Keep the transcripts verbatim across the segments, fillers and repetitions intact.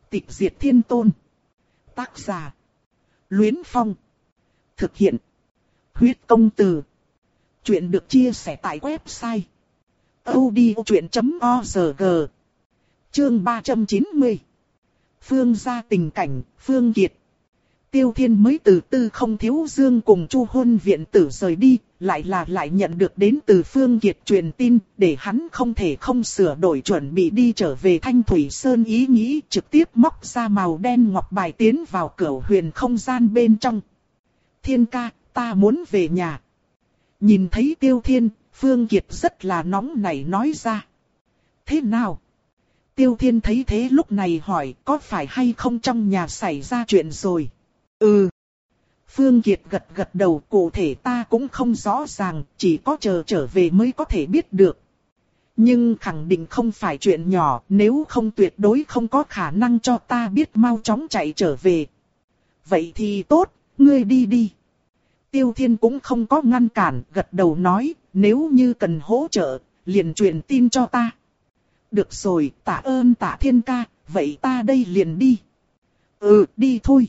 Tịch diệt thiên tôn. Tác giả. Luyến Phong. Thực hiện. Huyết công từ. Chuyện được chia sẻ tại website audiochuyện chấm org. Chương ba trăm chín mươi. Phương gia tình cảnh, Phương Kiệt. Tiêu Thiên mới từ Tư Không Thiếu Dương cùng Chu Hôn viện tử rời đi, lại là lại nhận được đến từ Phương Kiệt truyền tin, để hắn không thể không sửa đổi chuẩn bị đi trở về Thanh Thủy Sơn ý nghĩ, trực tiếp móc ra màu đen ngọc bài tiến vào cửu huyền không gian bên trong. Thiên ca, ta muốn về nhà. Nhìn thấy Tiêu Thiên, Phương Kiệt rất là nóng nảy nói ra. Thế nào? Tiêu Thiên thấy thế lúc này hỏi, có phải hay không trong nhà xảy ra chuyện rồi? Ừ. Phương Kiệt gật gật đầu, cụ thể ta cũng không rõ ràng, chỉ có chờ trở về mới có thể biết được. Nhưng khẳng định không phải chuyện nhỏ, nếu không tuyệt đối không có khả năng cho ta biết mau chóng chạy trở về. Vậy thì tốt, ngươi đi đi. Tiêu Thiên cũng không có ngăn cản, gật đầu nói, nếu như cần hỗ trợ, liền truyền tin cho ta. Được rồi, tạ ơn Tạ Thiên ca, vậy ta đây liền đi. Ừ, đi thôi.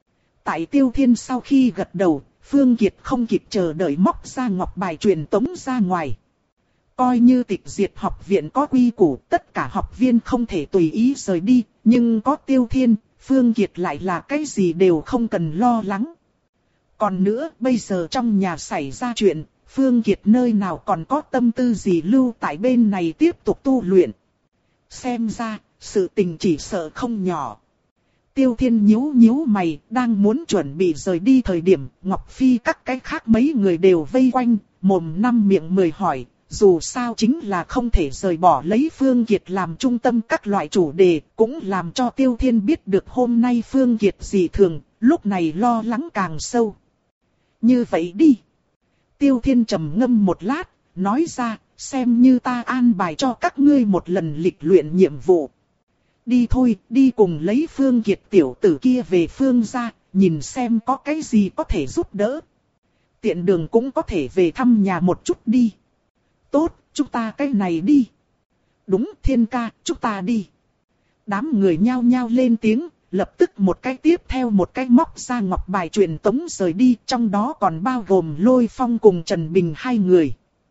Tại Tiêu Thiên sau khi gật đầu, Phương Kiệt không kịp chờ đợi móc ra ngọc bài truyền tống ra ngoài. Coi như Tịch diệt học viện có quy củ, tất cả học viên không thể tùy ý rời đi, nhưng có Tiêu Thiên, Phương Kiệt lại là cái gì đều không cần lo lắng. Còn nữa, bây giờ trong nhà xảy ra chuyện, Phương Kiệt nơi nào còn có tâm tư gì lưu tại bên này tiếp tục tu luyện. Xem ra, sự tình chỉ sợ không nhỏ. Tiêu Thiên nhíu nhíu mày, đang muốn chuẩn bị rời đi thời điểm, Ngọc Phi các cái khác mấy người đều vây quanh, mồm năm miệng mười hỏi, dù sao chính là không thể rời bỏ lấy Phương Kiệt làm trung tâm các loại chủ đề, cũng làm cho Tiêu Thiên biết được hôm nay Phương Kiệt dị thường, lúc này lo lắng càng sâu. Như vậy đi. Tiêu Thiên trầm ngâm một lát, nói ra, xem như ta an bài cho các ngươi một lần lịch luyện nhiệm vụ. Đi thôi, đi cùng lấy Phương Kiệt tiểu tử kia về Phương gia, nhìn xem có cái gì có thể giúp đỡ. Tiện đường cũng có thể về thăm nhà một chút đi. Tốt, chúng ta cái này đi. Đúng, Thiên ca, chúng ta đi. Đám người nhao nhao lên tiếng, lập tức một cái tiếp theo một cái móc ra ngọc bài truyền tống rời đi, trong đó còn bao gồm Lôi Phong cùng Trần Bình hai người.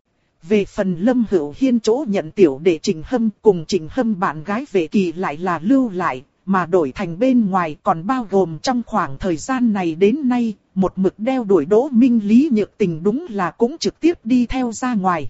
Về phần Lâm Hữu Hiên chỗ nhận tiểu đệ Trình Hâm cùng Trình Hâm bạn gái Vệ Kỳ lại là lưu lại, mà đổi thành bên ngoài còn bao gồm trong khoảng thời gian này đến nay, một mực đeo đuổi Đỗ Minh Lý Nhược Tình đúng là cũng trực tiếp đi theo ra ngoài.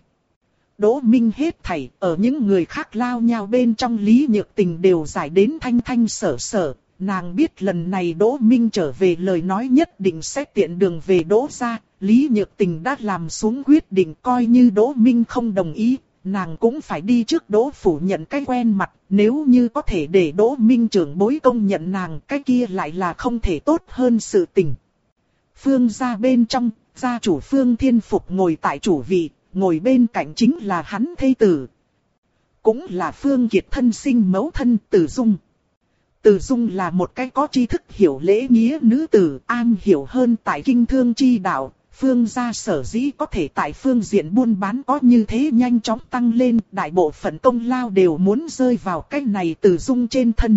Đỗ Minh hết thảy, ở những người khác lao nhau bên trong Lý Nhược Tình đều giải đến thanh thanh sở sở. Nàng biết lần này Đỗ Minh trở về lời nói nhất định sẽ tiện đường về Đỗ gia, Lý Nhược Tình đã làm xuống quyết định coi như Đỗ Minh không đồng ý, nàng cũng phải đi trước Đỗ phủ nhận cái quen mặt, nếu như có thể để Đỗ Minh trưởng bối công nhận nàng, cái kia lại là không thể tốt hơn sự tình. Phương gia bên trong, gia chủ Phương Thiên Phục ngồi tại chủ vị, ngồi bên cạnh chính là hắn thê tử. Cũng là Phương Kiệt thân sinh mẫu thân Từ Dung. Từ Dung là một cái có tri thức hiểu lễ nghĩa nữ tử, an hiểu hơn tại kinh thương chi đạo. Phương gia sở dĩ có thể tại phương diện buôn bán có như thế nhanh chóng tăng lên, đại bộ phận công lao đều muốn rơi vào cái này Từ Dung trên thân.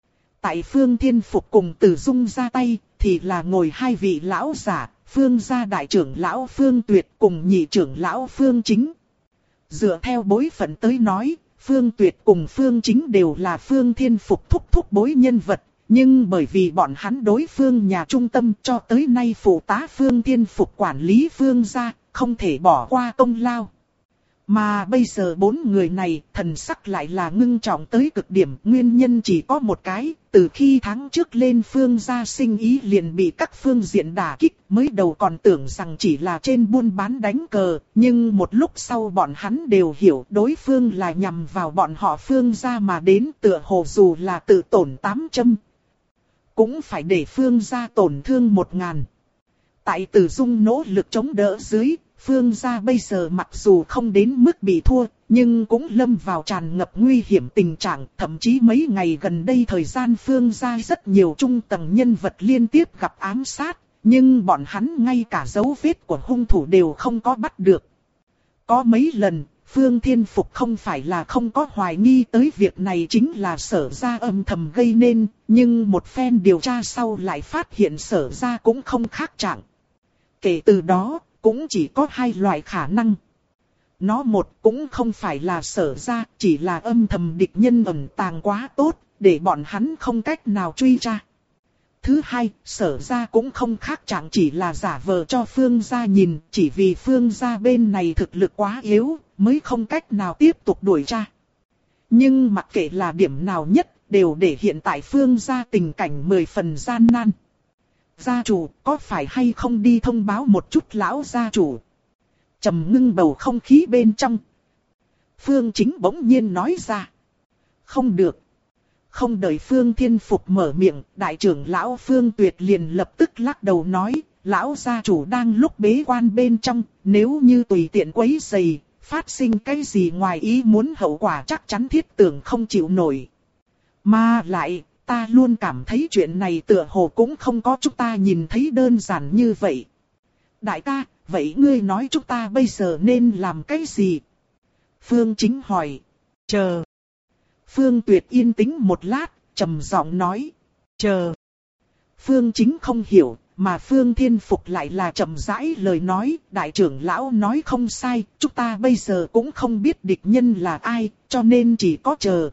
Tại Phương Thiên Phục cùng Từ Dung ra tay, thì là ngồi hai vị lão giả, Phương gia đại trưởng lão Phương Tuyệt cùng nhị trưởng lão Phương Chính. Dựa theo bối phận tới nói, Phương Tuyệt cùng Phương Chính đều là Phương Thiên Phục thúc thúc bối nhân vật, nhưng bởi vì bọn hắn đối phương nhà trung tâm cho tới nay phụ tá Phương Thiên Phục quản lý Phương gia, không thể bỏ qua công lao. Mà bây giờ bốn người này, thần sắc lại là ngưng trọng tới cực điểm, nguyên nhân chỉ có một cái, từ khi tháng trước lên Phương gia sinh ý liền bị các phương diện đả kích, mới đầu còn tưởng rằng chỉ là trên buôn bán đánh cờ, nhưng một lúc sau bọn hắn đều hiểu đối phương là nhằm vào bọn họ Phương gia mà đến, tựa hồ dù là tự tổn tám trăm, cũng phải để Phương gia tổn thương một ngàn. Tại Từ Dung nỗ lực chống đỡ dưới, Phương gia bây giờ mặc dù không đến mức bị thua, nhưng cũng lâm vào tràn ngập nguy hiểm tình trạng. Thậm chí mấy ngày gần đây thời gian Phương gia rất nhiều trung tầng nhân vật liên tiếp gặp ám sát, nhưng bọn hắn ngay cả dấu vết của hung thủ đều không có bắt được. Có mấy lần, Phương Thiên Phục không phải là không có hoài nghi tới việc này chính là Sở Gia âm thầm gây nên, nhưng một phen điều tra sau lại phát hiện Sở Gia cũng không khác trạng. Kể từ đó, cũng chỉ có hai loại khả năng. Nó một cũng không phải là Sở Gia, chỉ là âm thầm địch nhân ẩn tàng quá tốt, để bọn hắn không cách nào truy tra. Thứ hai, Sở Gia cũng không khác chẳng chỉ là giả vờ cho Phương Gia nhìn, chỉ vì Phương Gia bên này thực lực quá yếu, mới không cách nào tiếp tục đuổi tra. Nhưng mặc kệ là điểm nào nhất, đều để hiện tại Phương Gia tình cảnh mười phần gian nan. Gia chủ, có phải hay không đi thông báo một chút lão gia chủ? Trầm ngưng bầu không khí bên trong. Phương Chính bỗng nhiên nói ra. Không được. Không đợi Phương Thiên Phục mở miệng, đại trưởng lão Phương Tuyệt liền lập tức lắc đầu nói, lão gia chủ đang lúc bế quan bên trong, nếu như tùy tiện quấy rầy, phát sinh cái gì ngoài ý muốn hậu quả chắc chắn thiết tưởng không chịu nổi. Mà lại, ta luôn cảm thấy chuyện này tựa hồ cũng không có chúng ta nhìn thấy đơn giản như vậy. Đại ca, vậy ngươi nói chúng ta bây giờ nên làm cái gì? Phương Chính hỏi. Chờ. Phương Tuyệt yên tĩnh một lát, trầm giọng nói. Chờ. Phương Chính không hiểu, mà Phương Thiên Phục lại là chậm rãi lời nói. Đại trưởng lão nói không sai, chúng ta bây giờ cũng không biết địch nhân là ai, cho nên chỉ có chờ.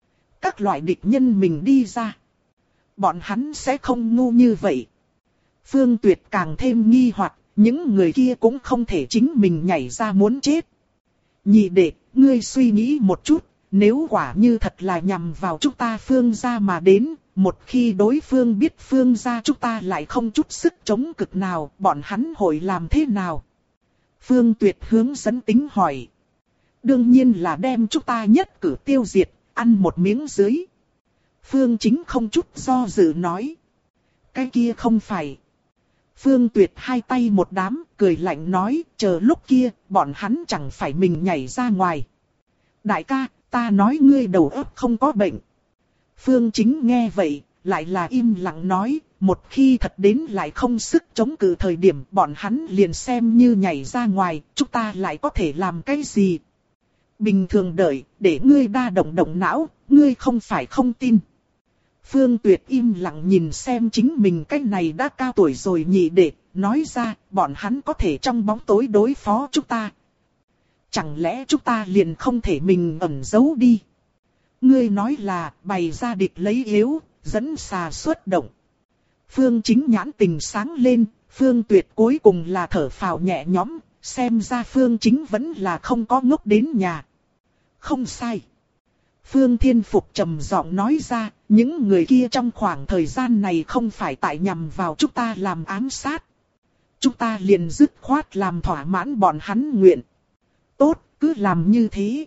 Các loại địch nhân mình đi ra. Bọn hắn sẽ không ngu như vậy. Phương Tuyệt càng thêm nghi hoặc, những người kia cũng không thể chính mình nhảy ra muốn chết. Nhị đệ, ngươi suy nghĩ một chút. Nếu quả như thật là nhằm vào chúng ta Phương Gia mà đến, một khi đối phương biết Phương Gia chúng ta lại không chút sức chống cực nào, bọn hắn hội làm thế nào? Phương Tuyệt hướng dẫn tính hỏi. Đương nhiên là đem chúng ta nhất cử tiêu diệt, ăn một miếng dưới. Phương Chính không chút do dự nói. Cái kia không phải. Phương Tuyệt hai tay một đám, cười lạnh nói, chờ lúc kia, bọn hắn chẳng phải mình nhảy ra ngoài. Đại ca, ta nói ngươi đầu óc không có bệnh. Phương Chính nghe vậy, lại là im lặng nói, một khi thật đến lại không sức chống cự thời điểm bọn hắn liền xem như nhảy ra ngoài, chúng ta lại có thể làm cái gì? Bình thường đợi, để ngươi đa động động não, ngươi không phải không tin. Phương Tuyệt im lặng nhìn xem chính mình cái này đã cao tuổi rồi nhị đệ, nói ra, bọn hắn có thể trong bóng tối đối phó chúng ta. Chẳng lẽ chúng ta liền không thể mình ẩn giấu đi? Ngươi nói là bày ra địch lấy yếu, dẫn xà xuất động. Phương Chính nhãn tình sáng lên, Phương Tuyệt cuối cùng là thở phào nhẹ nhõm, xem ra Phương Chính vẫn là không có ngốc đến nhà. Không sai. Phương Thiên Phục trầm giọng nói ra, những người kia trong khoảng thời gian này không phải tại nhằm vào chúng ta làm ám sát. Chúng ta liền dứt khoát làm thỏa mãn bọn hắn nguyện. Tốt, cứ làm như thế.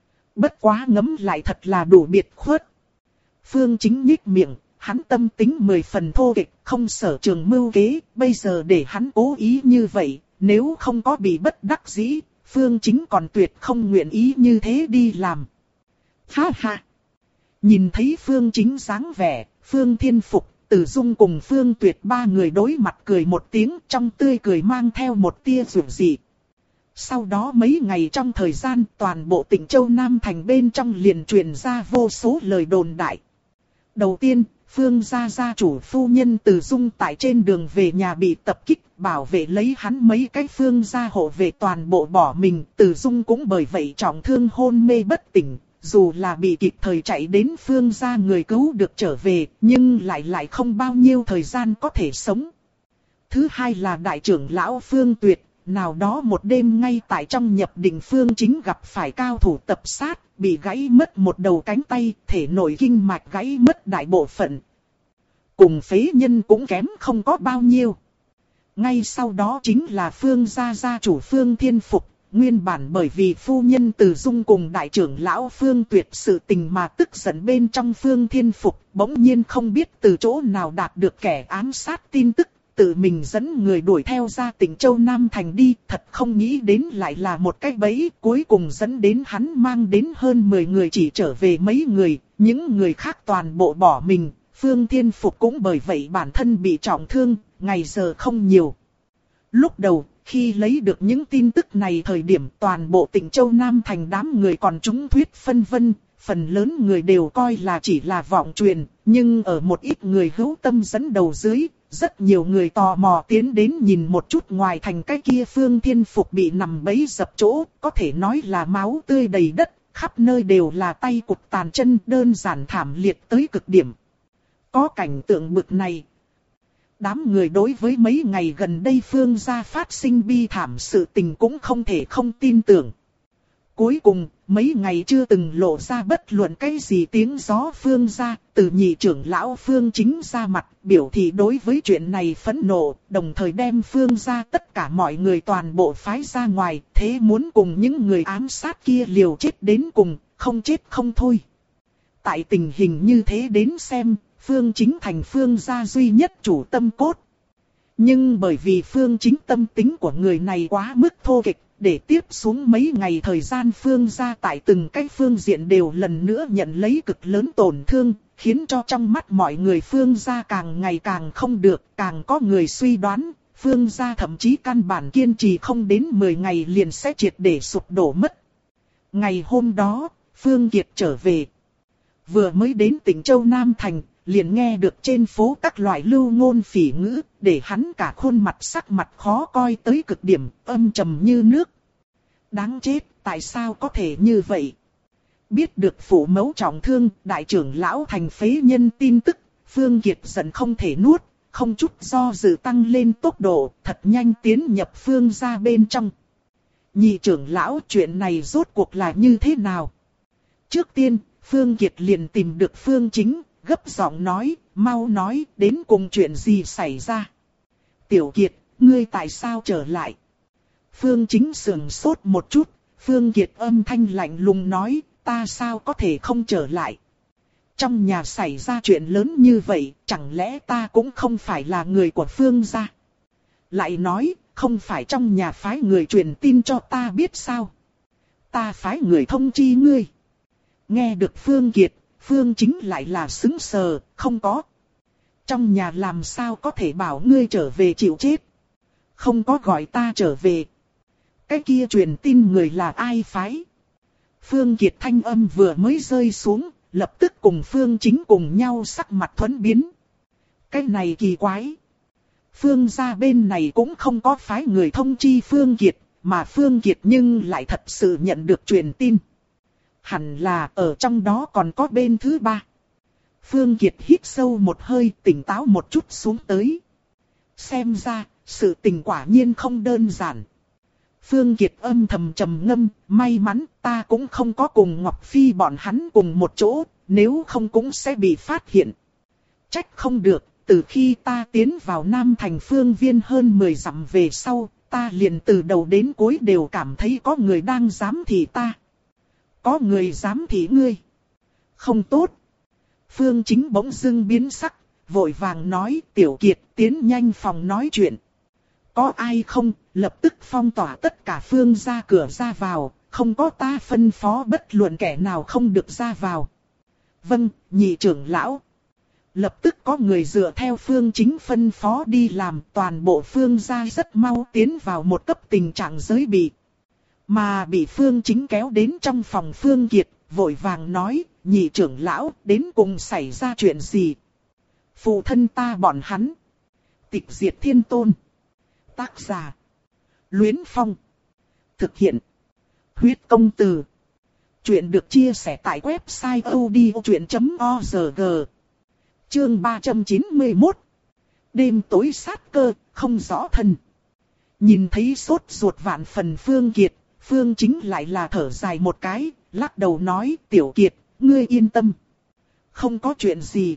Bất quá ngấm lại thật là đủ biệt khuất. Phương Chính nhích miệng, hắn tâm tính mười phần thô kịch, không sở trường mưu kế, bây giờ để hắn cố ý như vậy, nếu không có bị bất đắc dĩ, Phương Chính còn tuyệt không nguyện ý như thế đi làm. Ha ha! Nhìn thấy Phương Chính dáng vẻ, Phương Thiên Phục, Tử Dung cùng Phương Tuyệt ba người đối mặt cười một tiếng, trong tươi cười mang theo một tia rủi dị. Sau đó mấy ngày trong thời gian toàn bộ tỉnh Châu Nam Thành bên trong liền truyền ra vô số lời đồn đại. Đầu tiên, Phương gia gia chủ phu nhân Từ Dung tại trên đường về nhà bị tập kích, bảo vệ lấy hắn mấy cái Phương gia hộ vệ toàn bộ bỏ mình. Từ Dung cũng bởi vậy trọng thương hôn mê bất tỉnh, dù là bị kịp thời chạy đến Phương gia người cứu được trở về, nhưng lại lại không bao nhiêu thời gian có thể sống. Thứ hai là đại trưởng lão Phương Tuyệt. Nào đó một đêm ngay tại trong nhập định Phương Chính gặp phải cao thủ tập sát, bị gãy mất một đầu cánh tay, thể nội kinh mạch gãy mất đại bộ phận. Cùng phế nhân cũng kém không có bao nhiêu. Ngay sau đó chính là Phương gia gia chủ Phương Thiên Phục, nguyên bản bởi vì phu nhân Từ Dung cùng đại trưởng lão Phương Tuyệt sự tình mà tức giận bên trong Phương Thiên Phục, bỗng nhiên không biết từ chỗ nào đạt được kẻ ám sát tin tức. Tự mình dẫn người đuổi theo ra tỉnh Châu Nam Thành đi, thật không nghĩ đến lại là một cái bẫy, cuối cùng dẫn đến hắn mang đến hơn mười người chỉ trở về mấy người, những người khác toàn bộ bỏ mình, Phương Thiên Phục cũng bởi vậy bản thân bị trọng thương, ngày giờ không nhiều. Lúc đầu, Khi lấy được những tin tức này thời điểm toàn bộ tỉnh Châu Nam thành đám người còn trúng thuyết phân vân, phần lớn người đều coi là chỉ là vọng truyền, nhưng ở một ít người hữu tâm dẫn đầu dưới, rất nhiều người tò mò tiến đến nhìn một chút ngoài thành cái kia Phương Thiên Phục bị nằm bẫy dập chỗ, có thể nói là máu tươi đầy đất, khắp nơi đều là tay cụt tàn chân, đơn giản thảm liệt tới cực điểm. Có cảnh tượng bực này, đám người đối với mấy ngày gần đây Phương gia phát sinh bi thảm sự tình cũng không thể không tin tưởng. Cuối cùng, mấy ngày chưa từng lộ ra bất luận cái gì tiếng gió Phương gia, từ nhị trưởng lão Phương Chính ra mặt, biểu thị đối với chuyện này phẫn nộ, đồng thời đem Phương gia tất cả mọi người toàn bộ phái ra ngoài, thế muốn cùng những người ám sát kia liều chết đến cùng, không chết không thôi. Tại tình hình như thế đến xem, Phương Chính thành Phương gia duy nhất chủ tâm cốt. Nhưng bởi vì Phương Chính tâm tính của người này quá mức thô kịch, để tiếp xuống mấy ngày thời gian Phương gia tại từng cái phương diện đều lần nữa nhận lấy cực lớn tổn thương, khiến cho trong mắt mọi người Phương gia càng ngày càng không được, càng có người suy đoán, Phương gia thậm chí căn bản kiên trì không đến mười ngày liền sẽ triệt để sụp đổ mất. Ngày hôm đó, Phương Kiệt trở về. Vừa mới đến tỉnh Châu Nam Thành, liền nghe được trên phố các loại lưu ngôn phỉ ngữ, để hắn cả khuôn mặt sắc mặt khó coi tới cực điểm, âm trầm như nước. Đáng chết, tại sao có thể như vậy? Biết được phụ mẫu trọng thương, đại trưởng lão thành phế nhân tin tức, Phương Kiệt giận không thể nuốt, không chút do dự tăng lên tốc độ, thật nhanh tiến nhập Phương gia bên trong. Nhị trưởng lão, chuyện này rốt cuộc là như thế nào? Trước tiên, Phương Kiệt liền tìm được Phương Chính, gấp giọng nói, mau nói, đến cùng chuyện gì xảy ra. Tiểu Kiệt, ngươi tại sao trở lại? Phương Chính sườn sốt một chút, Phương Kiệt âm thanh lạnh lùng nói, ta sao có thể không trở lại? Trong nhà xảy ra chuyện lớn như vậy, chẳng lẽ ta cũng không phải là người của Phương gia? Lại nói, không phải trong nhà phái người truyền tin cho ta biết sao? Ta phái người thông chi ngươi. Nghe được Phương Kiệt, Phương Chính lại là sững sờ, không có. Trong nhà làm sao có thể bảo ngươi trở về chịu chết? Không có gọi ta trở về. Cái kia truyền tin người là ai phái? Phương Kiệt thanh âm vừa mới rơi xuống, lập tức cùng Phương Chính cùng nhau sắc mặt thuẫn biến. Cái này kỳ quái. Phương gia bên này cũng không có phái người thông chi Phương Kiệt, mà Phương Kiệt nhưng lại thật sự nhận được truyền tin. Hẳn là ở trong đó còn có bên thứ ba. Phương Kiệt hít sâu một hơi, tỉnh táo một chút xuống tới. Xem ra, sự tình quả nhiên không đơn giản. Phương Kiệt âm thầm trầm ngâm, may mắn ta cũng không có cùng Ngọc Phi bọn hắn cùng một chỗ, nếu không cũng sẽ bị phát hiện. Trách không được, từ khi ta tiến vào Nam Thành Phương Viên hơn mười dặm về sau, ta liền từ đầu đến cuối đều cảm thấy có người đang giám thị ta. Có người giám thị ngươi. Không tốt. Phương Chính bỗng dưng biến sắc, vội vàng nói, Tiểu Kiệt tiến nhanh phòng nói chuyện. Có ai không, lập tức phong tỏa tất cả Phương gia cửa ra vào, không có ta phân phó bất luận kẻ nào không được ra vào. Vâng, nhị trưởng lão. Lập tức có người dựa theo Phương Chính phân phó đi làm, toàn bộ Phương gia rất mau tiến vào một cấp tình trạng giới bị. Mà bị Phương Chính kéo đến trong phòng Phương Kiệt, vội vàng nói, nhị trưởng lão, đến cùng xảy ra chuyện gì? Phụ thân ta bọn hắn. Tịch diệt thiên tôn. Tác giả. Luyến Phong. Thực hiện. Huyết công từ. Chuyện được chia sẻ tại website odchuyện chấm org. Chương ba trăm chín mươi mốt. Đêm tối sát cơ, không rõ thân. Nhìn thấy sốt ruột vạn phần Phương Kiệt, Phương Chính lại là thở dài một cái, lắc đầu nói, Tiểu Kiệt, ngươi yên tâm. Không có chuyện gì.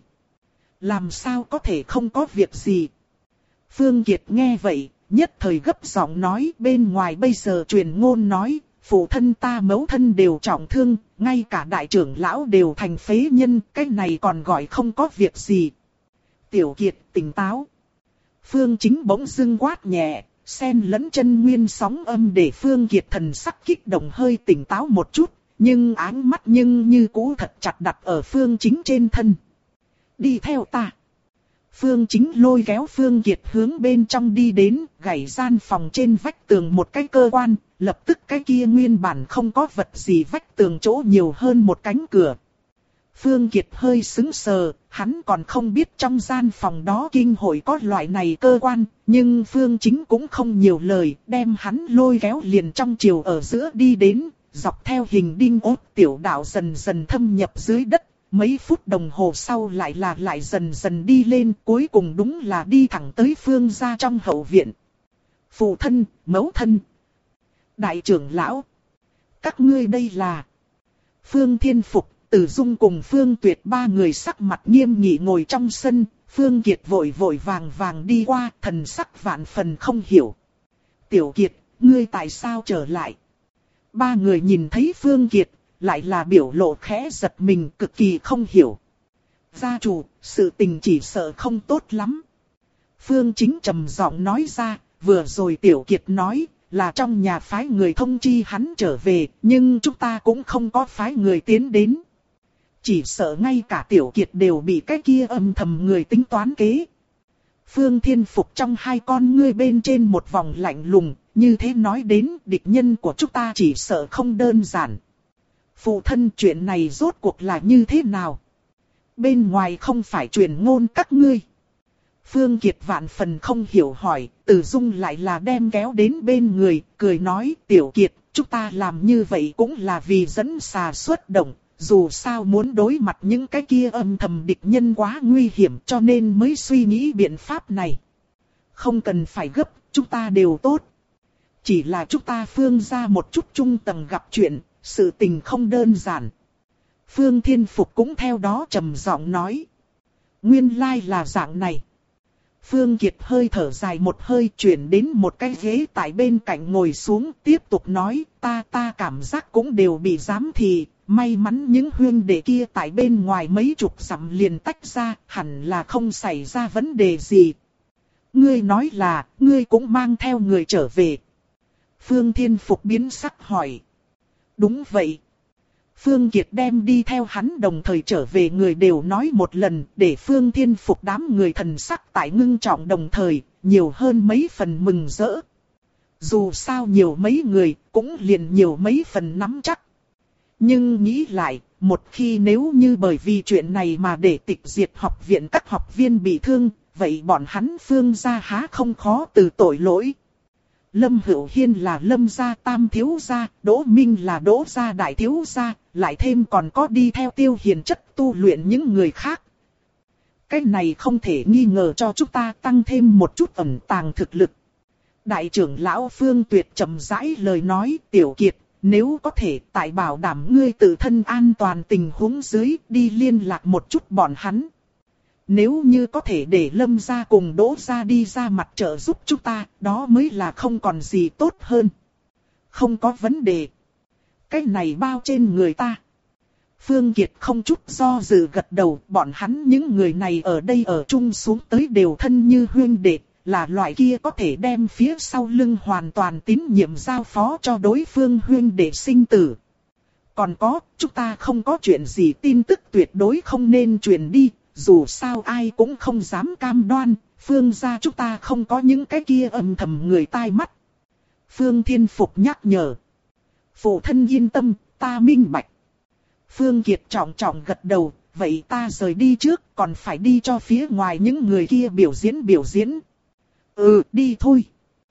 Làm sao có thể không có việc gì. Phương Kiệt nghe vậy, nhất thời gấp giọng nói, bên ngoài bây giờ truyền ngôn nói, phụ thân ta mẫu thân đều trọng thương, ngay cả đại trưởng lão đều thành phế nhân, cái này còn gọi không có việc gì. Tiểu Kiệt tỉnh táo. Phương Chính bỗng dưng quát nhẹ, xen lẫn chân nguyên sóng âm để Phương Kiệt thần sắc kích động hơi tỉnh táo một chút, nhưng áng mắt nhưng như cũ thật chặt đặt ở Phương Chính trên thân. Đi theo ta. Phương Chính lôi kéo Phương Kiệt hướng bên trong đi đến, gảy gian phòng trên vách tường một cái cơ quan, lập tức cái kia nguyên bản không có vật gì vách tường chỗ nhiều hơn một cánh cửa. Phương Kiệt hơi sững sờ, hắn còn không biết trong gian phòng đó kinh hội có loại này cơ quan, nhưng Phương Chính cũng không nhiều lời, đem hắn lôi kéo liền trong chiều ở giữa đi đến, dọc theo hình đinh ốt tiểu đạo dần dần thâm nhập dưới đất, mấy phút đồng hồ sau lại là lại dần dần đi lên, cuối cùng đúng là đi thẳng tới Phương gia trong hậu viện. Phụ thân, mẫu thân, đại trưởng lão, các ngươi đây là... Phương Thiên Phục, Từ Dung cùng Phương Tuyệt ba người sắc mặt nghiêm nghị ngồi trong sân, Phương Kiệt vội vội vàng vàng đi qua, thần sắc vạn phần không hiểu. Tiểu Kiệt, ngươi tại sao trở lại? Ba người nhìn thấy Phương Kiệt, lại là biểu lộ khẽ giật mình cực kỳ không hiểu. Gia chủ, sự tình chỉ sợ không tốt lắm. Phương Chính trầm giọng nói ra, vừa rồi Tiểu Kiệt nói là trong nhà phái người thông chi hắn trở về, nhưng chúng ta cũng không có phái người tiến đến. Chỉ sợ ngay cả Tiểu Kiệt đều bị cái kia âm thầm người tính toán kế. Phương Thiên Phục trong hai con ngươi bên trên một vòng lạnh lùng, như thế nói đến địch nhân của chúng ta chỉ sợ không đơn giản. Phụ thân, chuyện này rốt cuộc là như thế nào? Bên ngoài không phải truyền ngôn các ngươi. Phương Kiệt vạn phần không hiểu hỏi, Từ Dung lại là đem kéo đến bên người, cười nói, Tiểu Kiệt, chúng ta làm như vậy cũng là vì dẫn xà xuất động, dù sao muốn đối mặt những cái kia âm thầm địch nhân quá nguy hiểm cho nên mới suy nghĩ biện pháp này. Không cần phải gấp, chúng ta đều tốt. Chỉ là chúng ta Phương gia một chút trung tầng gặp chuyện, sự tình không đơn giản. Phương Thiên Phục cũng theo đó trầm giọng nói. Nguyên lai là dạng này. Phương Kiệt hơi thở dài một hơi chuyển đến một cái ghế tại bên cạnh ngồi xuống tiếp tục nói ta ta cảm giác cũng đều bị giám thị, may mắn những huynh đệ kia tại bên ngoài mấy chục dặm liền tách ra, hẳn là không xảy ra vấn đề gì. Ngươi nói là, ngươi cũng mang theo người trở về. Phương Thiên Phục biến sắc hỏi. Đúng vậy. Phương Kiệt đem đi theo hắn đồng thời trở về người đều nói một lần, để Phương Thiên Phục đám người thần sắc tại ngưng trọng đồng thời, nhiều hơn mấy phần mừng rỡ. Dù sao nhiều mấy người, cũng liền nhiều mấy phần nắm chắc. Nhưng nghĩ lại, một khi nếu như bởi vì chuyện này mà để tịch diệt học viện các học viên bị thương, vậy bọn hắn Phương gia há không khó từ tội lỗi. Lâm Hữu Hiên là Lâm gia tam thiếu gia, Đỗ Minh là Đỗ gia đại thiếu gia, lại thêm còn có đi theo Tiêu Hiền chất tu luyện những người khác. Cái này không thể nghi ngờ cho chúng ta tăng thêm một chút ẩn tàng thực lực. Đại trưởng lão Phương Tuyệt trầm rãi lời nói, Tiểu Kiệt, nếu có thể tại bảo đảm ngươi tự thân an toàn tình huống dưới đi liên lạc một chút bọn hắn. Nếu như có thể để Lâm gia cùng Đỗ gia đi ra mặt trợ giúp chúng ta, đó mới là không còn gì tốt hơn. Không có vấn đề. Cái này bao trên người ta. Phương Kiệt không chút do dự gật đầu, bọn hắn những người này ở đây ở chung xuống tới đều thân như huynh đệ, là loại kia có thể đem phía sau lưng hoàn toàn tín nhiệm giao phó cho đối phương huynh đệ sinh tử. Còn có, chúng ta không có chuyện gì tin tức tuyệt đối không nên truyền đi. Dù sao ai cũng không dám cam đoan, Phương gia chúng ta không có những cái kia âm thầm người tai mắt. Phương Thiên Phục nhắc nhở. Phụ thân yên tâm, ta minh bạch. Phương Kiệt trọng trọng gật đầu, vậy ta rời đi trước, còn phải đi cho phía ngoài những người kia biểu diễn biểu diễn. Ừ, đi thôi.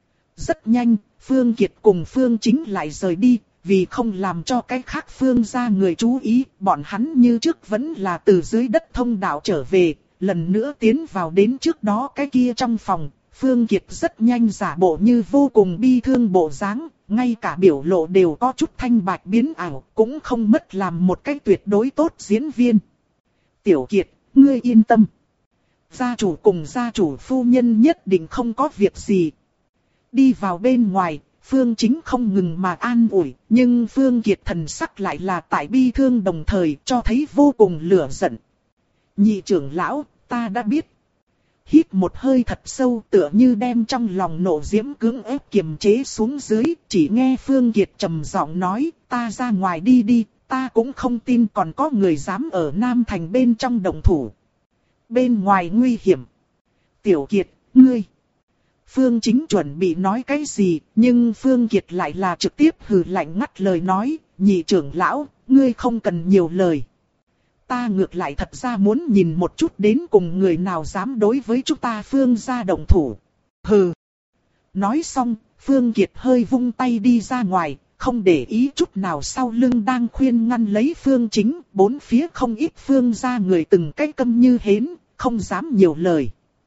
Rất nhanh, Phương Kiệt cùng Phương Chính lại rời đi. Vì không làm cho cái khác Phương gia người chú ý, bọn hắn như trước vẫn là từ dưới đất thông đạo trở về, lần nữa tiến vào đến trước đó cái kia trong phòng. Phương Kiệt rất nhanh giả bộ như vô cùng bi thương bộ dáng, ngay cả biểu lộ đều có chút thanh bạch biến ảo, cũng không mất làm một cách tuyệt đối tốt diễn viên. Tiểu Kiệt, ngươi yên tâm. Gia chủ cùng gia chủ phu nhân nhất định không có việc gì. Đi vào bên ngoài. Phương Chính không ngừng mà an ủi, nhưng Phương Kiệt thần sắc lại là tại bi thương đồng thời cho thấy vô cùng lửa giận. Nhị trưởng lão, ta đã biết. Hít một hơi thật sâu tựa như đem trong lòng nộ diễm cưỡng ép kiềm chế xuống dưới, chỉ nghe Phương Kiệt trầm giọng nói, ta ra ngoài đi đi, ta cũng không tin còn có người dám ở Nam Thành bên trong động thủ. Bên ngoài nguy hiểm. Tiểu Kiệt, ngươi. Phương Chính chuẩn bị nói cái gì, nhưng Phương Kiệt lại là trực tiếp hừ lạnh ngắt lời nói, nhị trưởng lão, ngươi không cần nhiều lời. Ta ngược lại thật ra muốn nhìn một chút đến cùng người nào dám đối với chúng ta Phương gia động thủ. Hừ. Nói xong, Phương Kiệt hơi vung tay đi ra ngoài, không để ý chút nào sau lưng đang khuyên ngăn lấy Phương Chính, bốn phía không ít Phương gia người từng cái câm như hến, không dám nhiều lời.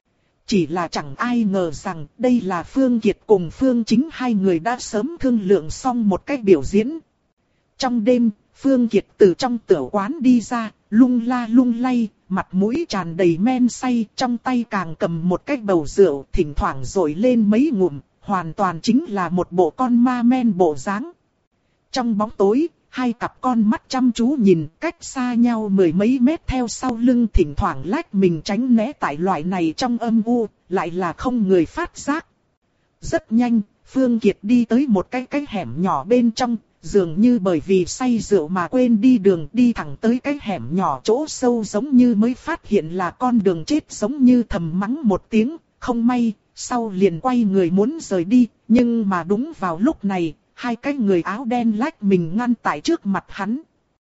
Chỉ là chẳng ai ngờ rằng đây là Phương Kiệt cùng Phương Chính hai người đã sớm thương lượng xong một cách biểu diễn. Trong đêm, Phương Kiệt từ trong tiểu quán đi ra, lung la lung lay, mặt mũi tràn đầy men say, trong tay càng cầm một cái bầu rượu, thỉnh thoảng dội lên mấy ngụm, hoàn toàn chính là một bộ con ma men bộ dáng. Trong bóng tối, hai cặp con mắt chăm chú nhìn cách xa nhau mười mấy mét theo sau lưng, thỉnh thoảng lách mình tránh né tại loại này trong âm u, lại là không người phát giác. Rất nhanh, Phương Kiệt đi tới một cái cái hẻm nhỏ bên trong, dường như bởi vì say rượu mà quên đi đường, đi thẳng tới cái hẻm nhỏ chỗ sâu, giống như mới phát hiện là con đường chết, giống như thầm mắng một tiếng, không may, sau liền quay người muốn rời đi, nhưng mà đúng vào lúc này, hai cái người áo đen lách mình ngăn tại trước mặt hắn.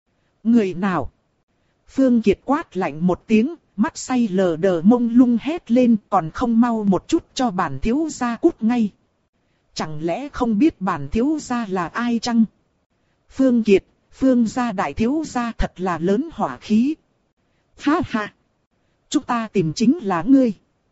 Người nào? Phương Kiệt quát lạnh một tiếng, mắt say lờ đờ mông lung hét lên, còn không mau một chút cho bản thiếu gia cút ngay. Chẳng lẽ không biết bản thiếu gia là ai chăng? Phương Kiệt, Phương gia đại thiếu gia thật là lớn hỏa khí. Ha ha! Chúng ta tìm chính là ngươi.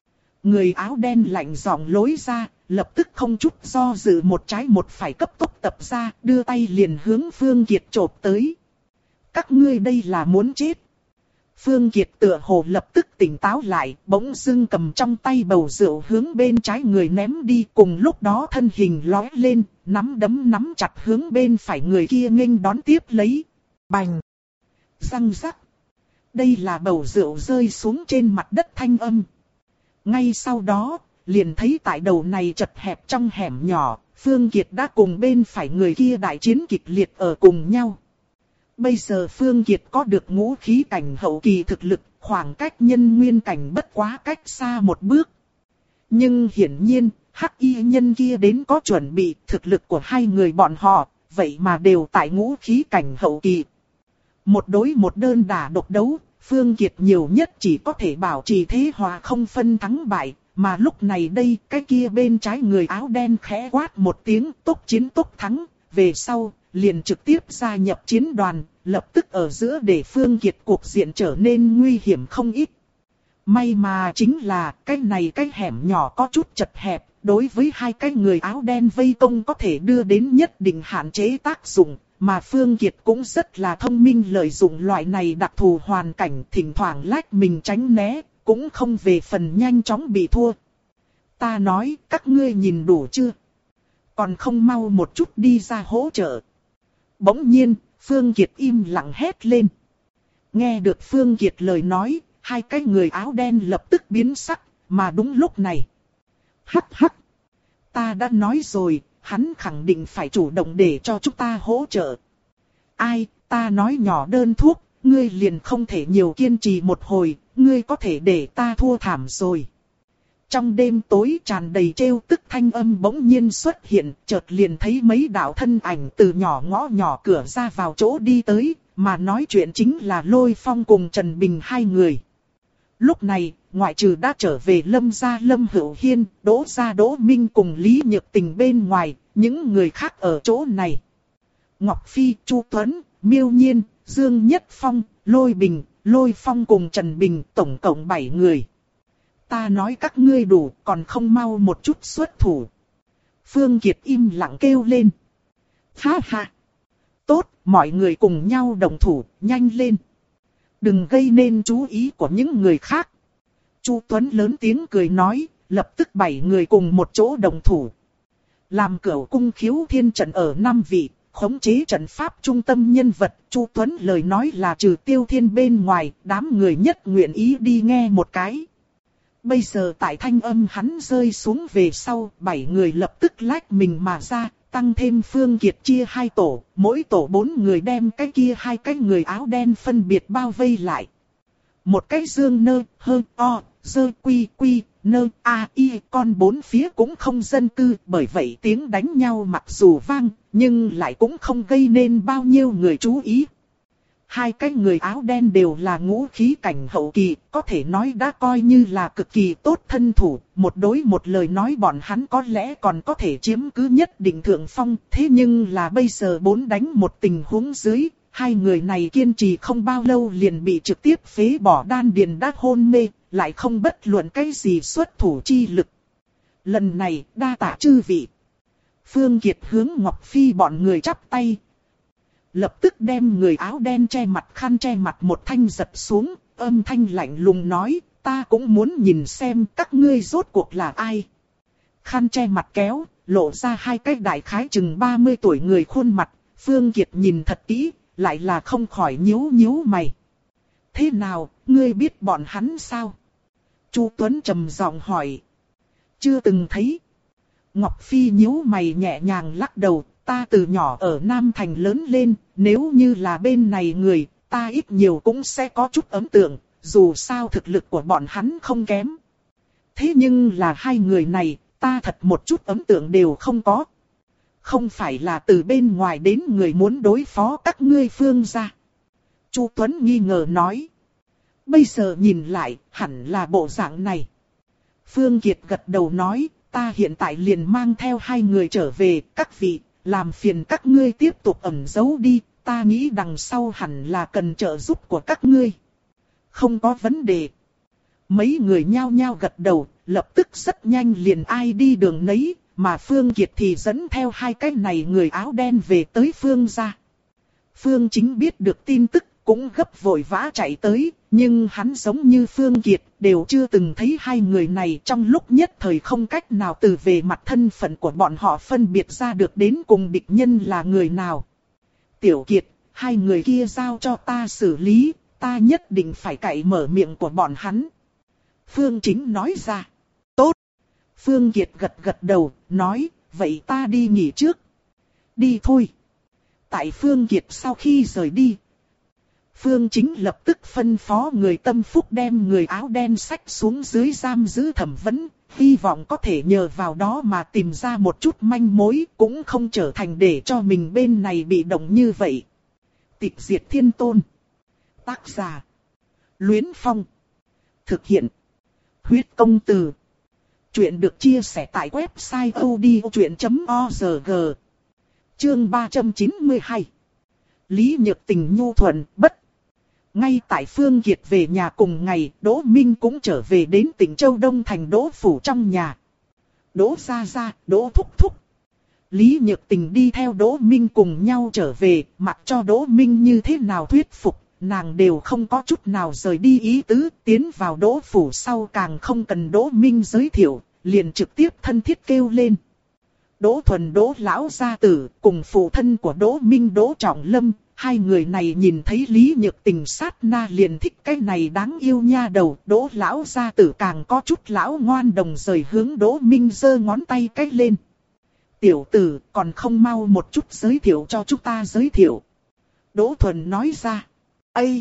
Người áo đen lạnh giọng lối ra, lập tức không chút do dự một trái một phải cấp tốc tập ra, đưa tay liền hướng Phương Kiệt chộp tới. Các ngươi đây là muốn chết. Phương Kiệt tựa hồ lập tức tỉnh táo lại, bỗng dưng cầm trong tay bầu rượu hướng bên trái người ném đi, cùng lúc đó thân hình lóe lên, nắm đấm nắm chặt hướng bên phải người kia nghênh đón tiếp lấy. Bành! Răng rắc! Đây là bầu rượu rơi xuống trên mặt đất thanh âm. Ngay sau đó, liền thấy tại đầu này chật hẹp trong hẻm nhỏ, Phương Kiệt đã cùng bên phải người kia đại chiến kịch liệt ở cùng nhau. Bây giờ Phương Kiệt có được ngũ khí cảnh hậu kỳ thực lực, khoảng cách nhân nguyên cảnh bất quá cách xa một bước. Nhưng hiển nhiên, hắc y nhân kia đến có chuẩn bị, thực lực của hai người bọn họ, vậy mà đều tại ngũ khí cảnh hậu kỳ. Một đối một đơn đả độc đấu, Phương Kiệt nhiều nhất chỉ có thể bảo trì thế hòa không phân thắng bại, mà lúc này đây, cái kia bên trái người áo đen khẽ quát một tiếng, tốc chiến tốc thắng, về sau, liền trực tiếp gia nhập chiến đoàn, lập tức ở giữa để Phương Kiệt cuộc diện trở nên nguy hiểm không ít. May mà chính là, cái này cái hẻm nhỏ có chút chật hẹp, đối với hai cái người áo đen vây công có thể đưa đến nhất định hạn chế tác dụng. Mà Phương Kiệt cũng rất là thông minh lợi dụng loại này đặc thù hoàn cảnh, thỉnh thoảng lách mình tránh né, cũng không về phần nhanh chóng bị thua. Ta nói, các ngươi nhìn đủ chưa? Còn không mau một chút đi ra hỗ trợ. Bỗng nhiên, Phương Kiệt im lặng hét lên. Nghe được Phương Kiệt lời nói, hai cái người áo đen lập tức biến sắc, mà đúng lúc này. Hắc hắc! Ta đã nói rồi. Hắn khẳng định phải chủ động để cho chúng ta hỗ trợ. Ai, ta nói nhỏ đơn thuốc, ngươi liền không thể nhiều kiên trì một hồi, ngươi có thể để ta thua thảm rồi. Trong đêm tối tràn đầy trêu tức thanh âm bỗng nhiên xuất hiện, chợt liền thấy mấy đạo thân ảnh từ nhỏ ngõ nhỏ cửa ra vào chỗ đi tới, mà nói chuyện chính là Lôi Phong cùng Trần Bình hai người. Lúc này, ngoại trừ đã trở về Lâm gia Lâm Hữu Hiên, Đỗ gia Đỗ Minh cùng Lý Nhược Tình bên ngoài, những người khác ở chỗ này. Ngọc Phi, Chu Tuấn, Miêu Nhiên, Dương Nhất Phong, Lôi Bình, Lôi Phong cùng Trần Bình, tổng cộng bảy người. Ta nói các ngươi đủ, còn không mau một chút xuất thủ. Phương Kiệt im lặng kêu lên. Ha ha! Tốt, mọi người cùng nhau đồng thủ, nhanh lên. Đừng gây nên chú ý của những người khác. Chu Tuấn lớn tiếng cười nói, lập tức bảy người cùng một chỗ đồng thủ. Làm Cửu Cung Khiếu Thiên trận ở năm vị, khống chế trận pháp trung tâm nhân vật, Chu Tuấn lời nói là trừ Tiêu Thiên bên ngoài, đám người nhất nguyện ý đi nghe một cái. Bây giờ tại thanh âm hắn rơi xuống về sau, bảy người lập tức lách mình mà ra, tăng thêm Phương Kiệt chia hai tổ, mỗi tổ bốn người đem cái kia hai cái người áo đen phân biệt bao vây lại. Một cái dương nơ, hơ, o, dơ quy quy, nơ, a, y, con bốn phía cũng không dân cư, bởi vậy tiếng đánh nhau mặc dù vang, nhưng lại cũng không gây nên bao nhiêu người chú ý. Hai cái người áo đen đều là ngũ khí cảnh hậu kỳ, có thể nói đã coi như là cực kỳ tốt thân thủ, một đối một lời nói bọn hắn có lẽ còn có thể chiếm cứ nhất định thượng phong, thế nhưng là bây giờ bốn đánh một tình huống dưới, hai người này kiên trì không bao lâu liền bị trực tiếp phế bỏ đan điền đã hôn mê, lại không bất luận cái gì xuất thủ chi lực. Lần này đa tạ chư vị. Phương Kiệt hướng Ngọc Phi bọn người chắp tay. Lập tức đem người áo đen che mặt khăn che mặt một thanh giật xuống, âm thanh lạnh lùng nói, ta cũng muốn nhìn xem các ngươi rốt cuộc là ai. Khăn che mặt kéo, lộ ra hai cái đại khái chừng ba mươi tuổi người khuôn mặt, Phương Kiệt nhìn thật kỹ, lại là không khỏi nhíu nhíu mày. Thế nào, ngươi biết bọn hắn sao? Chu Tuấn trầm giọng hỏi. Chưa từng thấy. Ngọc Phi nhíu mày nhẹ nhàng lắc đầu, ta từ nhỏ ở Nam Thành lớn lên, nếu như là bên này người, ta ít nhiều cũng sẽ có chút ấn tượng, dù sao thực lực của bọn hắn không kém. Thế nhưng là hai người này, ta thật một chút ấn tượng đều không có. Không phải là từ bên ngoài đến người muốn đối phó các ngươi Phương gia. Chu Tuấn nghi ngờ nói. Bây giờ nhìn lại, hẳn là bộ dạng này. Phương Kiệt gật đầu nói, ta hiện tại liền mang theo hai người trở về, các vị, làm phiền các ngươi tiếp tục ẩn giấu đi, ta nghĩ đằng sau hẳn là cần trợ giúp của các ngươi. Không có vấn đề. Mấy người nhao nhao gật đầu, lập tức rất nhanh liền ai đi đường nấy, mà Phương Kiệt thì dẫn theo hai cái này người áo đen về tới Phương gia. Phương Chính biết được tin tức, cũng gấp vội vã chạy tới, nhưng hắn giống như Phương Kiệt, đều chưa từng thấy hai người này, trong lúc nhất thời không cách nào từ về mặt thân phận của bọn họ phân biệt ra được đến cùng địch nhân là người nào. Tiểu Kiệt, hai người kia giao cho ta xử lý, ta nhất định phải cạy mở miệng của bọn hắn. Phương Chính nói ra. Tốt. Phương Kiệt gật gật đầu, nói, vậy ta đi nghỉ trước. Đi thôi. Tại Phương Kiệt sau khi rời đi, Phương Chính lập tức phân phó người tâm phúc đem người áo đen xách xuống dưới giam giữ thẩm vấn, hy vọng có thể nhờ vào đó mà tìm ra một chút manh mối, cũng không trở thành để cho mình bên này bị động như vậy. Tịch diệt thiên tôn. Tác giả. Luyến Phong. Thực hiện. Huyết công từ. Chuyện được chia sẻ tại website odchuyện chấm org. Chương ba trăm chín mươi hai. Lý Nhược Tình nhu thuận bất. Ngay tại Phương Kiệt về nhà cùng ngày, Đỗ Minh cũng trở về đến tỉnh Châu Đông thành Đỗ phủ trong nhà. Đỗ gia gia, Đỗ thúc thúc. Lý Nhược Tình đi theo Đỗ Minh cùng nhau trở về, mặc cho Đỗ Minh như thế nào thuyết phục, nàng đều không có chút nào rời đi ý tứ, tiến vào Đỗ phủ sau càng không cần Đỗ Minh giới thiệu, liền trực tiếp thân thiết kêu lên. Đỗ Thuần Đỗ lão gia tử cùng phụ thân của Đỗ Minh Đỗ Trọng Lâm, hai người này nhìn thấy Lý Nhược Tình sát na liền thích cái này đáng yêu nha đầu. Đỗ lão gia tử càng có chút lão ngoan đồng rời hướng Đỗ Minh giơ ngón tay cái lên. Tiểu tử còn không mau một chút giới thiệu cho chúng ta giới thiệu. Đỗ Thuần nói ra. Ây!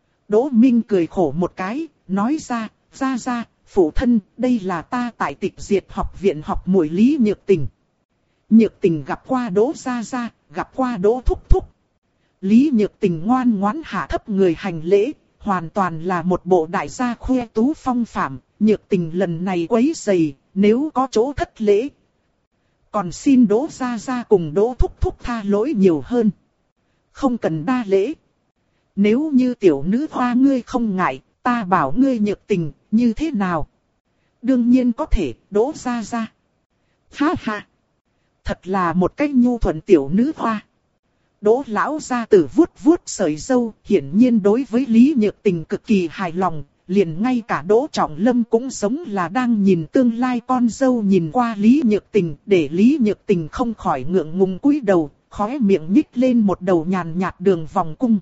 Đỗ Minh cười khổ một cái, nói ra, ra ra, phụ thân, đây là ta tại Tịch Diệt học viện học muội Lý Nhược Tình. Nhược Tình gặp qua Đỗ gia gia, gặp qua Đỗ thúc thúc. Lý Nhược Tình ngoan ngoãn hạ thấp người hành lễ, hoàn toàn là một bộ đại gia khoe tú phong phạm. Nhược Tình lần này quấy rầy, nếu có chỗ thất lễ, còn xin Đỗ gia gia cùng Đỗ thúc thúc tha lỗi nhiều hơn. Không cần đa lễ. Nếu như tiểu nữ hoa ngươi không ngại, ta bảo ngươi Nhược Tình, như thế nào? Đương nhiên có thể, Đỗ gia gia. Ha ha! Thật là một cách nhu thuận tiểu nữ hoa. Đỗ lão gia tử vuốt vuốt sợi râu, hiển nhiên đối với Lý Nhược Tình cực kỳ hài lòng, liền ngay cả Đỗ Trọng Lâm cũng giống là đang nhìn tương lai con dâu nhìn qua Lý Nhược Tình, để Lý Nhược Tình không khỏi ngượng ngùng cúi đầu, khóe miệng nhích lên một đầu nhàn nhạt đường vòng cung.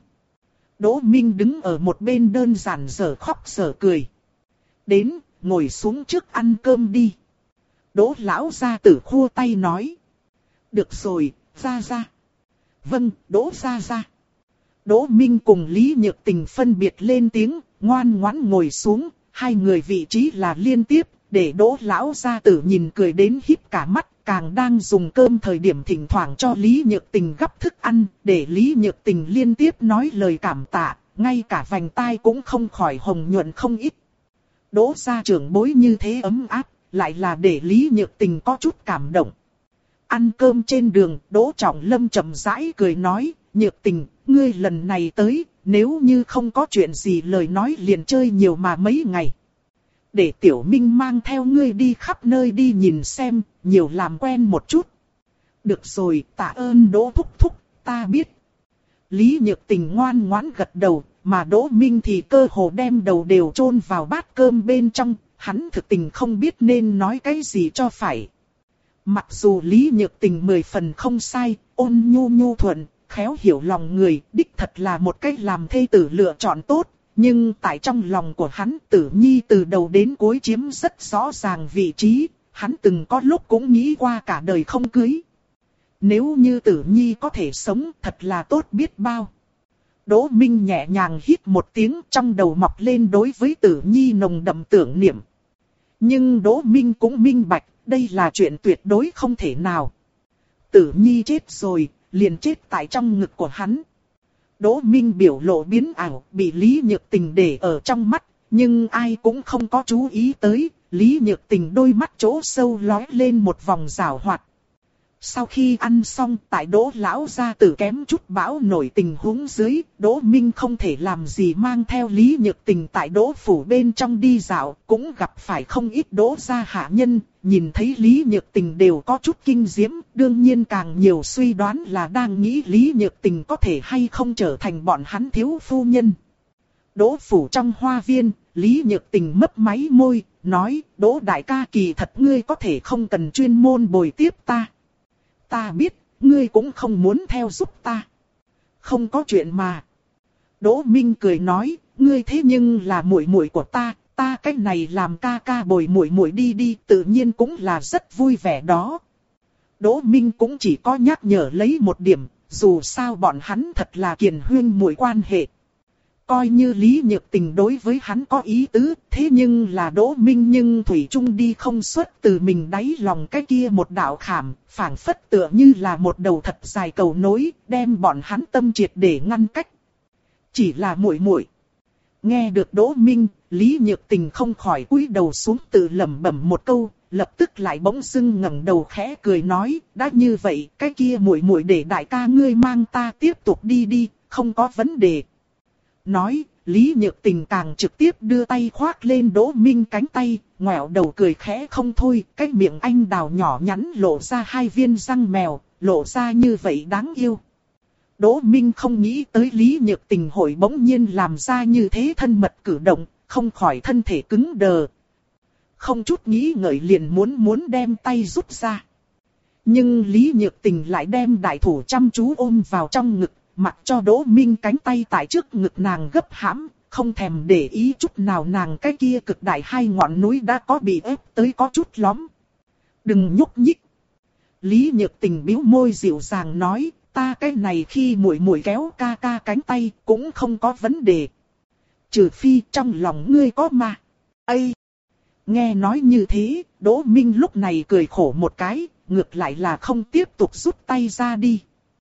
Đỗ Minh đứng ở một bên đơn giản dở khóc dở cười. Đến, ngồi xuống trước ăn cơm đi. Đỗ lão gia tử khua tay nói. Được rồi, ra ra. Vâng, Đỗ gia gia. Đỗ Minh cùng Lý Nhược Tình phân biệt lên tiếng, ngoan ngoãn ngồi xuống, hai người vị trí là liên tiếp, để Đỗ lão gia tử nhìn cười đến híp cả mắt, càng đang dùng cơm thời điểm thỉnh thoảng cho Lý Nhược Tình gắp thức ăn, để Lý Nhược Tình liên tiếp nói lời cảm tạ, ngay cả vành tai cũng không khỏi hồng nhuận không ít. Đỗ gia trưởng bối như thế ấm áp, lại là để Lý Nhược Tình có chút cảm động. Ăn cơm trên đường, Đỗ Trọng Lâm chậm rãi cười nói, Nhược Tình, ngươi lần này tới, nếu như không có chuyện gì lời nói liền chơi nhiều mà mấy ngày. Để Tiểu Minh mang theo ngươi đi khắp nơi đi nhìn xem, nhiều làm quen một chút. Được rồi, tạ ơn Đỗ thúc thúc, ta biết. Lý Nhược Tình ngoan ngoãn gật đầu, mà Đỗ Minh thì cơ hồ đem đầu đều chôn vào bát cơm bên trong, hắn thực tình không biết nên nói cái gì cho phải. Mặc dù Lý Nhược Tình mười phần không sai, ôn nhu nhu thuận, khéo hiểu lòng người, đích thật là một cách làm thê tử lựa chọn tốt. Nhưng tại trong lòng của hắn, Tử Nhi từ đầu đến cuối chiếm rất rõ ràng vị trí, hắn từng có lúc cũng nghĩ qua cả đời không cưới. Nếu như Tử Nhi có thể sống, thật là tốt biết bao. Đỗ Minh nhẹ nhàng hít một tiếng, trong đầu mọc lên đối với Tử Nhi nồng đậm tưởng niệm. Nhưng Đỗ Minh cũng minh bạch, đây là chuyện tuyệt đối không thể nào. Tử Nhi chết rồi, liền chết tại trong ngực của hắn. Đỗ Minh biểu lộ biến ảo, bị Lý Nhược Tình để ở trong mắt, nhưng ai cũng không có chú ý tới, Lý Nhược Tình đôi mắt chỗ sâu lóe lên một vòng rào hoạt. Sau khi ăn xong, tại Đỗ lão gia tử kém chút bão nổi tình huống dưới, Đỗ Minh không thể làm gì mang theo Lý Nhược Tình tại Đỗ phủ bên trong đi dạo, cũng gặp phải không ít Đỗ gia hạ nhân, nhìn thấy Lý Nhược Tình đều có chút kinh diễm, đương nhiên càng nhiều suy đoán là đang nghĩ Lý Nhược Tình có thể hay không trở thành bọn hắn thiếu phu nhân. Đỗ phủ trong hoa viên, Lý Nhược Tình mấp máy môi, nói, Đỗ đại ca kỳ thật ngươi có thể không cần chuyên môn bồi tiếp ta. Ta biết, ngươi cũng không muốn theo giúp ta. Không có chuyện mà. Đỗ Minh cười nói, ngươi thế nhưng là muội muội của ta, ta cách này làm ca ca bồi muội muội đi đi, tự nhiên cũng là rất vui vẻ đó. Đỗ Minh cũng chỉ có nhắc nhở lấy một điểm, dù sao bọn hắn thật là kiền huyên muội quan hệ. Coi như Lý Nhược Tình đối với hắn có ý tứ, thế nhưng là Đỗ Minh nhưng thủy chung đi không xuất từ mình đáy lòng cái kia một đạo khảm, phảng phất tựa như là một đầu thật dài cầu nối, đem bọn hắn tâm triệt để ngăn cách. Chỉ là muội muội. Nghe được Đỗ Minh, Lý Nhược Tình không khỏi cúi đầu xuống tự lẩm bẩm một câu, lập tức lại bỗng dưng ngẩng đầu khẽ cười nói, đã như vậy, cái kia muội muội để đại ca ngươi mang ta tiếp tục đi đi, không có vấn đề. Nói, Lý Nhược Tình càng trực tiếp đưa tay khoác lên Đỗ Minh cánh tay, ngoẹo đầu cười khẽ không thôi, cái miệng anh đào nhỏ nhắn lộ ra hai viên răng mèo, lộ ra như vậy đáng yêu. Đỗ Minh không nghĩ tới Lý Nhược Tình hội bỗng nhiên làm ra như thế thân mật cử động, không khỏi thân thể cứng đờ. Không chút nghĩ ngợi liền muốn muốn đem tay rút ra. Nhưng Lý Nhược Tình lại đem đại thủ chăm chú ôm vào trong ngực, mặc cho Đỗ Minh cánh tay tại trước ngực nàng gấp hãm, không thèm để ý chút nào nàng cái kia cực đại hai ngọn núi đã có bị ép tới có chút lóm. Đừng nhúc nhích. Lý Nhược Tình bĩu môi dịu dàng nói, ta cái này khi muội muội kéo ca ca cánh tay cũng không có vấn đề. Trừ phi trong lòng ngươi có ma. Ây! Nghe nói như thế, Đỗ Minh lúc này cười khổ một cái, ngược lại là không tiếp tục rút tay ra đi.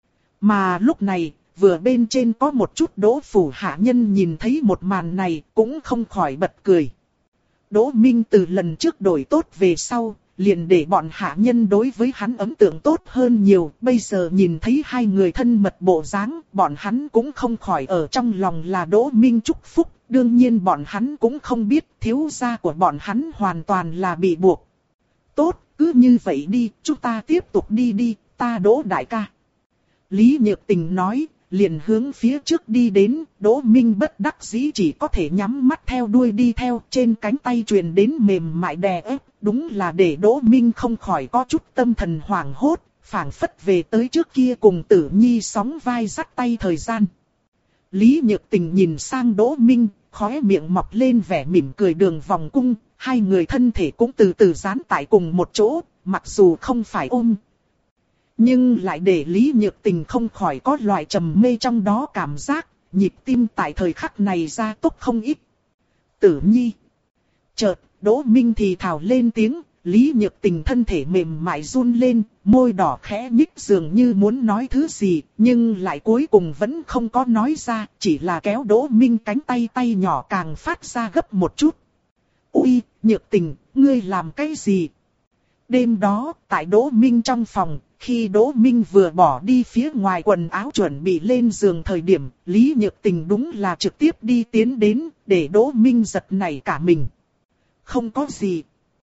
Mà lúc này, vừa bên trên có một chút Đỗ phủ hạ nhân nhìn thấy một màn này cũng không khỏi bật cười. Đỗ Minh từ lần trước đổi tốt về sau, liền để bọn hạ nhân đối với hắn ấn tượng tốt hơn nhiều. Bây giờ nhìn thấy hai người thân mật bộ dáng, bọn hắn cũng không khỏi ở trong lòng là Đỗ Minh chúc phúc. Đương nhiên bọn hắn cũng không biết thiếu gia của bọn hắn hoàn toàn là bị buộc. Tốt, cứ như vậy đi, chúng ta tiếp tục đi đi, ta Đỗ đại ca. Lý Nhược Tình nói, liền hướng phía trước đi đến, Đỗ Minh bất đắc dĩ chỉ có thể nhắm mắt theo đuôi đi theo, trên cánh tay truyền đến mềm mại đè ép, đúng là để Đỗ Minh không khỏi có chút tâm thần hoảng hốt, phảng phất về tới trước kia cùng Tử Nhi sóng vai dắt tay thời gian. Lý Nhược Tình nhìn sang Đỗ Minh, khóe miệng mọc lên vẻ mỉm cười đường vòng cung, hai người thân thể cũng từ từ dán tại cùng một chỗ, mặc dù không phải ôm. Nhưng lại để Lý Nhược Tình không khỏi có loại trầm mê trong đó cảm giác, nhịp tim tại thời khắc này ra tốc không ít. Tử Nhi. Chợt, Đỗ Minh thì thào lên tiếng, Lý Nhược Tình thân thể mềm mại run lên, môi đỏ khẽ nhích dường như muốn nói thứ gì, nhưng lại cuối cùng vẫn không có nói ra, chỉ là kéo Đỗ Minh cánh tay tay nhỏ càng phát ra gấp một chút. Ui, Nhược Tình, ngươi làm cái gì? Đêm đó, tại Đỗ Minh trong phòng, khi Đỗ Minh vừa bỏ đi phía ngoài quần áo chuẩn bị lên giường thời điểm, Lý Nhược Tình đúng là trực tiếp đi tiến đến, để Đỗ Minh giật nảy cả mình. Không có gì.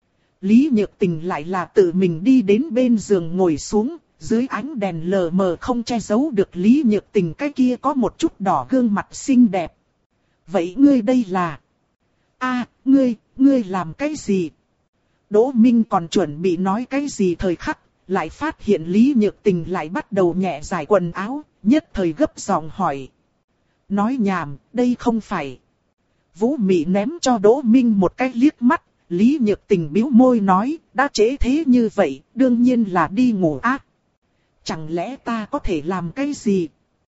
Lý Nhược Tình lại là tự mình đi đến bên giường ngồi xuống, dưới ánh đèn lờ mờ không che giấu được Lý Nhược Tình cái kia có một chút đỏ gương mặt xinh đẹp. Vậy ngươi đây là... a ngươi, ngươi làm cái gì? Đỗ Minh còn chuẩn bị nói cái gì thời khắc, lại phát hiện Lý Nhược Tình lại bắt đầu nhẹ giải quần áo, nhất thời gấp giọng hỏi. Nói nhảm, đây không phải. Vũ Mị ném cho Đỗ Minh một cái liếc mắt, Lý Nhược Tình bĩu môi nói, đã trễ thế như vậy, đương nhiên là đi ngủ ác. Chẳng lẽ ta có thể làm cái gì?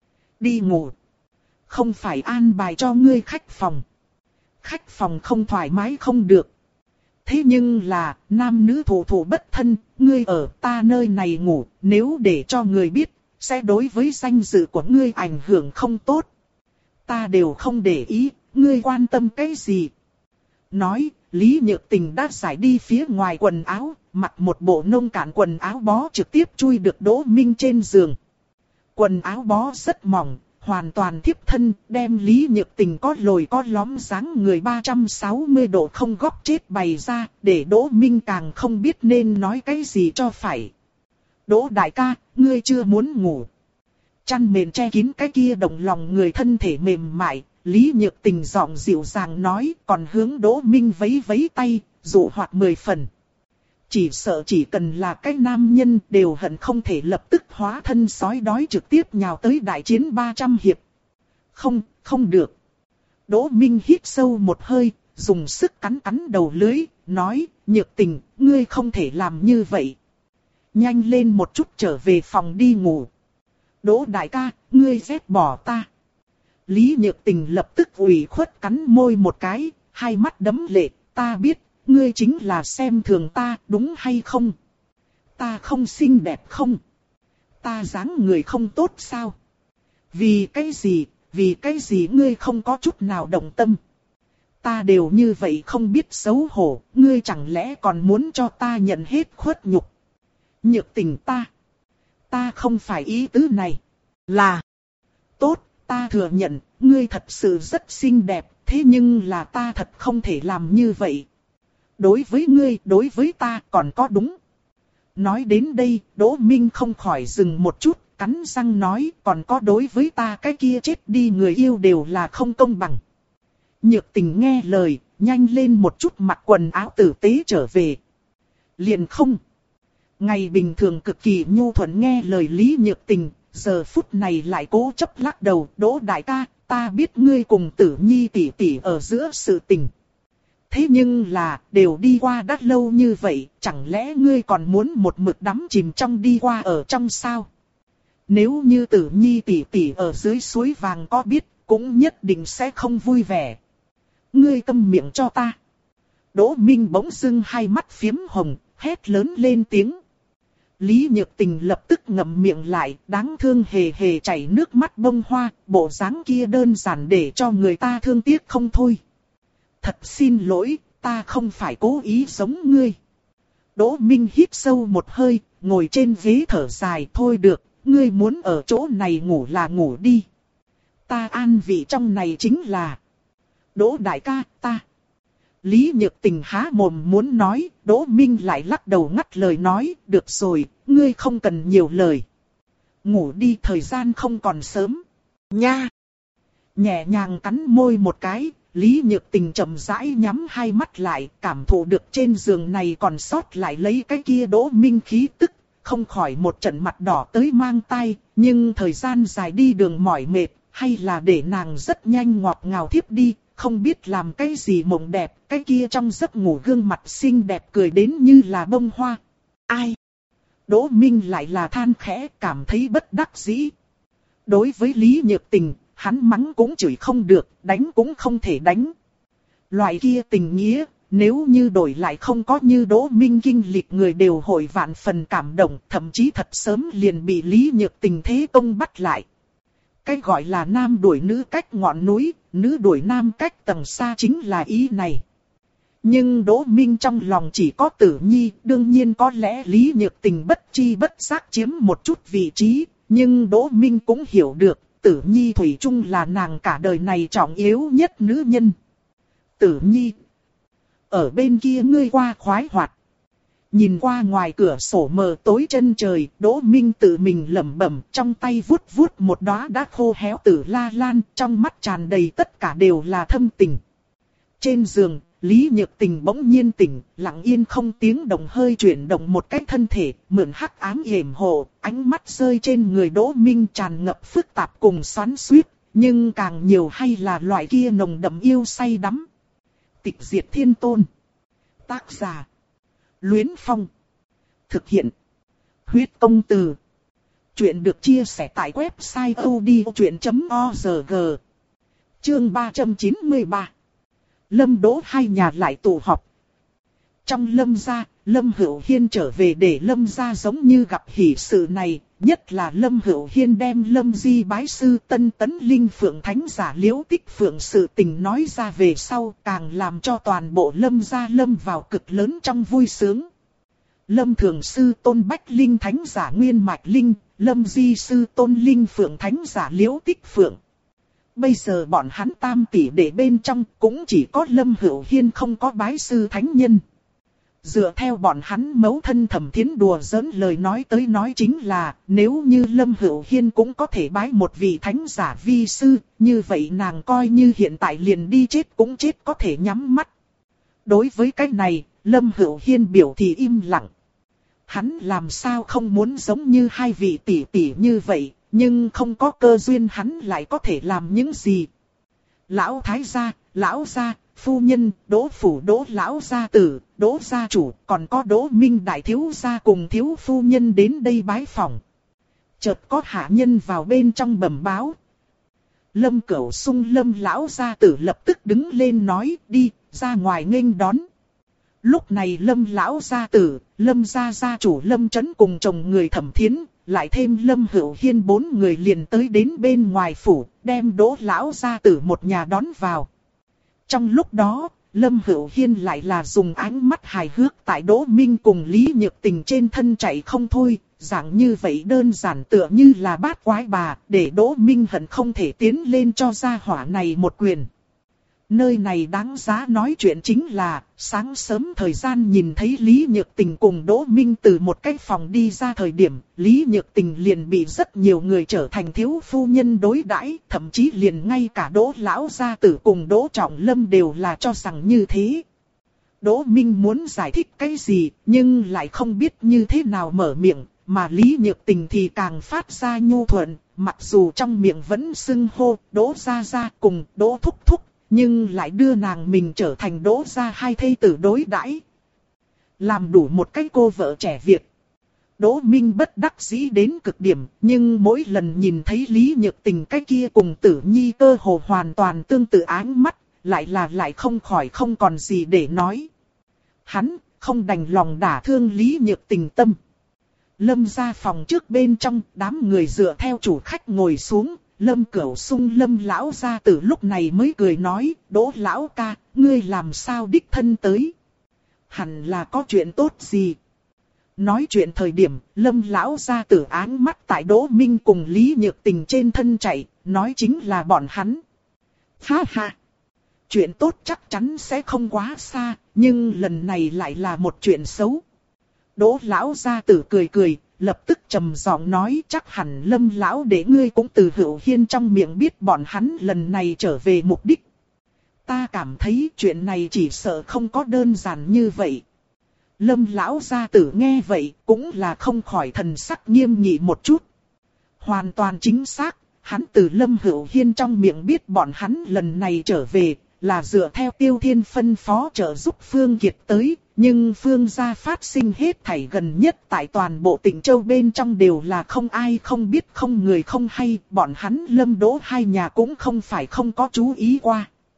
Đi ngủ. Không phải an bài cho ngươi khách phòng. Khách phòng không thoải mái không được. Thế nhưng là, nam nữ thủ thủ bất thân, ngươi ở ta nơi này ngủ, nếu để cho người biết, sẽ đối với danh dự của ngươi ảnh hưởng không tốt. Ta đều không để ý, ngươi quan tâm cái gì? Nói, Lý Nhược Tình đã giải đi phía ngoài quần áo, mặc một bộ nông cạn quần áo bó trực tiếp chui được Đỗ Minh trên giường. Quần áo bó rất mỏng, hoàn toàn thiếp thân, đem Lý Nhược Tình có lồi có lõm dáng người ba trăm sáu mươi độ không góc chết bày ra, để Đỗ Minh càng không biết nên nói cái gì cho phải. Đỗ đại ca, ngươi chưa muốn ngủ. Chăn mền che kín cái kia động lòng người thân thể mềm mại, Lý Nhược Tình giọng dịu dàng nói, còn hướng Đỗ Minh vẫy vẫy tay, dụ hoạt mười phần. Chỉ sợ chỉ cần là cái nam nhân đều hận không thể lập tức hóa thân sói đói trực tiếp nhào tới đại chiến ba trăm hiệp. Không, không được. Đỗ Minh hít sâu một hơi, dùng sức cắn cắn đầu lưỡi, nói, Nhược Tình, ngươi không thể làm như vậy. Nhanh lên một chút trở về phòng đi ngủ. Đỗ đại ca, ngươi ghét bỏ ta. Lý Nhược Tình lập tức ủy khuất cắn môi một cái, hai mắt đẫm lệ, ta biết, ngươi chính là xem thường ta, đúng hay không? Ta không xinh đẹp không? Ta dáng người không tốt sao? Vì cái gì, vì cái gì ngươi không có chút nào động tâm? Ta đều như vậy không biết xấu hổ, ngươi chẳng lẽ còn muốn cho ta nhận hết khuất nhục? Nhược Tình ta, ta không phải ý tứ này, là tốt. Ta thừa nhận, ngươi thật sự rất xinh đẹp, thế nhưng là ta thật không thể làm như vậy. Đối với ngươi, đối với ta còn có đúng. Nói đến đây, Đỗ Minh không khỏi dừng một chút, cắn răng nói, còn có đối với ta cái kia chết đi người yêu đều là không công bằng. Nhược Tình nghe lời, nhanh lên một chút mặc quần áo tử tế trở về. Liền không. Ngày bình thường cực kỳ nhu thuận nghe lời Lý Nhược Tình. Giờ phút này lại cố chấp lắc đầu, Đỗ đại ca, ta biết ngươi cùng Tử Nhi tỷ tỷ ở giữa sự tình. Thế nhưng là, đều đi qua đã lâu như vậy, chẳng lẽ ngươi còn muốn một mực đắm chìm trong đi qua ở trong sao? Nếu như Tử Nhi tỷ tỷ ở dưới suối vàng có biết, cũng nhất định sẽ không vui vẻ. Ngươi câm miệng cho ta. Đỗ Minh bỗng dưng hai mắt phiếm hồng, hét lớn lên tiếng. Lý Nhược Tình lập tức ngậm miệng lại, đáng thương hề hề chảy nước mắt bông hoa, bộ dáng kia đơn giản để cho người ta thương tiếc không thôi. Thật xin lỗi, ta không phải cố ý giống ngươi. Đỗ Minh hít sâu một hơi, ngồi trên ghế thở dài, thôi được, ngươi muốn ở chỗ này ngủ là ngủ đi. Ta an vị trong này chính là... Đỗ đại ca, ta... Lý Nhược Tình há mồm muốn nói, Đỗ Minh lại lắc đầu ngắt lời nói, được rồi, ngươi không cần nhiều lời. Ngủ đi, thời gian không còn sớm. Nha! Nhẹ nhàng cắn môi một cái, Lý Nhược Tình chậm rãi nhắm hai mắt lại, cảm thụ được trên giường này còn sót lại lấy cái kia Đỗ Minh khí tức, không khỏi một trận mặt đỏ tới mang tai, nhưng thời gian dài đi đường mỏi mệt, hay là để nàng rất nhanh ngọt ngào thiếp đi. Không biết làm cái gì mộng đẹp, cái kia trong giấc ngủ gương mặt xinh đẹp cười đến như là bông hoa. Ai? Đỗ Minh lại là than khẽ, cảm thấy bất đắc dĩ. Đối với Lý Nhược Tình, hắn mắng cũng chửi không được, đánh cũng không thể đánh. Loại kia tình nghĩa, nếu như đổi lại không có như Đỗ Minh kinh lịch người đều hội vạn phần cảm động, thậm chí thật sớm liền bị Lý Nhược Tình thế công bắt lại. Cái gọi là nam đuổi nữ cách ngọn núi, nữ đuổi nam cách tầng xa chính là ý này. Nhưng Đỗ Minh trong lòng chỉ có Tử Nhi, đương nhiên có lẽ Lý Nhược Tình bất chi bất giác chiếm một chút vị trí, nhưng Đỗ Minh cũng hiểu được, Tử Nhi thủy chung là nàng cả đời này trọng yếu nhất nữ nhân. Tử Nhi, ở bên kia ngươi qua khoái hoạt. Nhìn qua ngoài cửa sổ mờ tối chân trời, Đỗ Minh tự mình lẩm bẩm, trong tay vuốt vuốt một đóa đã khô héo tử la lan, trong mắt tràn đầy tất cả đều là thâm tình. Trên giường, Lý Nhược Tình bỗng nhiên tỉnh, lặng yên không tiếng động hơi chuyển động một cái thân thể, mượn hắc ám yểm hộ, ánh mắt rơi trên người Đỗ Minh tràn ngập phức tạp cùng xoắn xuýt, nhưng càng nhiều hay là loại kia nồng đậm yêu say đắm. Tịch Diệt Thiên Tôn. Tác giả: Luyến Phong. Thực hiện: Huyết Công Từ. Chuyện được chia sẻ tại website odchuyện chấm org. Chương ba trăm chín mươi ba. Lâm Đỗ hai nhà lại tụ họp. Trong Lâm gia, Lâm Hữu Hiên trở về để Lâm gia giống như gặp hỷ sự này, nhất là Lâm Hữu Hiên đem Lâm Di bái sư Tân Tấn Linh Phượng Thánh giả Liễu Tích Phượng sự tình nói ra về sau, càng làm cho toàn bộ Lâm gia lâm vào cực lớn trong vui sướng. Lâm Thường sư Tôn Bách Linh Thánh giả Nguyên Mạch Linh, Lâm Di sư Tôn Linh Phượng Thánh giả Liễu Tích Phượng. Bây giờ bọn hắn tam tỷ đệ bên trong cũng chỉ có Lâm Hữu Hiên không có bái sư thánh nhân. Dựa theo bọn hắn mẫu thân Thẩm Thiến đùa giỡn lời nói tới nói chính là, nếu như Lâm Hữu Hiên cũng có thể bái một vị thánh giả vi sư, như vậy nàng coi như hiện tại liền đi chết cũng chết có thể nhắm mắt. Đối với cái này, Lâm Hữu Hiên biểu thị im lặng. Hắn làm sao không muốn giống như hai vị tỷ tỷ như vậy, nhưng không có cơ duyên hắn lại có thể làm những gì. Lão thái gia, lão gia, phu nhân, Đỗ phủ Đỗ lão gia tử, Đỗ gia chủ, còn có Đỗ Minh đại thiếu gia cùng thiếu phu nhân đến đây bái phỏng. Chợt có hạ nhân vào bên trong bẩm báo. Lâm Cửu Sung Lâm lão gia tử lập tức đứng lên nói, đi, ra ngoài nghênh đón. Lúc này Lâm lão gia tử, Lâm gia gia chủ Lâm Trấn cùng chồng người Thẩm Thiến, lại thêm Lâm Hữu Hiên bốn người liền tới đến bên ngoài phủ, đem Đỗ lão gia tử một nhà đón vào. Trong lúc đó, Lâm Hữu Hiên lại là dùng ánh mắt hài hước tại Đỗ Minh cùng Lý Nhược Tình trên thân chạy không thôi, dạng như vậy đơn giản tựa như là bát quái bà, để Đỗ Minh hận không thể tiến lên cho gia hỏa này một quyền. Nơi này đáng giá nói chuyện chính là, sáng sớm thời gian nhìn thấy Lý Nhược Tình cùng Đỗ Minh từ một cái phòng đi ra thời điểm, Lý Nhược Tình liền bị rất nhiều người trở thành thiếu phu nhân đối đãi, thậm chí liền ngay cả Đỗ lão gia tử cùng Đỗ Trọng Lâm đều là cho rằng như thế. Đỗ Minh muốn giải thích cái gì, nhưng lại không biết như thế nào mở miệng, mà Lý Nhược Tình thì càng phát ra nhu thuận, mặc dù trong miệng vẫn xưng hô Đỗ gia gia cùng Đỗ thúc thúc, nhưng lại đưa nàng mình trở thành Đỗ gia hai thê tử đối đãi. Làm đủ một cái cô vợ trẻ Việt. Đỗ Minh bất đắc dĩ đến cực điểm, nhưng mỗi lần nhìn thấy Lý Nhược Tình cái kia cùng Tử Nhi cơ hồ hoàn toàn tương tự ánh mắt, lại là lại không khỏi không còn gì để nói. Hắn không đành lòng đả thương Lý Nhược Tình tâm. Lâm ra phòng trước bên trong, đám người dựa theo chủ khách ngồi xuống. Lâm Cửu Sung Lâm lão gia tử lúc này mới cười nói, Đỗ lão ca, ngươi làm sao đích thân tới? Hẳn là có chuyện tốt gì? Nói chuyện thời điểm, Lâm lão gia tử áng mắt tại Đỗ Minh cùng Lý Nhược Tình trên thân chạy, nói chính là bọn hắn. Ha ha! Chuyện tốt chắc chắn sẽ không quá xa, nhưng lần này lại là một chuyện xấu. Đỗ lão gia tử cười cười, lập tức trầm giọng nói, chắc hẳn Lâm lão để ngươi cũng từ Hữu Hiên trong miệng biết bọn hắn lần này trở về mục đích. Ta cảm thấy chuyện này chỉ sợ không có đơn giản như vậy. Lâm lão gia tử nghe vậy cũng là không khỏi thần sắc nghiêm nghị một chút. Hoàn toàn chính xác, hắn từ Lâm Hữu Hiên trong miệng biết bọn hắn lần này trở về là dựa theo Tiêu Thiên phân phó trợ giúp Phương Kiệt tới. Nhưng Phương gia phát sinh hết thảy gần nhất tại toàn bộ tỉnh Châu bên trong đều là không ai không biết không người không hay, bọn hắn Lâm Đỗ hai nhà cũng không phải không có chú ý qua.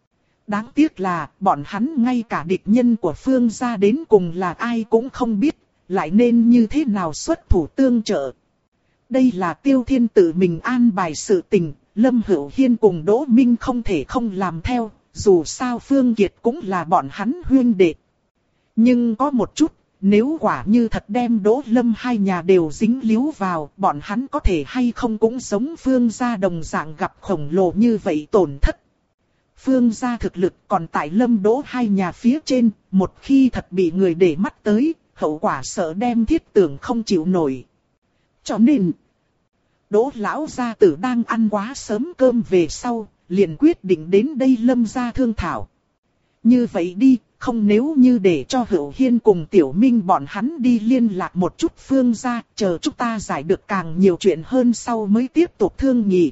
Đáng tiếc là bọn hắn ngay cả địch nhân của Phương gia đến cùng là ai cũng không biết, lại nên như thế nào xuất thủ tương trợ. Đây là Tiêu Thiên tự mình an bài sự tình, Lâm Hữu Hiên cùng Đỗ Minh không thể không làm theo, dù sao Phương Kiệt cũng là bọn hắn huynh đệ. Nhưng có một chút, nếu quả như thật đem Đỗ Lâm hai nhà đều dính líu vào, bọn hắn có thể hay không cũng giống Phương gia đồng dạng gặp khổng lồ như vậy tổn thất. Phương gia thực lực còn tại Lâm Đỗ hai nhà phía trên, một khi thật bị người để mắt tới, hậu quả sợ đem Thiết Tưởng không chịu nổi. Cho nên, Đỗ lão gia tử đang ăn quá sớm cơm về sau, liền quyết định đến đây Lâm gia thương thảo. Như vậy đi, không nếu như để cho Hữu Hiên cùng Tiểu Minh bọn hắn đi liên lạc một chút Phương gia, chờ chúng ta giải được càng nhiều chuyện hơn sau mới tiếp tục thương nghị.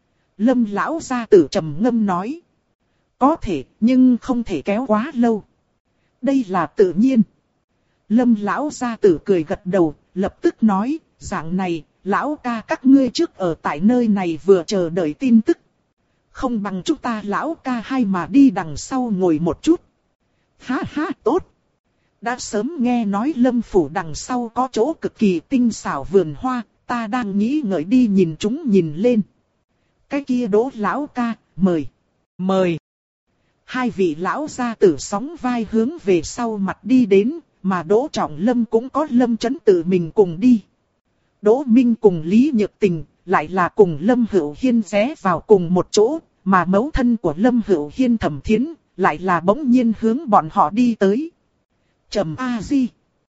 Lâm lão gia tử trầm ngâm nói. Có thể, nhưng không thể kéo quá lâu. Đây là tự nhiên. Lâm lão gia tử cười gật đầu, lập tức nói, dạng này, lão ca các ngươi trước ở tại nơi này vừa chờ đợi tin tức. Không bằng chúng ta lão ca hai mà đi đằng sau ngồi một chút. Ha ha, tốt. Đã sớm nghe nói Lâm phủ đằng sau có chỗ cực kỳ tinh xảo vườn hoa, ta đang nghĩ ngợi đi nhìn chúng nhìn lên. Cái kia Đỗ lão ca, mời, mời. Hai vị lão gia tử sóng vai hướng về sau mặt đi đến, mà Đỗ Trọng Lâm cũng có Lâm Chấn tự mình cùng đi. Đỗ Minh cùng Lý Nhược Tình, lại là cùng Lâm Hữu Hiên rẽ vào cùng một chỗ, mà mẫu thân của Lâm Hữu Hiên Thẩm Thiến, lại là bỗng nhiên hướng bọn họ đi tới. Trầm A Di.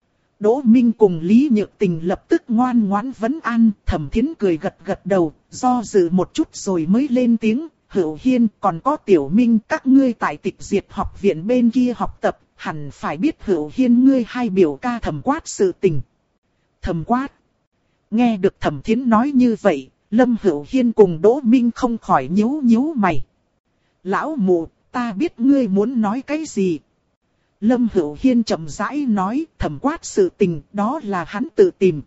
Đỗ Minh cùng Lý Nhược Tình lập tức ngoan ngoãn vấn an, Thẩm Thiến cười gật gật đầu, do dự một chút rồi mới lên tiếng. Hữu Hiên còn có Tiểu Minh, các ngươi tại Tịch Diệt học viện bên kia học tập, hẳn phải biết Hữu Hiên ngươi hai biểu ca Thẩm Quát sự tình. Thẩm Quát. Nghe được Thẩm Thiến nói như vậy, Lâm Hữu Hiên cùng Đỗ Minh không khỏi nhíu nhíu mày. Lão mụ, ta biết ngươi muốn nói cái gì. Lâm Hữu Hiên chậm rãi nói, Thẩm Quát sự tình đó là hắn tự tìm.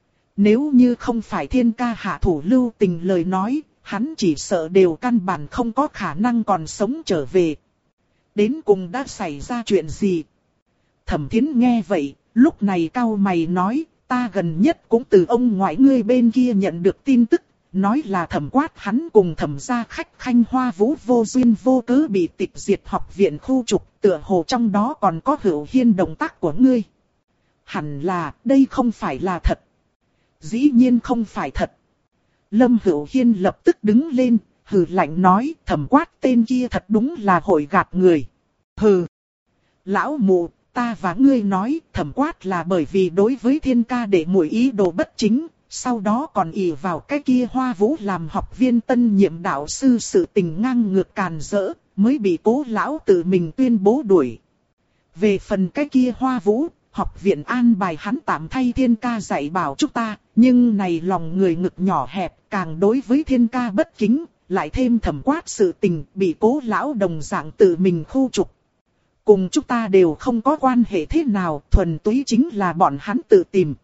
Nếu như không phải Thiên ca hạ thủ lưu tình lời nói, hắn chỉ sợ đều căn bản không có khả năng còn sống trở về. Đến cùng đã xảy ra chuyện gì? Thẩm Thiến nghe vậy, lúc này cau mày nói, ta gần nhất cũng từ ông ngoại ngươi bên kia nhận được tin tức, nói là Thẩm Quát hắn cùng Thẩm gia khách khanh Hoa Vũ vô duyên vô cớ bị Tịch Diệt học viện khu trục, tựa hồ trong đó còn có Hữu Hiên động tác của ngươi. Hẳn là, đây không phải là thật. Dĩ nhiên không phải thật. Lâm Hữu Hiên lập tức đứng lên, hừ lạnh nói, Thẩm Quát tên kia thật đúng là hội gạt người. Hừ. Lão mụ, ta và ngươi nói, Thẩm Quát là bởi vì đối với Thiên ca đệ muội ý đồ bất chính, sau đó còn ỷ vào cái kia Hoa Vũ làm học viên tân nhiệm đạo sư sự tình ngang ngược càn rỡ, mới bị Cố lão tự mình tuyên bố đuổi. Về phần cái kia Hoa Vũ, học viện an bài hắn tạm thay Thiên ca dạy bảo chúng ta, nhưng này lòng người ngực nhỏ hẹp, càng đối với Thiên ca bất kính, lại thêm Thẩm Quát sự tình bị Cố lão đồng dạng tự mình khu trục. Cùng chúng ta đều không có quan hệ thế nào, thuần túy chính là bọn hắn tự tìm.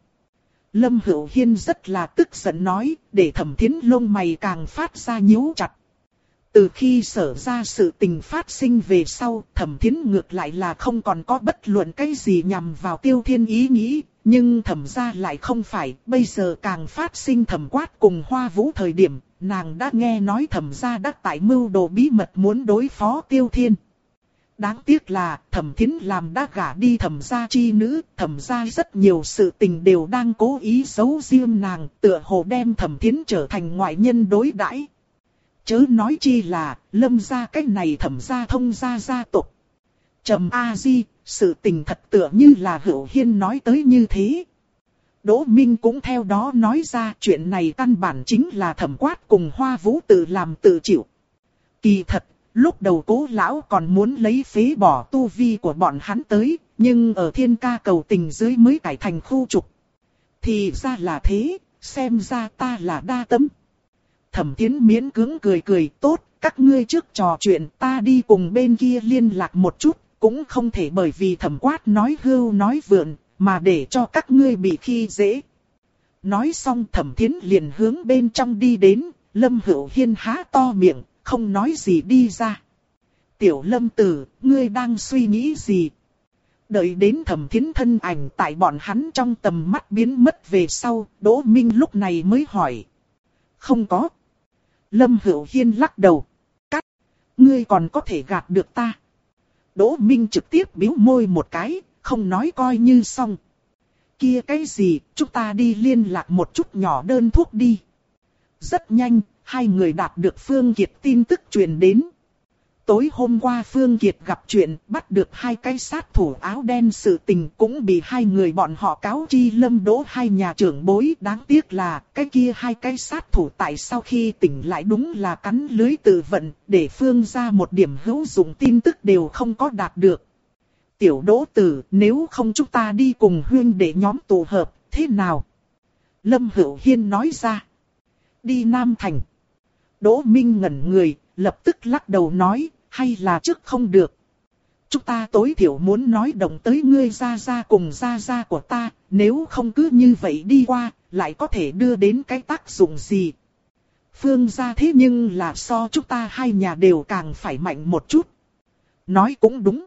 Lâm Hữu Hiên rất là tức giận nói, để Thẩm Thiến lông mày càng phát ra nhíu chặt. Từ khi sở ra sự tình phát sinh về sau, Thẩm Thiến ngược lại là không còn có bất luận cái gì nhằm vào Tiêu Thiên ý nghĩ, nhưng Thẩm gia lại không phải, bây giờ càng phát sinh Thẩm Quát cùng Hoa Vũ thời điểm, nàng đã nghe nói Thẩm gia đã tại mưu đồ bí mật muốn đối phó Tiêu Thiên. Đáng tiếc là Thẩm Thiến làm đã gả đi Thẩm gia chi nữ, Thẩm gia rất nhiều sự tình đều đang cố ý giấu riêng nàng, tựa hồ đem Thẩm Thiến trở thành ngoại nhân đối đãi. Chớ nói chi là Lâm gia cái này Thẩm gia thông gia gia tộc. Trầm A Di, sự tình thật tựa như là Hữu Hiên nói tới như thế. Đỗ Minh cũng theo đó nói ra chuyện này căn bản chính là Thẩm Quát cùng Hoa Vũ tự làm tự chịu. Kỳ thật, lúc đầu Cố lão còn muốn lấy phế bỏ tu vi của bọn hắn tới, nhưng ở Thiên ca cầu tình dưới mới cải thành khu trục. Thì ra là thế, xem ra ta là đa tâm. Thẩm Thiến miễn cưỡng cười cười, tốt, các ngươi trước trò chuyện, ta đi cùng bên kia liên lạc một chút, cũng không thể bởi vì Thẩm Quát nói hưu nói vượn, mà để cho các ngươi bị khi dễ. Nói xong Thẩm Thiến liền hướng bên trong đi đến, Lâm Hữu Hiên há to miệng, không nói gì đi ra. Tiểu Lâm Tử, ngươi đang suy nghĩ gì? Đợi đến Thẩm Thiến thân ảnh tại bọn hắn trong tầm mắt biến mất về sau, Đỗ Minh lúc này mới hỏi. Không có. Lâm Hữu Hiên lắc đầu. Cắt, ngươi còn có thể gạt được ta. Đỗ Minh trực tiếp bĩu môi một cái, không nói coi như xong. Kia cái gì, chúng ta đi liên lạc một chút nhỏ đơn thuốc đi. Rất nhanh, hai người đạt được Phương Kiệt tin tức truyền đến. Tối hôm qua Phương Kiệt gặp chuyện, bắt được hai cái sát thủ áo đen, sự tình cũng bị hai người bọn họ cáo chi Lâm Đỗ hai nhà trưởng bối. Đáng tiếc là cái kia hai cái sát thủ tại sau khi tỉnh lại đúng là cắn lưới tự vận, để Phương ra một điểm hữu dụng tin tức đều không có đạt được. Tiểu Đỗ Tử, nếu không chúng ta đi cùng huynh đệ nhóm tụ hợp, thế nào? Lâm Hữu Hiên nói ra. Đi Nam Thành. Đỗ Minh ngẩn người, lập tức lắc đầu nói, hay là trước không được. Chúng ta tối thiểu muốn nói động tới ngươi gia gia cùng gia gia của ta, nếu không cứ như vậy đi qua, lại có thể đưa đến cái tác dụng gì. Phương gia thế nhưng là so chúng ta hai nhà đều càng phải mạnh một chút. Nói cũng đúng.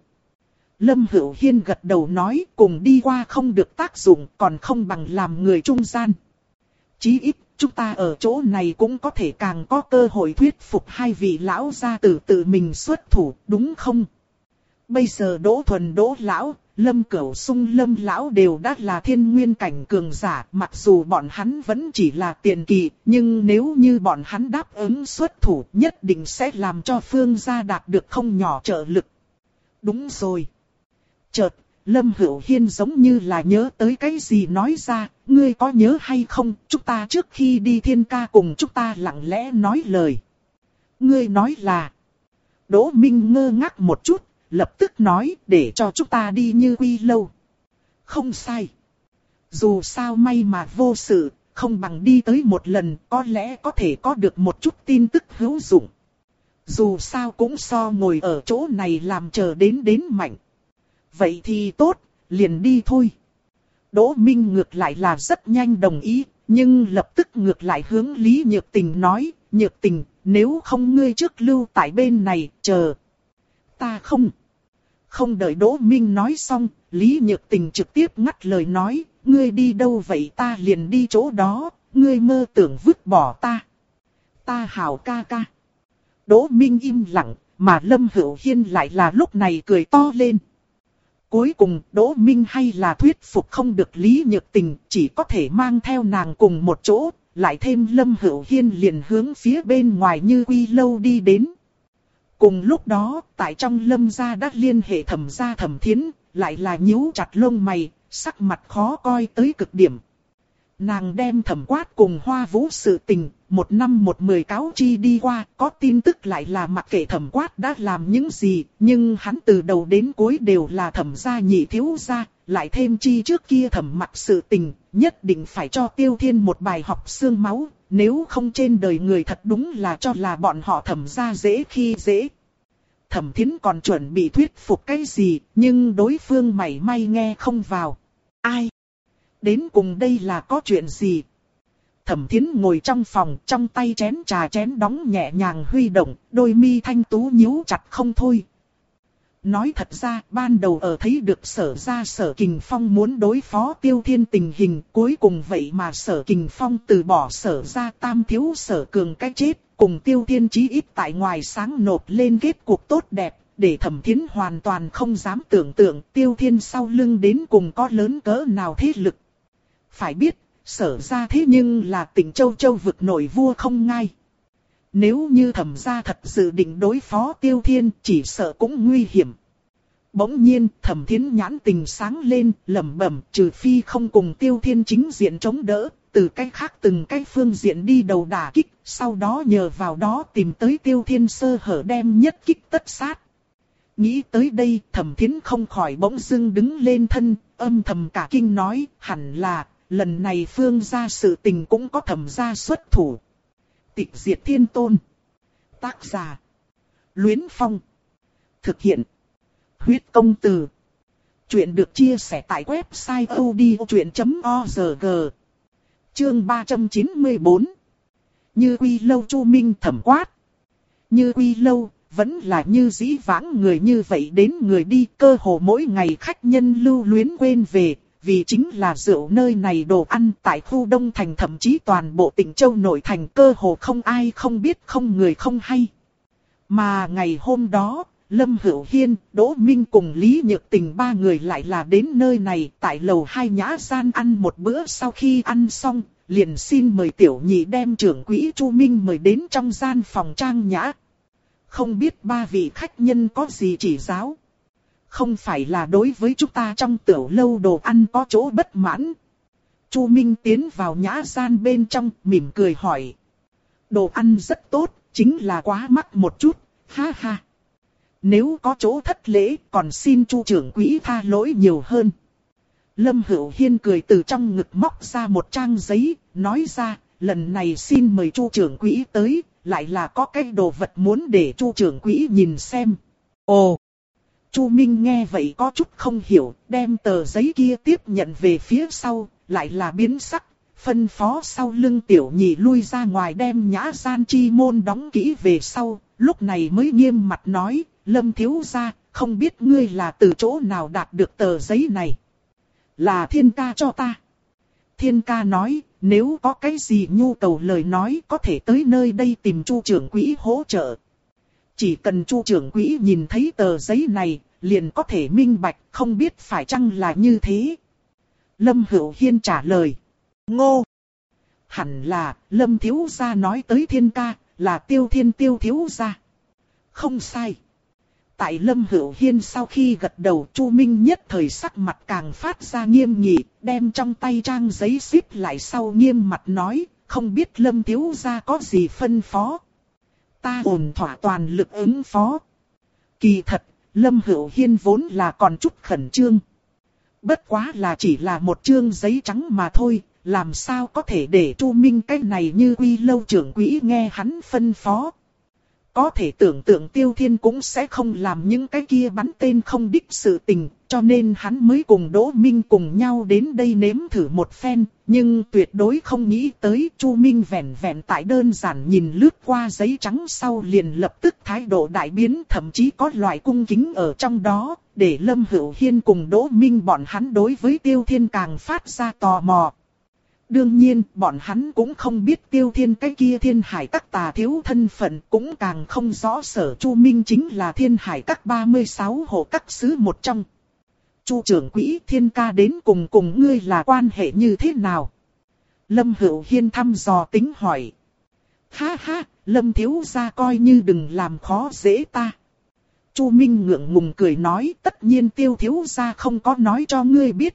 Lâm Hữu Hiên gật đầu nói, cùng đi qua không được tác dụng, còn không bằng làm người trung gian. Chí ít, chúng ta ở chỗ này cũng có thể càng có cơ hội thuyết phục hai vị lão gia tử tự mình xuất thủ, đúng không? Bây giờ Đỗ Thuần Đỗ lão, Lâm Cửu Sung Lâm lão đều đã là thiên nguyên cảnh cường giả, mặc dù bọn hắn vẫn chỉ là tiền kỳ, nhưng nếu như bọn hắn đáp ứng xuất thủ, nhất định sẽ làm cho Phương gia đạt được không nhỏ trợ lực. Đúng rồi. Chợt, Lâm Hữu Hiên giống như là nhớ tới cái gì nói ra, ngươi có nhớ hay không, chúng ta trước khi đi Thiên Ca cùng chúng ta lặng lẽ nói lời. Ngươi nói là. Đỗ Minh ngơ ngác một chút, lập tức nói để cho chúng ta đi Như Quy lâu. Không sai. Dù sao may mà vô sự, không bằng đi tới một lần, có lẽ có thể có được một chút tin tức hữu dụng. Dù sao cũng so ngồi ở chỗ này làm chờ đến đến mạnh. Vậy thì tốt, liền đi thôi. Đỗ Minh ngược lại là rất nhanh đồng ý, nhưng lập tức ngược lại hướng Lý Nhược Tình nói, Nhược Tình, nếu không ngươi trước lưu tại bên này, chờ. Ta không. Không đợi Đỗ Minh nói xong, Lý Nhược Tình trực tiếp ngắt lời nói, ngươi đi đâu vậy ta liền đi chỗ đó, ngươi mơ tưởng vứt bỏ ta. Ta hảo ca ca. Đỗ Minh im lặng, mà Lâm Hữu Hiên lại là lúc này cười to lên. Cuối cùng Đỗ Minh hay là thuyết phục không được Lý Nhược Tình, chỉ có thể mang theo nàng cùng một chỗ, lại thêm Lâm Hữu Hiên liền hướng phía bên ngoài Như Quy lâu đi đến. Cùng lúc đó, tại trong Lâm gia đã liên hệ Thẩm gia Thẩm Thiến, lại là nhíu chặt lông mày, sắc mặt khó coi tới cực điểm. Nàng đem Thẩm Quát cùng Hoa Vũ sự tình, một năm một mười cáo chi đi qua, có tin tức lại là mặc kệ Thẩm Quát đã làm những gì, nhưng hắn từ đầu đến cuối đều là Thẩm gia nhị thiếu gia, lại thêm chi trước kia Thẩm Mặc sự tình, nhất định phải cho Tiêu Thiên một bài học xương máu, nếu không trên đời người thật đúng là cho là bọn họ Thẩm gia dễ khi dễ. Thẩm Thiến còn chuẩn bị thuyết phục cái gì, nhưng đối phương mảy may nghe không vào. Ai? Đến cùng đây là có chuyện gì? Thẩm Thiến ngồi trong phòng, trong tay chén trà chén đóng nhẹ nhàng huy động, đôi mi thanh tú nhíu chặt không thôi. Nói thật ra, ban đầu ở thấy được Sở gia Sở Kình Phong muốn đối phó Tiêu Thiên tình hình, cuối cùng vậy mà Sở Kình Phong từ bỏ Sở gia tam thiếu Sở Cường cái chết, cùng Tiêu Thiên chí ít tại ngoài sáng nộp lên kết cuộc tốt đẹp, để Thẩm Thiến hoàn toàn không dám tưởng tượng Tiêu Thiên sau lưng đến cùng có lớn cỡ nào thế lực. Phải biết, Sở gia thế nhưng là Tỉnh Châu Châu vực nổi vua không ngai. Nếu như Thẩm gia thật sự định đối phó Tiêu Thiên, chỉ sợ cũng nguy hiểm. Bỗng nhiên, Thẩm Thiến nhãn tình sáng lên, lẩm bẩm, trừ phi không cùng Tiêu Thiên chính diện chống đỡ, từ cách khác từng cách phương diện đi đầu đả kích, sau đó nhờ vào đó tìm tới Tiêu Thiên sơ hở đem nhất kích tất sát. Nghĩ tới đây, Thẩm Thiến không khỏi bỗng dưng đứng lên thân, âm thầm cả kinh nói, hẳn là, lần này Phương gia sự tình cũng có Thẩm gia xuất thủ. Tịch diệt thiên tôn. Tác giả. Luyến Phong. Thực hiện. Huyết công từ. Chuyện được chia sẻ tại website odchuyện chấm org. Chương ba trăm chín mươi bốn. Như Quy lâu Chu Minh Thẩm Quát. Như Quy lâu, vẫn là như dĩ vãng người như vậy đến người đi, cơ hồ mỗi ngày khách nhân lưu luyến quên về, vì chính là rượu nơi này đồ ăn tại khu Đông Thành, thậm chí toàn bộ tỉnh Châu nội thành cơ hồ không ai không biết, không người không hay. Mà ngày hôm đó, Lâm Hữu Hiên, Đỗ Minh cùng Lý Nhược Tình ba người lại là đến nơi này, tại lầu hai nhã gian ăn một bữa. Sau khi ăn xong, liền xin mời tiểu nhị đem trưởng quỹ Chu Minh mời đến trong gian phòng trang nhã. Không biết ba vị khách nhân có gì chỉ giáo? Không phải là đối với chúng ta trong tiểu lâu đồ ăn có chỗ bất mãn? Chu Minh tiến vào nhã gian bên trong, mỉm cười hỏi. Đồ ăn rất tốt, chính là quá mắc một chút, ha ha. Nếu có chỗ thất lễ, còn xin Chu trưởng quỹ tha lỗi nhiều hơn. Lâm Hữu Hiên cười từ trong ngực móc ra một trang giấy, nói ra, lần này xin mời Chu trưởng quỹ tới, lại là có cái đồ vật muốn để Chu trưởng quỹ nhìn xem. Ồ! Chu Minh nghe vậy có chút không hiểu, đem tờ giấy kia tiếp nhận về phía sau, lại là biến sắc, phân phó sau lưng tiểu nhị lui ra ngoài đem nhã gian chi môn đóng kỹ về sau, lúc này mới nghiêm mặt nói, Lâm thiếu gia, không biết ngươi là từ chỗ nào đạt được tờ giấy này. Là Thiên ca cho ta. Thiên ca nói, nếu có cái gì nhu cầu lời nói có thể tới nơi đây tìm Chu trưởng quỹ hỗ trợ. Chỉ cần Chu trưởng quỹ nhìn thấy tờ giấy này, liền có thể minh bạch, không biết phải chăng là như thế. Lâm Hữu Hiên trả lời. Ngô! Hẳn là, Lâm thiếu gia nói tới Thiên ca, là Tiêu Thiên Tiêu thiếu gia. Không sai. Tại Lâm Hữu Hiên sau khi gật đầu, Chu Minh nhất thời sắc mặt càng phát ra nghiêm nghị, đem trong tay trang giấy xếp lại sau nghiêm mặt nói, không biết Lâm thiếu gia có gì phân phó. Ta ổn thỏa toàn lực ứng phó. Kỳ thật, Lâm Hữu Hiên vốn là còn chút khẩn trương. Bất quá là chỉ là một chương giấy trắng mà thôi, làm sao có thể để Chu Minh cái này như quy lâu trưởng quỹ nghe hắn phân phó. Có thể tưởng tượng Tiêu Thiên cũng sẽ không làm những cái kia bắn tên không đích sự tình, cho nên hắn mới cùng Đỗ Minh cùng nhau đến đây nếm thử một phen, nhưng tuyệt đối không nghĩ tới Chu Minh vẻn vẹn tại đơn giản nhìn lướt qua giấy trắng sau liền lập tức thái độ đại biến, thậm chí có loại cung kính ở trong đó, để Lâm Hữu Hiên cùng Đỗ Minh bọn hắn đối với Tiêu Thiên càng phát ra tò mò. Đương nhiên, bọn hắn cũng không biết Tiêu Thiên cái kia Thiên Hải Các tà thiếu thân phận, cũng càng không rõ Sở Chu Minh chính là Thiên Hải Các ba mươi sáu hộ các sứ một trong. Chu trưởng quỹ, Thiên ca đến cùng cùng ngươi là quan hệ như thế nào? Lâm Hữu Hiên thăm dò tính hỏi. Ha ha, Lâm thiếu gia coi như đừng làm khó dễ ta. Chu Minh ngượng ngùng cười nói, tất nhiên Tiêu thiếu gia không có nói cho ngươi biết.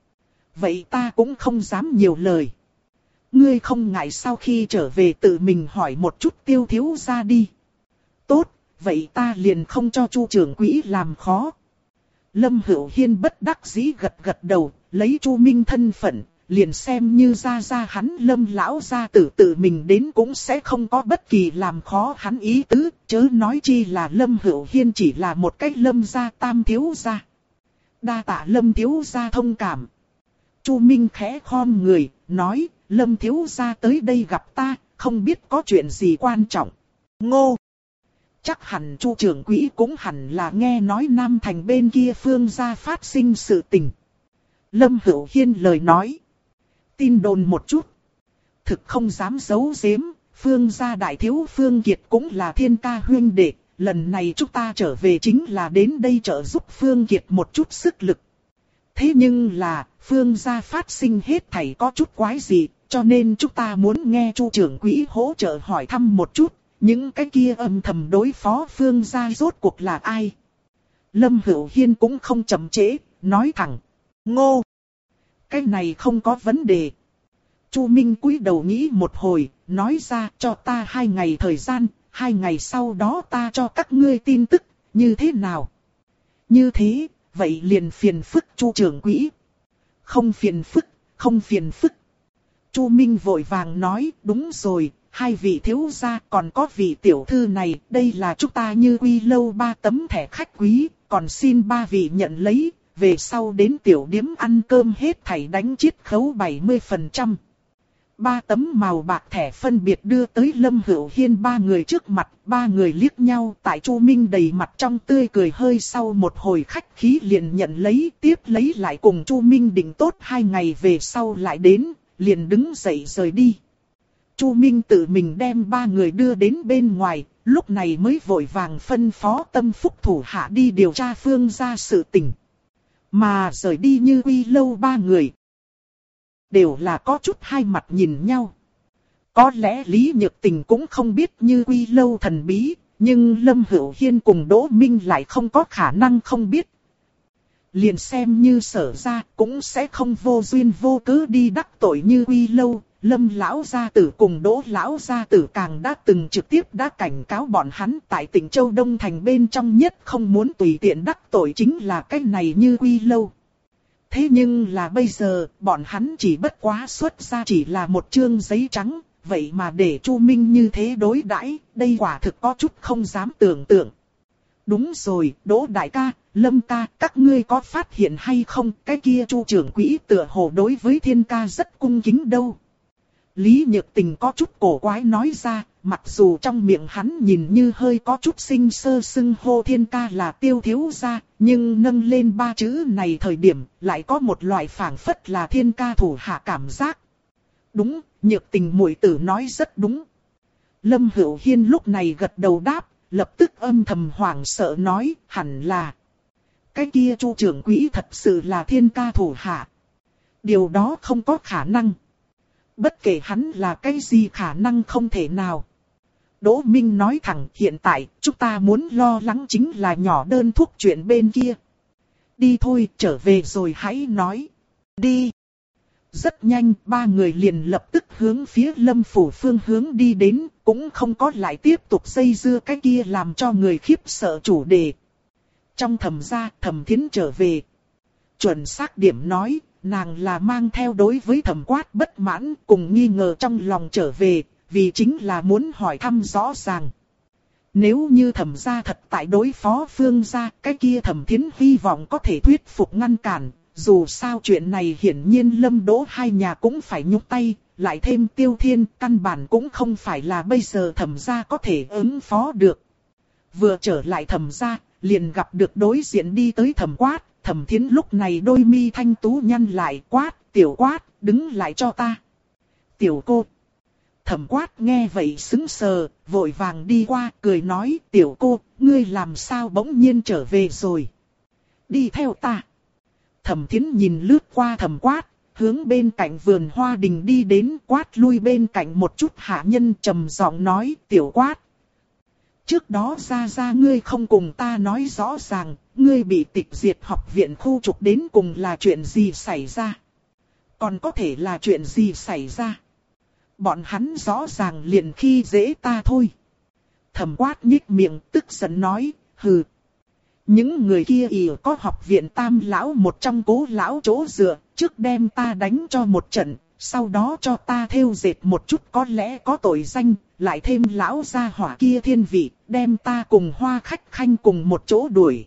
Vậy ta cũng không dám nhiều lời. Ngươi không ngại sau khi trở về tự mình hỏi một chút Tiêu thiếu gia đi. Tốt, vậy ta liền không cho Chu trưởng quỹ làm khó. Lâm Hữu Hiên bất đắc dĩ gật gật đầu, lấy Chu Minh thân phận, liền xem như ra ra hắn Lâm lão gia tử tự mình đến cũng sẽ không có bất kỳ làm khó hắn ý tứ, chớ nói chi là Lâm Hữu Hiên chỉ là một cách Lâm gia tam thiếu gia. Đa tạ Lâm thiếu gia thông cảm. Chu Minh khẽ khom người, nói, Lâm thiếu gia tới đây gặp ta, không biết có chuyện gì quan trọng. Ngô! Chắc hẳn Chu trưởng quỹ cũng hẳn là nghe nói Nam Thành bên kia Phương gia phát sinh sự tình. Lâm Hữu Hiên lời nói. Tin đồn một chút. Thực không dám giấu giếm, Phương gia đại thiếu Phương Kiệt cũng là Thiên ca huynh đệ. Lần này chúng ta trở về chính là đến đây trợ giúp Phương Kiệt một chút sức lực. Thế nhưng là, Phương gia phát sinh hết thảy có chút quái gì, cho nên chúng ta muốn nghe Chu trưởng quỹ hỗ trợ hỏi thăm một chút, những cái kia âm thầm đối phó Phương gia rốt cuộc là ai. Lâm Hữu Hiên cũng không chậm trễ, nói thẳng, Ngô! Cái này không có vấn đề. Chu Minh cúi đầu nghĩ một hồi, nói ra cho ta hai ngày thời gian, hai ngày sau đó ta cho các ngươi tin tức, như thế nào? Như thế, vậy liền phiền phức Chu trưởng quỹ. Không phiền phức, không phiền phức. Chu Minh vội vàng nói, đúng rồi, hai vị thiếu gia còn có vị tiểu thư này, đây là chúng ta Như Quy lâu ba tấm thẻ khách quý, còn xin ba vị nhận lấy, về sau đến tiểu điếm ăn cơm hết thảy đánh chiết khấu bảy mươi phần trăm. Ba tấm màu bạc thẻ phân biệt đưa tới Lâm Hữu Hiên ba người trước mặt, ba người liếc nhau, tại Chu Minh đầy mặt trong tươi cười hơi sau một hồi khách khí liền nhận lấy, tiếp lấy lại cùng Chu Minh định tốt hai ngày về sau lại đến, liền đứng dậy rời đi. Chu Minh tự mình đem ba người đưa đến bên ngoài, lúc này mới vội vàng phân phó Tâm Phúc thủ hạ đi điều tra Phương gia sự tình. Mà rời đi Như Quy Lâu ba người đều là có chút hai mặt nhìn nhau. Có lẽ Lý Nhược Tình cũng không biết Như Quy Lâu thần bí, nhưng Lâm Hữu Hiên cùng Đỗ Minh lại không có khả năng không biết. Liền xem như Sở gia cũng sẽ không vô duyên vô cớ đi đắc tội Như Quy Lâu. Lâm lão gia tử cùng Đỗ lão gia tử càng đã từng trực tiếp đã cảnh cáo bọn hắn tại tỉnh Châu Đông Thành bên trong nhất không muốn tùy tiện đắc tội chính là cái này Như Quy Lâu. Thế nhưng là bây giờ, bọn hắn chỉ bất quá xuất ra chỉ là một chương giấy trắng, vậy mà để Chu Minh như thế đối đãi, đây quả thực có chút không dám tưởng tượng. Đúng rồi, Đỗ đại ca, Lâm ca, các ngươi có phát hiện hay không, cái kia Chu trưởng quỹ tựa hồ đối với Thiên ca rất cung kính đâu. Lý Nhược Tình có chút cổ quái nói ra, mặc dù trong miệng hắn nhìn như hơi có chút sinh sơ xưng hô Thiên ca là Tiêu thiếu gia, nhưng nâng lên ba chữ này thời điểm lại có một loại phảng phất là Thiên ca thủ hạ cảm giác. Đúng, Nhược Tình muội tử nói rất đúng. Lâm Hữu Hiên lúc này gật đầu đáp, lập tức âm thầm hoảng sợ nói, hẳn là cái kia Chu trưởng quỹ thật sự là Thiên ca thủ hạ. Điều đó không có khả năng. Bất kể hắn là cái gì khả năng không thể nào. Đỗ Minh nói thẳng, hiện tại chúng ta muốn lo lắng chính là nhỏ đơn thuốc chuyện bên kia. Đi thôi, trở về rồi hãy nói. Đi. Rất nhanh, ba người liền lập tức hướng phía Lâm phủ phương hướng đi đến, cũng không có lại tiếp tục dây dưa cái kia làm cho người khiếp sợ chủ đề. Trong Thẩm gia, Thẩm Thiến trở về. Chuẩn xác điểm nói, nàng là mang theo đối với Thẩm Quát bất mãn cùng nghi ngờ trong lòng trở về, vì chính là muốn hỏi thăm rõ ràng. Nếu như Thẩm gia thật tại đối phó Phương gia, cái kia Thẩm Thiến hy vọng có thể thuyết phục ngăn cản. Dù sao chuyện này hiển nhiên Lâm Đỗ hai nhà cũng phải nhúc tay, lại thêm Tiêu Thiên, căn bản cũng không phải là bây giờ Thẩm gia có thể ứng phó được. Vừa trở lại Thẩm gia, liền gặp được đối diện đi tới Thẩm Quát. Thẩm Thiến lúc này đôi mi thanh tú nhăn lại, quát, tiểu Quát, đứng lại cho ta. Tiểu cô. Thẩm Quát nghe vậy sững sờ, vội vàng đi qua, cười nói, tiểu cô, ngươi làm sao bỗng nhiên trở về rồi. Đi theo ta. Thẩm Thiến nhìn lướt qua Thẩm Quát, hướng bên cạnh vườn hoa đình đi đến, quát lui bên cạnh một chút hạ nhân, trầm giọng nói, tiểu Quát. Trước đó ra ra ngươi không cùng ta nói rõ ràng, ngươi bị tịch diệt học viện khu trục đến cùng là chuyện gì xảy ra. Còn có thể là chuyện gì xảy ra. Bọn hắn rõ ràng liền khi dễ ta thôi. Thẩm Quát nhích miệng tức giận nói, hừ. Những người kia ỷ có học viện Tam lão một trong Cố lão chỗ dựa, trước đem ta đánh cho một trận, sau đó cho ta thêu dệt một chút có lẽ có tội danh, lại thêm lão gia hỏa kia thiên vị, đem ta cùng Hoa Khách Khanh cùng một chỗ đuổi.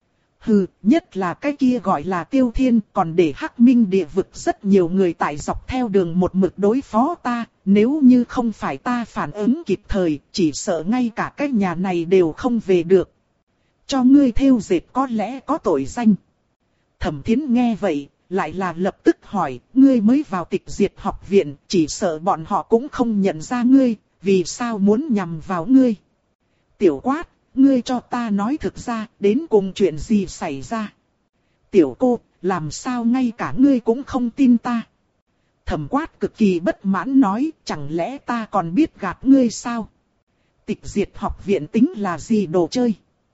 Hừ, nhất là cái kia gọi là Tiêu Thiên, còn để Hắc Minh địa vực rất nhiều người tại dọc theo đường một mực đối phó ta, nếu như không phải ta phản ứng kịp thời, chỉ sợ ngay cả cái nhà này đều không về được. Cho ngươi thêu dệt có lẽ có tội danh. Thẩm Thiến nghe vậy, lại là lập tức hỏi, ngươi mới vào tịch diệt học viện, chỉ sợ bọn họ cũng không nhận ra ngươi, vì sao muốn nhằm vào ngươi. Tiểu Quát, ngươi cho ta nói thực ra, đến cùng chuyện gì xảy ra. Tiểu cô, làm sao ngay cả ngươi cũng không tin ta. Thẩm Quát cực kỳ bất mãn nói, chẳng lẽ ta còn biết gạt ngươi sao. Tịch diệt học viện tính là gì đồ chơi.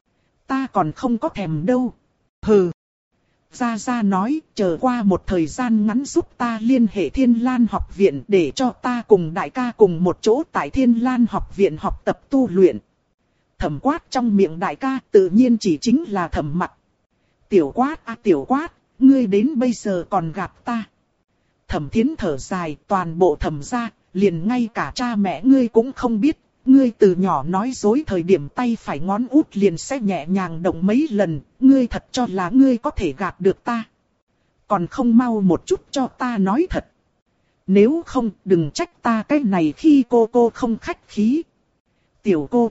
Ta còn không có thèm đâu. Hừ. Gia Gia nói, chờ qua một thời gian ngắn giúp ta liên hệ Thiên Lan học viện để cho ta cùng đại ca cùng một chỗ tại Thiên Lan học viện học tập tu luyện. Thẩm Quát trong miệng đại ca tự nhiên chỉ chính là Thẩm Mặc. Tiểu Quát à tiểu Quát, ngươi đến bây giờ còn gặp ta. Thẩm Thiến thở dài, toàn bộ Thẩm gia, liền ngay cả cha mẹ ngươi cũng không biết. Ngươi từ nhỏ nói dối thời điểm tay phải ngón út liền sẽ nhẹ nhàng động mấy lần, ngươi thật cho là ngươi có thể gạt được ta. Còn không mau một chút cho ta nói thật. nếu không đừng trách ta cái này khi cô cô không khách khí. Tiểu cô.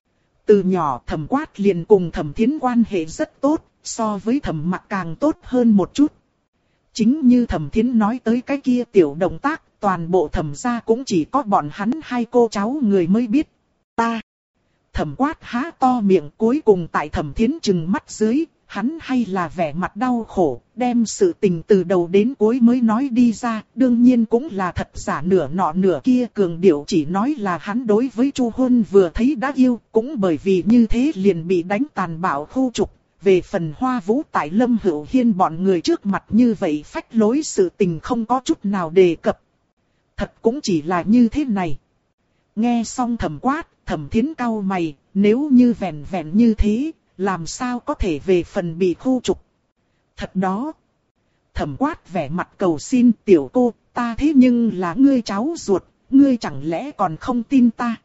Từ nhỏ Thẩm Quát liền cùng Thẩm Thiến quan hệ rất tốt, so với Thẩm Mặc càng tốt hơn một chút. Chính như Thẩm Thiến nói tới cái kia tiểu động tác, toàn bộ Thẩm gia cũng chỉ có bọn hắn hai cô cháu người mới biết. Ta. Thẩm Quát há to miệng, cuối cùng tại Thẩm Thiến trừng mắt dưới, hắn hay là vẻ mặt đau khổ, đem sự tình từ đầu đến cuối mới nói đi ra, đương nhiên cũng là thật giả nửa nọ nửa kia, cường điệu chỉ nói là hắn đối với Chu Huân vừa thấy đã yêu, cũng bởi vì như thế liền bị đánh tàn bạo khu trục. Về phần Hoa Vũ tại Lâm Hữu Hiên bọn người trước mặt như vậy phách lối sự tình không có chút nào đề cập. Thật cũng chỉ là như thế này. Nghe xong Thẩm Quát, Thẩm Thiến cau mày, nếu như vẹn vẹn như thế, làm sao có thể về phần bị khu trục. Thật đó. Thẩm Quát vẻ mặt cầu xin, tiểu cô, ta thế nhưng là ngươi cháu ruột, ngươi chẳng lẽ còn không tin ta.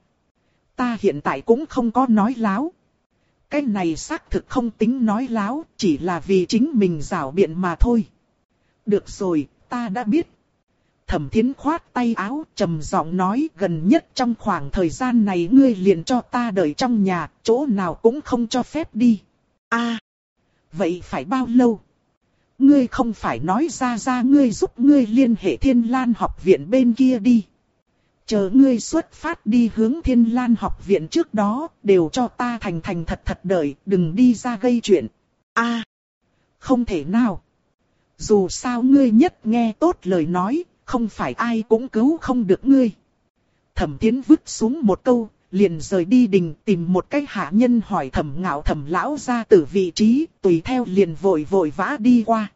Ta hiện tại cũng không có nói láo. Cái này xác thực không tính nói láo, chỉ là vì chính mình giảo biện mà thôi. Được rồi, ta đã biết. Thẩm Thiến khoát tay áo, trầm giọng nói, gần nhất trong khoảng thời gian này ngươi liền cho ta đợi trong nhà, chỗ nào cũng không cho phép đi. A, à, vậy phải bao lâu? Ngươi không phải nói ra ra ngươi giúp ngươi liên hệ Thiên Lan học viện bên kia đi. Chờ ngươi xuất phát đi hướng Thiên Lan học viện trước đó, đều cho ta thành thành thật thật đợi, đừng đi ra gây chuyện. A, à, không thể nào. Dù sao ngươi nhất nghe tốt lời nói, không phải ai cũng cứu không được ngươi. Thẩm Thiến vứt xuống một câu, liền rời đi đình tìm một cái hạ nhân hỏi Thẩm Ngạo Thẩm lão gia tử vị trí, tùy theo liền vội vội vã đi qua.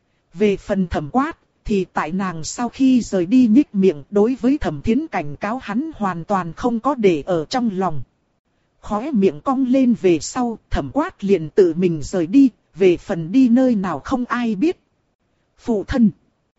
Về phần Thẩm Quát, thì tại nàng sau khi rời đi nhích miệng, đối với Thẩm Thiến cảnh cáo hắn hoàn toàn không có để ở trong lòng. Khóe miệng cong lên về sau, Thẩm Quát liền tự mình rời đi, về phần đi nơi nào không ai biết. Phụ thân.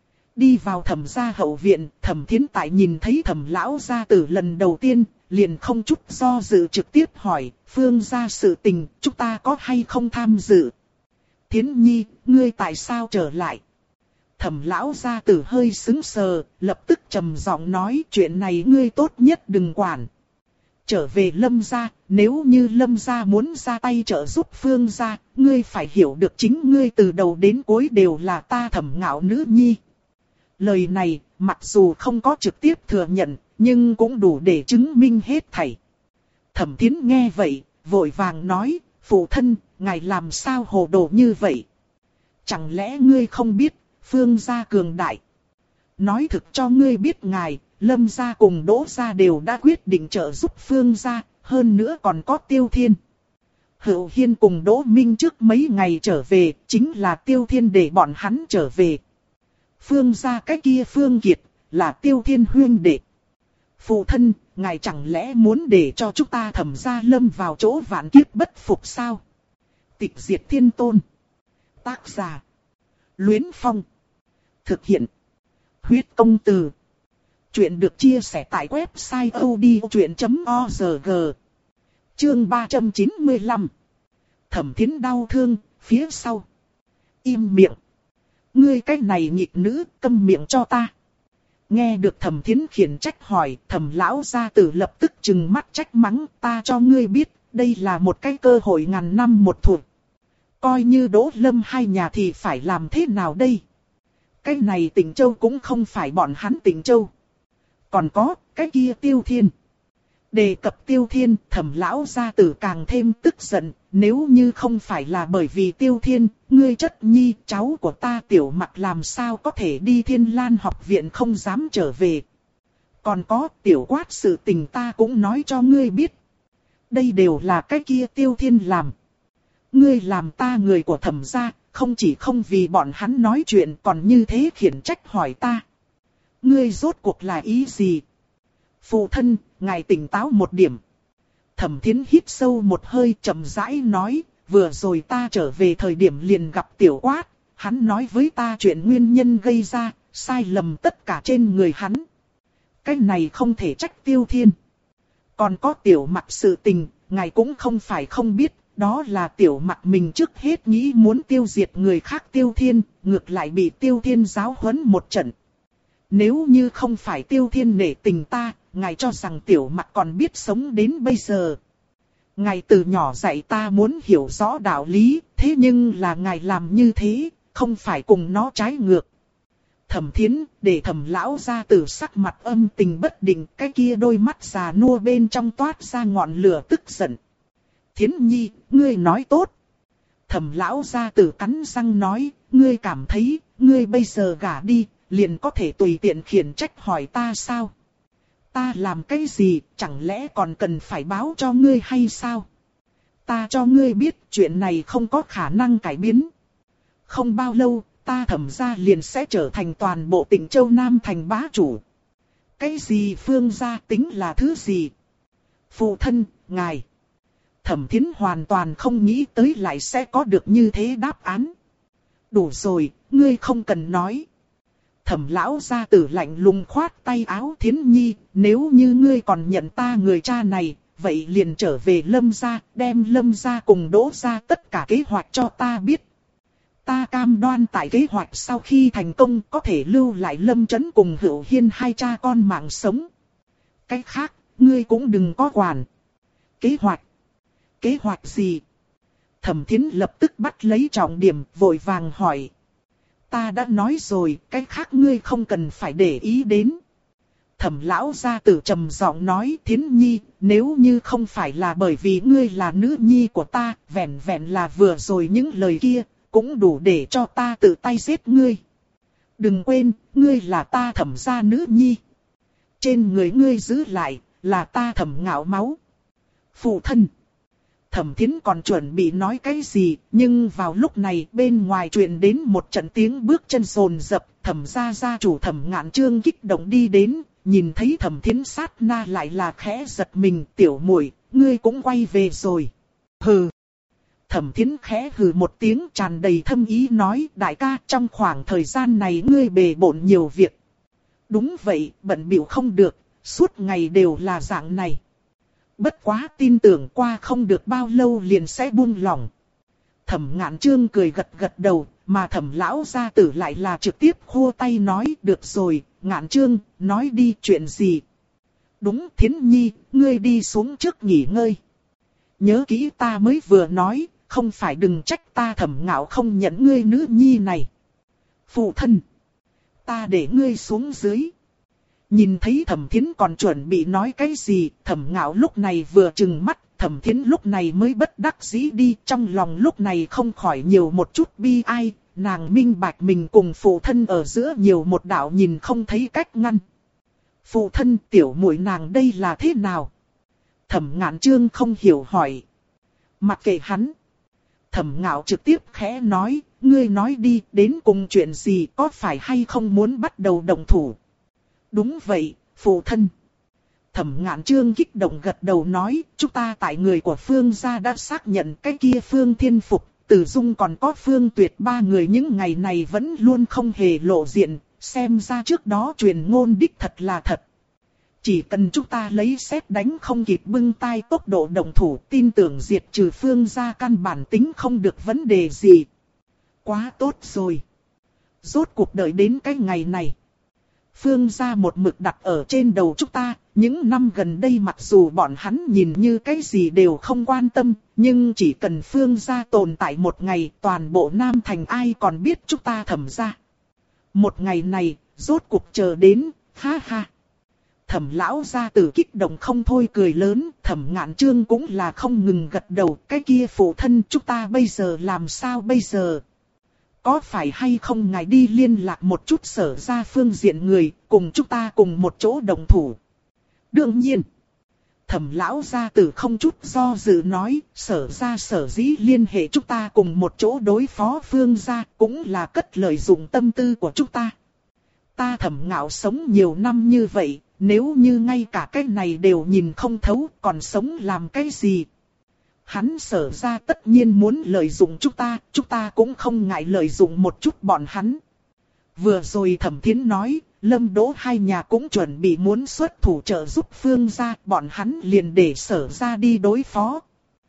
Đi vào Thẩm gia hậu viện, Thẩm Thiến tại nhìn thấy Thẩm lão gia tử lần đầu tiên, liền không chút do dự trực tiếp hỏi, Phương gia sự tình, chúng ta có hay không tham dự? Thiến nhi, ngươi tại sao trở lại? Thẩm lão gia tử hơi sững sờ, lập tức trầm giọng nói, chuyện này ngươi tốt nhất đừng quản. Trở về Lâm gia, nếu như Lâm gia muốn ra tay trợ giúp Phương gia, ngươi phải hiểu được chính ngươi từ đầu đến cuối đều là ta Thẩm Ngạo nữ nhi. Lời này, mặc dù không có trực tiếp thừa nhận, nhưng cũng đủ để chứng minh hết thảy. Thẩm Thiến nghe vậy, vội vàng nói, phụ thân, ngài làm sao hồ đồ như vậy? Chẳng lẽ ngươi không biết, Phương gia cường đại? Nói thực cho ngươi biết ngài, Lâm gia cùng Đỗ gia đều đã quyết định trợ giúp Phương gia, hơn nữa còn có Tiêu Thiên. Hữu Hiên cùng Đỗ Minh trước mấy ngày trở về, chính là Tiêu Thiên để bọn hắn trở về. Phương gia cái kia Phương Kiệt, là Tiêu Thiên huynh đệ. Phụ thân, ngài chẳng lẽ muốn để cho chúng ta Thẩm gia lâm vào chỗ vạn kiếp bất phục sao? Tịch diệt thiên tôn. Tác giả. Luyến Phong. Thực hiện. Huyết công từ. Chuyện được chia sẻ tại website odchuyện chấm org. Chương ba trăm chín mươi lăm. Thẩm Thiến đau thương, phía sau. Im miệng. Ngươi cái này nhịp nữ, câm miệng cho ta. Nghe được Thẩm Thiến khiển trách hỏi, Thẩm lão gia tử lập tức trừng mắt trách mắng, ta cho ngươi biết, đây là một cái cơ hội ngàn năm một thủa. Coi như Đỗ Lâm hai nhà thì phải làm thế nào đây? Cái này Tịnh Châu cũng không phải bọn hắn Tịnh Châu. Còn có, cái kia Tiêu Thiên. Đề cập Tiêu Thiên, Thẩm lão gia tử càng thêm tức giận, nếu như không phải là bởi vì Tiêu Thiên, ngươi chất nhi, cháu của ta Tiểu Mặc làm sao có thể đi Thiên Lan học viện không dám trở về. Còn có, Tiểu Quát sự tình ta cũng nói cho ngươi biết. Đây đều là cái kia Tiêu Thiên làm. Ngươi làm ta người của Thẩm gia, không chỉ không vì bọn hắn nói chuyện còn như thế khiển trách hỏi ta. Ngươi rốt cuộc là ý gì? Phụ thân, ngài tỉnh táo một điểm. Thẩm Thiến hít sâu một hơi chậm rãi nói, vừa rồi ta trở về thời điểm liền gặp Tiểu Quát, hắn nói với ta chuyện nguyên nhân gây ra, sai lầm tất cả trên người hắn. Cái này không thể trách Tiêu Thiên. Còn có Tiểu Mặc sự tình, ngài cũng không phải không biết, đó là Tiểu Mặc mình trước hết nghĩ muốn tiêu diệt người khác Tiêu Thiên, ngược lại bị Tiêu Thiên giáo huấn một trận. Nếu như không phải Tiêu Thiên nể tình ta, ngài cho rằng tiểu mặc còn biết sống đến bây giờ. Ngài từ nhỏ dạy ta muốn hiểu rõ đạo lý, thế nhưng là ngài làm như thế, không phải cùng nó trái ngược. Thẩm Thiến, để Thẩm lão gia tử sắc mặt âm tình bất định, cái kia đôi mắt già nua bên trong toát ra ngọn lửa tức giận. Thiến nhi, ngươi nói tốt. Thẩm lão gia tử cắn răng nói, ngươi cảm thấy, ngươi bây giờ gả đi, liền có thể tùy tiện khiển trách hỏi ta sao? Ta làm cái gì, chẳng lẽ còn cần phải báo cho ngươi hay sao? Ta cho ngươi biết chuyện này không có khả năng cải biến. Không bao lâu, ta Thẩm gia liền sẽ trở thành toàn bộ tỉnh Châu Nam thành bá chủ. Cái gì Phương gia tính là thứ gì? Phụ thân, ngài. Thẩm Thiến hoàn toàn không nghĩ tới lại sẽ có được như thế đáp án. Đủ rồi, ngươi không cần nói. Thẩm lão gia tử lạnh lùng khoát tay áo, Thiến nhi, nếu như ngươi còn nhận ta người cha này, vậy liền trở về Lâm gia, đem Lâm gia cùng Đỗ gia tất cả kế hoạch cho ta biết. Ta cam đoan tại kế hoạch sau khi thành công có thể lưu lại Lâm Chấn cùng Hữu Hiên hai cha con mạng sống. Cái khác, ngươi cũng đừng có quản. Kế hoạch? Kế hoạch gì? Thẩm Thiến lập tức bắt lấy trọng điểm, vội vàng hỏi. Ta đã nói rồi, cái khác ngươi không cần phải để ý đến. Thẩm lão gia tử trầm giọng nói, Thiến nhi, nếu như không phải là bởi vì ngươi là nữ nhi của ta, vẹn vẹn là vừa rồi những lời kia, cũng đủ để cho ta tự tay giết ngươi. Đừng quên, ngươi là ta Thẩm gia nữ nhi. Trên người ngươi giữ lại, là ta Thẩm Ngạo máu. Phụ thân. Thẩm Thiến còn chuẩn bị nói cái gì, nhưng vào lúc này bên ngoài truyền đến một trận tiếng bước chân rồn rập, Thẩm gia gia chủ Thẩm Ngạn Chương kích động đi đến, nhìn thấy Thẩm Thiến sát na lại là khẽ giật mình, tiểu muội, ngươi cũng quay về rồi. Hừ. Thẩm Thiến khẽ hừ một tiếng tràn đầy thâm ý nói, đại ca, trong khoảng thời gian này ngươi bề bộn nhiều việc. Đúng vậy, bận bịu không được, suốt ngày đều là dạng này. Bất quá tin tưởng qua không được bao lâu liền sẽ buông lỏng. Thẩm Ngạn Chương cười gật gật đầu, mà Thẩm lão gia tử lại là trực tiếp khua tay nói, được rồi, Ngạn Chương, nói đi chuyện gì. Đúng, Thiến nhi, ngươi đi xuống trước nghỉ ngơi. Nhớ kỹ ta mới vừa nói, không phải đừng trách ta Thẩm Ngạo không nhận ngươi nữ nhi này. Phụ thân, ta để ngươi xuống dưới. Nhìn thấy Thẩm Thiến còn chuẩn bị nói cái gì, Thẩm Ngạo lúc này vừa trừng mắt, Thẩm Thiến lúc này mới bất đắc dĩ đi, trong lòng lúc này không khỏi nhiều một chút bi ai, nàng minh bạch mình cùng phụ thân ở giữa nhiều một đạo nhìn không thấy cách ngăn. Phụ thân, tiểu muội nàng đây là thế nào? Thẩm Ngạn Chương không hiểu hỏi. Mặc kệ hắn. Thẩm Ngạo trực tiếp khẽ nói, ngươi nói đi, đến cùng chuyện gì, có phải hay không muốn bắt đầu động thủ? Đúng vậy, phụ thân. Thẩm Ngạn Chương kích động gật đầu nói, chúng ta tại người của Phương gia đã xác nhận cái kia Phương Thiên Phục, Từ Dung còn có Phương Tuyệt ba người những ngày này vẫn luôn không hề lộ diện, xem ra trước đó truyền ngôn đích thật là thật. Chỉ cần chúng ta lấy xét đánh không kịp bưng tay tốc độ động thủ, tin tưởng diệt trừ Phương gia căn bản tính không được vấn đề gì. Quá tốt rồi. Rốt cuộc đợi đến cái ngày này. Phương gia một mực đặt ở trên đầu chúng ta, những năm gần đây mặc dù bọn hắn nhìn như cái gì đều không quan tâm, nhưng chỉ cần Phương gia tồn tại một ngày, toàn bộ Nam Thành ai còn biết chúng ta Thẩm gia. Một ngày này, rốt cuộc chờ đến, ha ha. Thẩm lão gia tử kích động không thôi cười lớn, Thẩm Ngạn Chương cũng là không ngừng gật đầu, cái kia phụ thân chúng ta bây giờ làm sao bây giờ? Có phải hay không ngài đi liên lạc một chút Sở gia phương diện người, cùng chúng ta cùng một chỗ đồng thủ? Đương nhiên. Thẩm lão gia tử không chút do dự nói, Sở gia sở dĩ liên hệ chúng ta cùng một chỗ đối phó Phương gia, cũng là cất lợi dụng tâm tư của chúng ta. Ta Thẩm Ngạo sống nhiều năm như vậy, nếu như ngay cả cái này đều nhìn không thấu, còn sống làm cái gì? Hắn Sở gia tất nhiên muốn lợi dụng chúng ta, chúng ta cũng không ngại lợi dụng một chút bọn hắn. Vừa rồi Thẩm Thiến nói, Lâm Đỗ hai nhà cũng chuẩn bị muốn xuất thủ trợ giúp Phương gia, bọn hắn liền để Sở gia đi đối phó.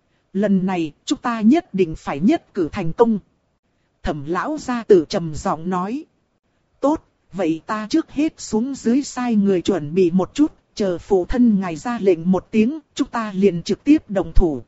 Lần này, chúng ta nhất định phải nhất cử thành công. Thẩm lão gia tử trầm giọng nói. Tốt, vậy ta trước hết xuống dưới sai người chuẩn bị một chút, chờ phụ thân ngài ra lệnh một tiếng, chúng ta liền trực tiếp động thủ.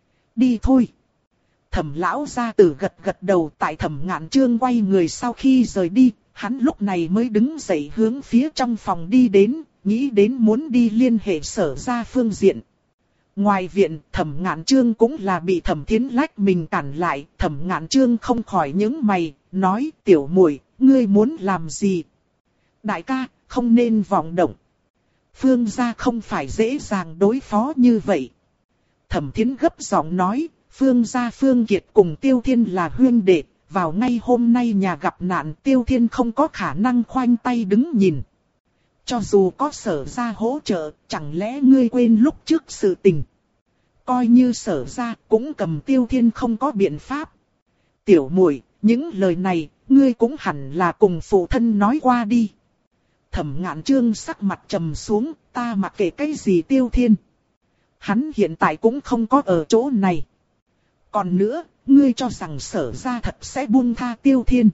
Đi thôi. Thẩm lão gia tử gật gật đầu. Tại Thẩm Ngạn Chương quay người sau khi rời đi, hắn lúc này mới đứng dậy hướng phía trong phòng đi đến, nghĩ đến muốn đi liên hệ Sở gia phương diện. Ngoài viện, Thẩm Ngạn Chương cũng là bị Thẩm Thiến lách mình cản lại. Thẩm Ngạn Chương không khỏi nhướng mày, nói: tiểu muội, ngươi muốn làm gì? Đại ca, không nên vọng động. Phương gia không phải dễ dàng đối phó như vậy. Thẩm Thiến gấp giọng nói: Phương gia Phương Kiệt cùng Tiêu Thiên là huynh đệ, vào ngay hôm nay nhà gặp nạn, Tiêu Thiên không có khả năng khoanh tay đứng nhìn. Cho dù có Sở gia hỗ trợ, chẳng lẽ ngươi quên lúc trước sự tình? Coi như Sở gia cũng cầm Tiêu Thiên không có biện pháp. Tiểu muội, những lời này, ngươi cũng hẳn là cùng phụ thân nói qua đi. Thẩm Ngạn Chương sắc mặt trầm xuống, ta mặc kệ cái gì Tiêu Thiên. Hắn hiện tại cũng không có ở chỗ này. Còn nữa, ngươi cho rằng Sở gia thật sẽ buông tha Tiêu Thiên.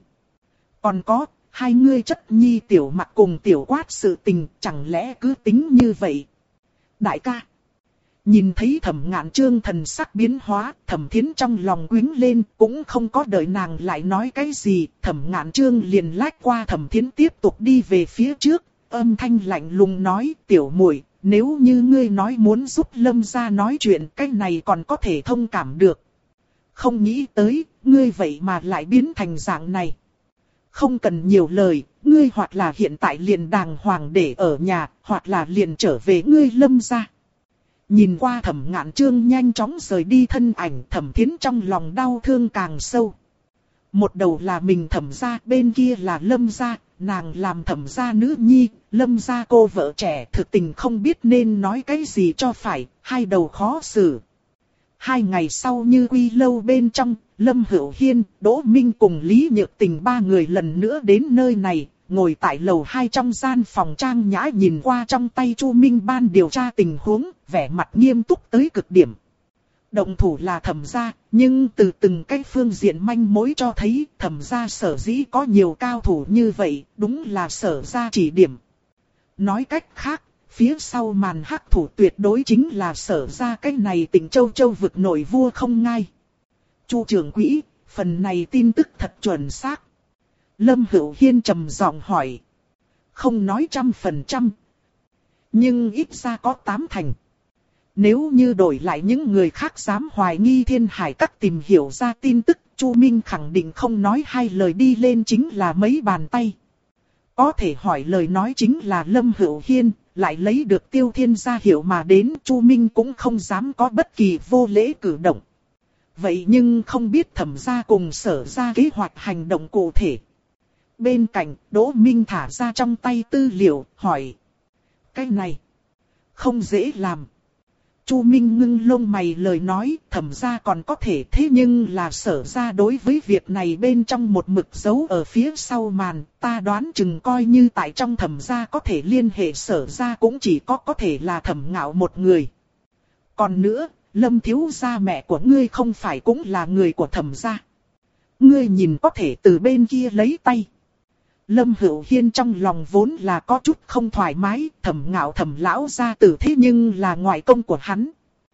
Còn có, hai ngươi chất nhi Tiểu Mặc cùng Tiểu Quát sự tình, chẳng lẽ cứ tính như vậy? Đại ca. Nhìn thấy Thẩm Ngạn Chương thần sắc biến hóa, Thẩm Thiến trong lòng quýnh lên, cũng không có đợi nàng lại nói cái gì, Thẩm Ngạn Chương liền lách qua Thẩm Thiến tiếp tục đi về phía trước, âm thanh lạnh lùng nói: tiểu muội, nếu như ngươi nói muốn giúp Lâm gia nói chuyện, cái này còn có thể thông cảm được. Không nghĩ tới, ngươi vậy mà lại biến thành dạng này. Không cần nhiều lời, ngươi hoặc là hiện tại liền đàng hoàng để ở nhà, hoặc là liền trở về ngươi Lâm gia. Nhìn qua Thẩm Ngạn Chương nhanh chóng rời đi thân ảnh, Thẩm Thiến trong lòng đau thương càng sâu. Một đầu là mình Thẩm gia, bên kia là Lâm gia, nàng làm Thẩm gia nữ nhi, Lâm gia cô vợ trẻ, thực tình không biết nên nói cái gì cho phải, hai đầu khó xử. Hai ngày sau như quy lâu bên trong, Lâm Hữu Hiên, Đỗ Minh cùng Lý Nhược Tình ba người lần nữa đến nơi này, ngồi tại lầu hai trong gian phòng trang nhã nhìn qua trong tay Chu Minh ban điều tra tình huống, vẻ mặt nghiêm túc tới cực điểm. Động thủ là Thẩm gia, nhưng từ từng cái phương diện manh mối cho thấy Thẩm gia sở dĩ có nhiều cao thủ như vậy, đúng là Sở gia chỉ điểm. Nói cách khác, phía sau màn hắc thủ tuyệt đối chính là Sở gia, cái này Tỉnh Châu Châu vực nội vua không ngai. Chu trưởng quỹ, phần này tin tức thật chuẩn xác. Lâm Hữu Hiên trầm giọng hỏi. Không nói trăm phần trăm, nhưng ít ra có tám thành. Nếu như đổi lại những người khác dám hoài nghi Thiên Hải Các tìm hiểu ra tin tức, Chu Minh khẳng định không nói hai lời đi lên chính là mấy bàn tay. Có thể hỏi lời nói chính là Lâm Hữu Hiên, lại lấy được Tiêu Thiên gia hiệu mà đến, Chu Minh cũng không dám có bất kỳ vô lễ cử động. Vậy nhưng không biết Thẩm gia cùng Sở gia kế hoạch hành động cụ thể. Bên cạnh, Đỗ Minh thả ra trong tay tư liệu, hỏi. Cái này, không dễ làm. Chu Minh ngưng lông mày lời nói, Thẩm gia còn có thể, thế nhưng là Sở gia đối với việc này bên trong một mực giấu ở phía sau màn, ta đoán chừng coi như tại trong Thẩm gia có thể liên hệ Sở gia cũng chỉ có có thể là Thẩm Ngạo một người. Còn nữa, Lâm thiếu gia mẹ của ngươi không phải cũng là người của Thẩm gia. Ngươi nhìn có thể từ bên kia lấy tay. Lâm Hữu Hiên trong lòng vốn là có chút không thoải mái, Thẩm Ngạo Thẩm lão gia tử thế nhưng là ngoại công của hắn.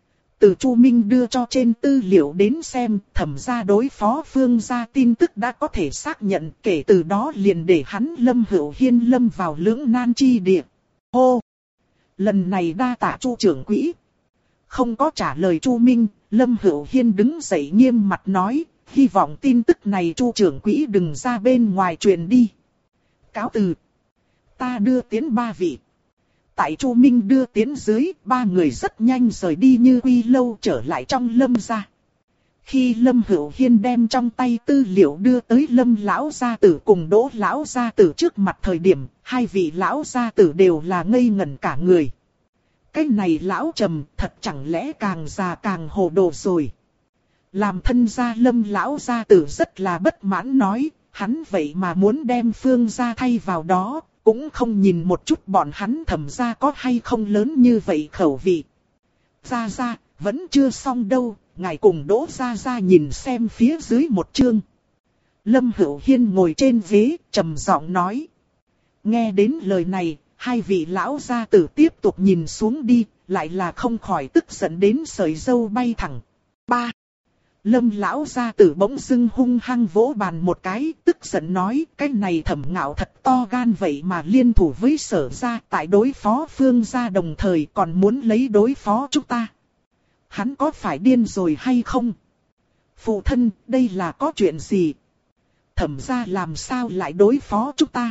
Từ Chu Minh đưa cho trên tư liệu đến xem, Thẩm gia đối phó Phương gia tin tức đã có thể xác nhận, kể từ đó liền để hắn Lâm Hữu Hiên lâm vào lưỡng nan chi địa. Hô! Lần này đa tạ Chu trưởng quỹ. Không có trả lời Chu Minh, Lâm Hữu Hiên đứng dậy nghiêm mặt nói, hy vọng tin tức này Chu trưởng quỹ đừng ra bên ngoài truyền đi. Cáo từ. Ta đưa tiến ba vị. Tại Chu Minh đưa tiến dưới, ba người rất nhanh rời đi như quy lâu trở lại trong Lâm gia. Khi Lâm Hữu Hiên đem trong tay tư liệu đưa tới Lâm lão gia tử cùng Đỗ lão gia tử trước mặt thời điểm, hai vị lão gia tử đều là ngây ngẩn cả người. Cái này lão trầm thật chẳng lẽ càng già càng hồ đồ rồi. Làm thân gia Lâm lão gia tử rất là bất mãn nói, hắn vậy mà muốn đem Phương gia thay vào đó, cũng không nhìn một chút bọn hắn Thẩm gia có hay không lớn như vậy khẩu vị. Gia gia, vẫn chưa xong đâu, ngài cùng Đỗ gia gia nhìn xem phía dưới một chương. Lâm Hữu Hiên ngồi trên ghế, trầm giọng nói. Nghe đến lời này, hai vị lão gia tử tiếp tục nhìn xuống đi, lại là không khỏi tức giận đến sợi râu bay thẳng. Ba. Lâm lão gia tử bỗng dưng hung hăng vỗ bàn một cái, tức giận nói, cái này Thẩm Ngạo thật to gan vậy mà liên thủ với Sở gia tại đối phó Phương gia đồng thời còn muốn lấy đối phó chúng ta. Hắn có phải điên rồi hay không? Phụ thân, đây là có chuyện gì? Thẩm gia làm sao lại đối phó chúng ta?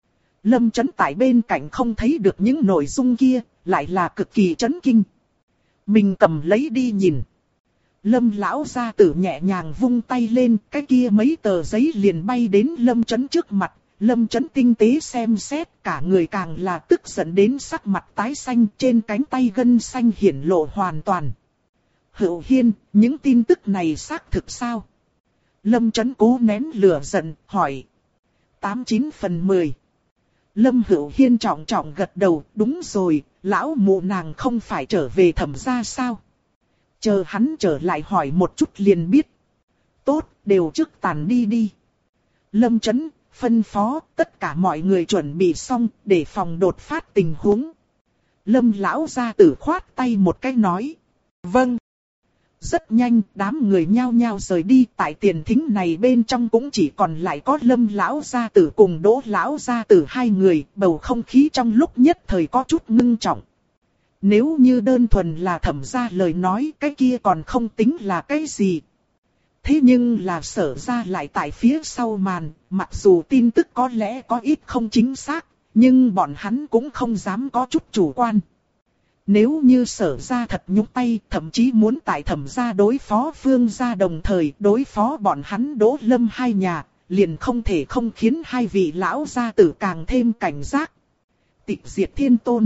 Lâm Chấn tại bên cạnh không thấy được những nội dung kia, lại là cực kỳ chấn kinh. Mình cầm lấy đi nhìn. Lâm lão gia tử nhẹ nhàng vung tay lên, cái kia mấy tờ giấy liền bay đến Lâm Chấn trước mặt. Lâm Chấn tinh tế xem xét, cả người càng là tức giận đến sắc mặt tái xanh, trên cánh tay gân xanh hiển lộ hoàn toàn. Hữu Hiên, những tin tức này xác thực sao? Lâm Chấn cố nén lửa giận, hỏi. Tám chín phần mười. Lâm Hữu Hiên trọng trọng gật đầu, đúng rồi, lão mụ nàng không phải trở về Thẩm gia sao? Chờ hắn trở lại hỏi một chút liền biết. Tốt, đều trước tàn đi đi. Lâm Chấn phân phó tất cả mọi người chuẩn bị xong để phòng đột phát tình huống. Lâm lão gia tử khoát tay một cái nói. Vâng. Rất nhanh, đám người nhao nhao rời đi, tại tiền thính này bên trong cũng chỉ còn lại có Lâm lão gia tử cùng Đỗ lão gia tử hai người, bầu không khí trong lúc nhất thời có chút ngưng trọng. Nếu như đơn thuần là Thẩm gia lời nói, cái kia còn không tính là cái gì. Thế nhưng là Sở gia lại tại phía sau màn, mặc dù tin tức có lẽ có ít không chính xác, nhưng bọn hắn cũng không dám có chút chủ quan. Nếu như Sở gia thật nhúc tay, thậm chí muốn tại Thẩm gia đối phó Phương gia đồng thời đối phó bọn hắn Đỗ Lâm hai nhà, liền không thể không khiến hai vị lão gia tử càng thêm cảnh giác. Tịch diệt thiên tôn.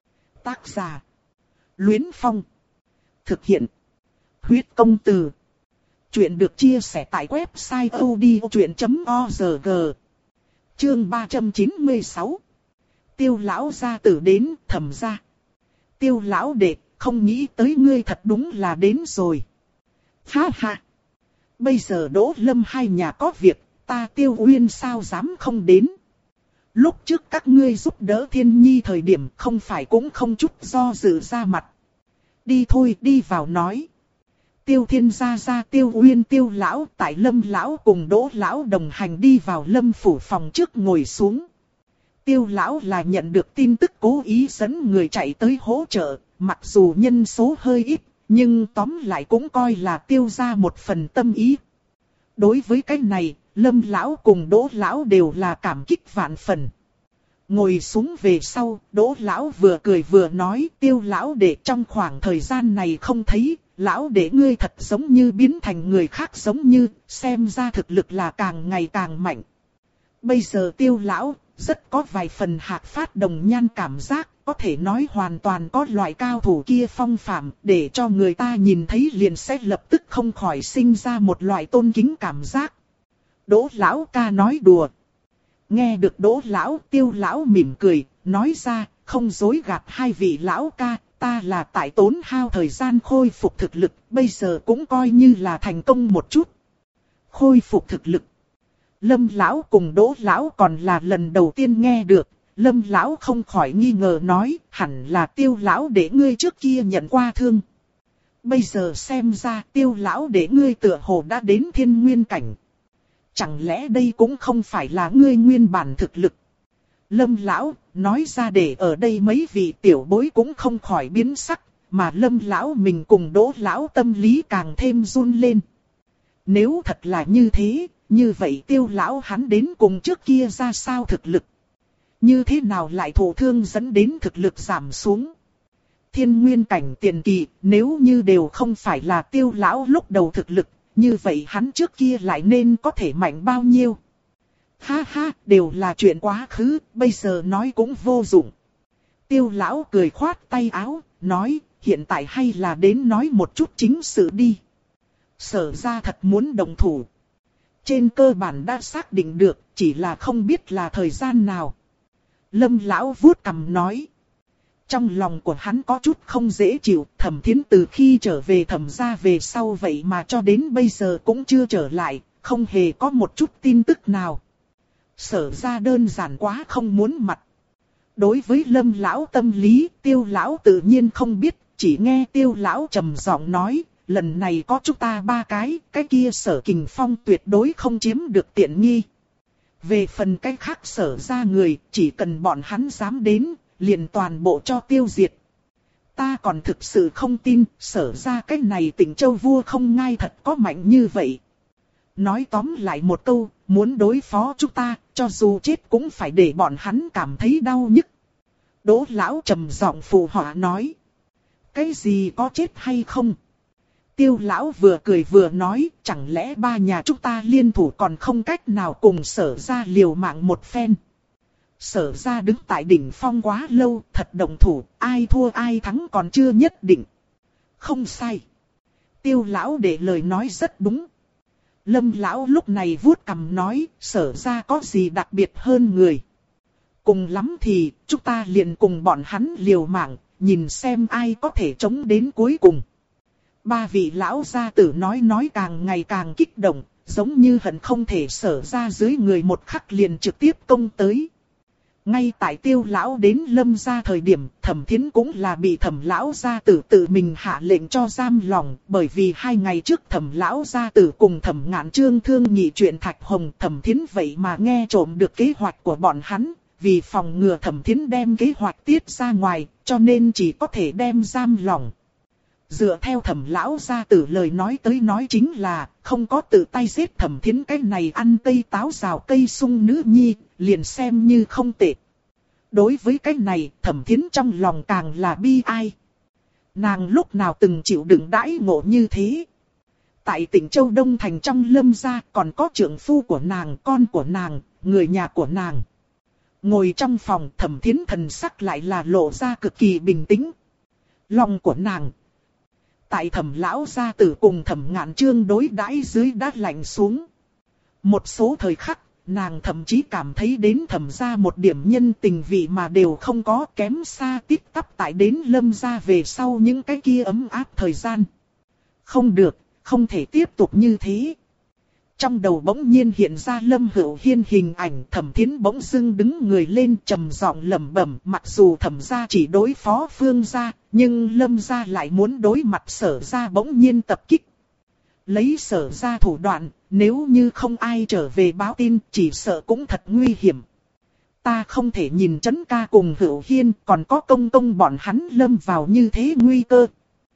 Tác giả. Luyến Phong. Thực hiện. Huyết công từ. Chuyện được chia sẻ tại website odchuyện chấm org. Chương ba trăm chín mươi sáu. Tiêu lão gia tử đến Thẩm gia. Tiêu lão đệ, không nghĩ tới ngươi thật đúng là đến rồi. Ha ha. Bây giờ Đỗ Lâm hai nhà có việc, ta Tiêu Uyên sao dám không đến. Lúc trước các ngươi giúp đỡ Thiên Nhi thời điểm không phải cũng không chút do dự ra mặt. Đi thôi, đi vào nói. Tiêu Thiên gia gia Tiêu Uyên Tiêu lão tại Lâm lão cùng Đỗ lão đồng hành đi vào Lâm phủ phòng trước ngồi xuống. Tiêu lão là nhận được tin tức cố ý dẫn người chạy tới hỗ trợ, mặc dù nhân số hơi ít, nhưng tóm lại cũng coi là Tiêu gia một phần tâm ý. Đối với cái này, Lâm lão cùng Đỗ lão đều là cảm kích vạn phần. Ngồi xuống về sau, Đỗ lão vừa cười vừa nói, Tiêu lão đệ trong khoảng thời gian này không thấy, lão đệ ngươi thật giống như biến thành người khác giống như, xem ra thực lực là càng ngày càng mạnh. Bây giờ Tiêu lão rất có vài phần Hạc Phát Đồng Nhan cảm giác, có thể nói hoàn toàn có loại cao thủ kia phong phạm, để cho người ta nhìn thấy liền sẽ lập tức không khỏi sinh ra một loại tôn kính cảm giác. Đỗ lão ca nói đùa. Nghe được Đỗ lão, Tiêu lão mỉm cười, nói ra, không dối gạt hai vị lão ca, ta là tại tốn hao thời gian khôi phục thực lực, bây giờ cũng coi như là thành công một chút. Khôi phục thực lực. Lâm lão cùng Đỗ lão còn là lần đầu tiên nghe được, Lâm lão không khỏi nghi ngờ nói, hẳn là Tiêu lão để ngươi trước kia nhận qua thương. Bây giờ xem ra Tiêu lão để ngươi tựa hồ đã đến thiên nguyên cảnh. Chẳng lẽ đây cũng không phải là ngươi nguyên bản thực lực? Lâm lão nói ra để ở đây mấy vị tiểu bối cũng không khỏi biến sắc, mà Lâm lão mình cùng Đỗ lão tâm lý càng thêm run lên. Nếu thật là như thế, như vậy Tiêu lão hắn đến cùng trước kia ra sao thực lực? Như thế nào lại thụ thương dẫn đến thực lực giảm xuống? Thiên nguyên cảnh tiền kỳ, nếu như đều không phải là Tiêu lão lúc đầu thực lực, như vậy hắn trước kia lại nên có thể mạnh bao nhiêu? Ha ha, đều là chuyện quá khứ, bây giờ nói cũng vô dụng. Tiêu lão cười khoát tay áo, nói, hiện tại hay là đến nói một chút chính sự đi. Sở ra thật muốn động thủ. Trên cơ bản đã xác định được, chỉ là không biết là thời gian nào. Lâm lão vuốt cằm nói. Trong lòng của hắn có chút không dễ chịu, Thẩm Thiến từ khi trở về Thẩm gia về sau vậy mà cho đến bây giờ cũng chưa trở lại, không hề có một chút tin tức nào. Sở ra đơn giản quá không muốn mặt. Đối với Lâm lão tâm lý, Tiêu lão tự nhiên không biết, chỉ nghe Tiêu lão trầm giọng nói, lần này có chúng ta ba cái, cái kia Sở Kình Phong tuyệt đối không chiếm được tiện nghi. Về phần cái khác Sở ra người, chỉ cần bọn hắn dám đến, liền toàn bộ cho tiêu diệt. Ta còn thực sự không tin, Sở ra cái này Tỉnh Châu vua không ngai thật có mạnh như vậy. Nói tóm lại một câu, muốn đối phó chúng ta, cho dù chết cũng phải để bọn hắn cảm thấy đau nhức. Đỗ lão trầm giọng phụ họa nói. Cái gì có chết hay không? Tiêu lão vừa cười vừa nói, chẳng lẽ ba nhà chúng ta liên thủ còn không cách nào cùng Sở ra liều mạng một phen. Sở ra đứng tại đỉnh phong quá lâu, thật động thủ, ai thua ai thắng còn chưa nhất định. Không sai. Tiêu lão để lời nói rất đúng. Lâm lão lúc này vuốt cằm nói, Sở ra có gì đặc biệt hơn người. Cùng lắm thì, chúng ta liền cùng bọn hắn liều mạng, nhìn xem ai có thể chống đến cuối cùng. Ba vị lão gia tử nói nói càng ngày càng kích động, giống như hận không thể Sở ra dưới người một khắc liền trực tiếp công tới. Ngay tại Tiêu lão đến Lâm gia thời điểm, Thẩm Thiến cũng là bị Thẩm lão gia tử tự mình hạ lệnh cho giam lòng, bởi vì hai ngày trước Thẩm lão gia tử cùng Thẩm Ngạn Trương thương nghị chuyện Thạch Hồng, Thẩm Thiến vậy mà nghe trộm được kế hoạch của bọn hắn, vì phòng ngừa Thẩm Thiến đem kế hoạch tiết ra ngoài, cho nên chỉ có thể đem giam lòng. Dựa theo Thẩm lão gia tử lời nói tới nói chính là, không có tự tay giết Thẩm Thiến cái này ăn cây táo rào cây sung nữ nhi, liền xem như không tệ. Đối với cái này, Thẩm Thiến trong lòng càng là bi ai. Nàng lúc nào từng chịu đựng đãi ngộ như thế. Tại tỉnh Châu Đông Thành trong Lâm gia còn có trượng phu của nàng, con của nàng, người nhà của nàng. Ngồi trong phòng, Thẩm Thiến thần sắc lại là lộ ra cực kỳ bình tĩnh. Lòng của nàng tại Thẩm lão gia tử cùng Thẩm Ngạn Trương đối đãi dưới đã lạnh xuống. Một số thời khắc, nàng thậm chí cảm thấy đến Thẩm gia một điểm nhân tình vị mà đều không có, kém xa tít tắp tại đến Lâm gia về sau những cái kia ấm áp thời gian. Không được, không thể tiếp tục như thế. Trong đầu bỗng nhiên hiện ra Lâm Hữu Hiên hình ảnh, Thẩm Thiến bỗng dưng đứng người lên trầm giọng lẩm bẩm, mặc dù Thẩm gia chỉ đối phó Phương gia, nhưng Lâm gia lại muốn đối mặt Sở gia bỗng nhiên tập kích. Lấy Sở gia thủ đoạn, nếu như không ai trở về báo tin, chỉ sợ cũng thật nguy hiểm. Ta không thể nhìn Trấn ca cùng Hữu Hiên, còn có công công bọn hắn lâm vào như thế nguy cơ.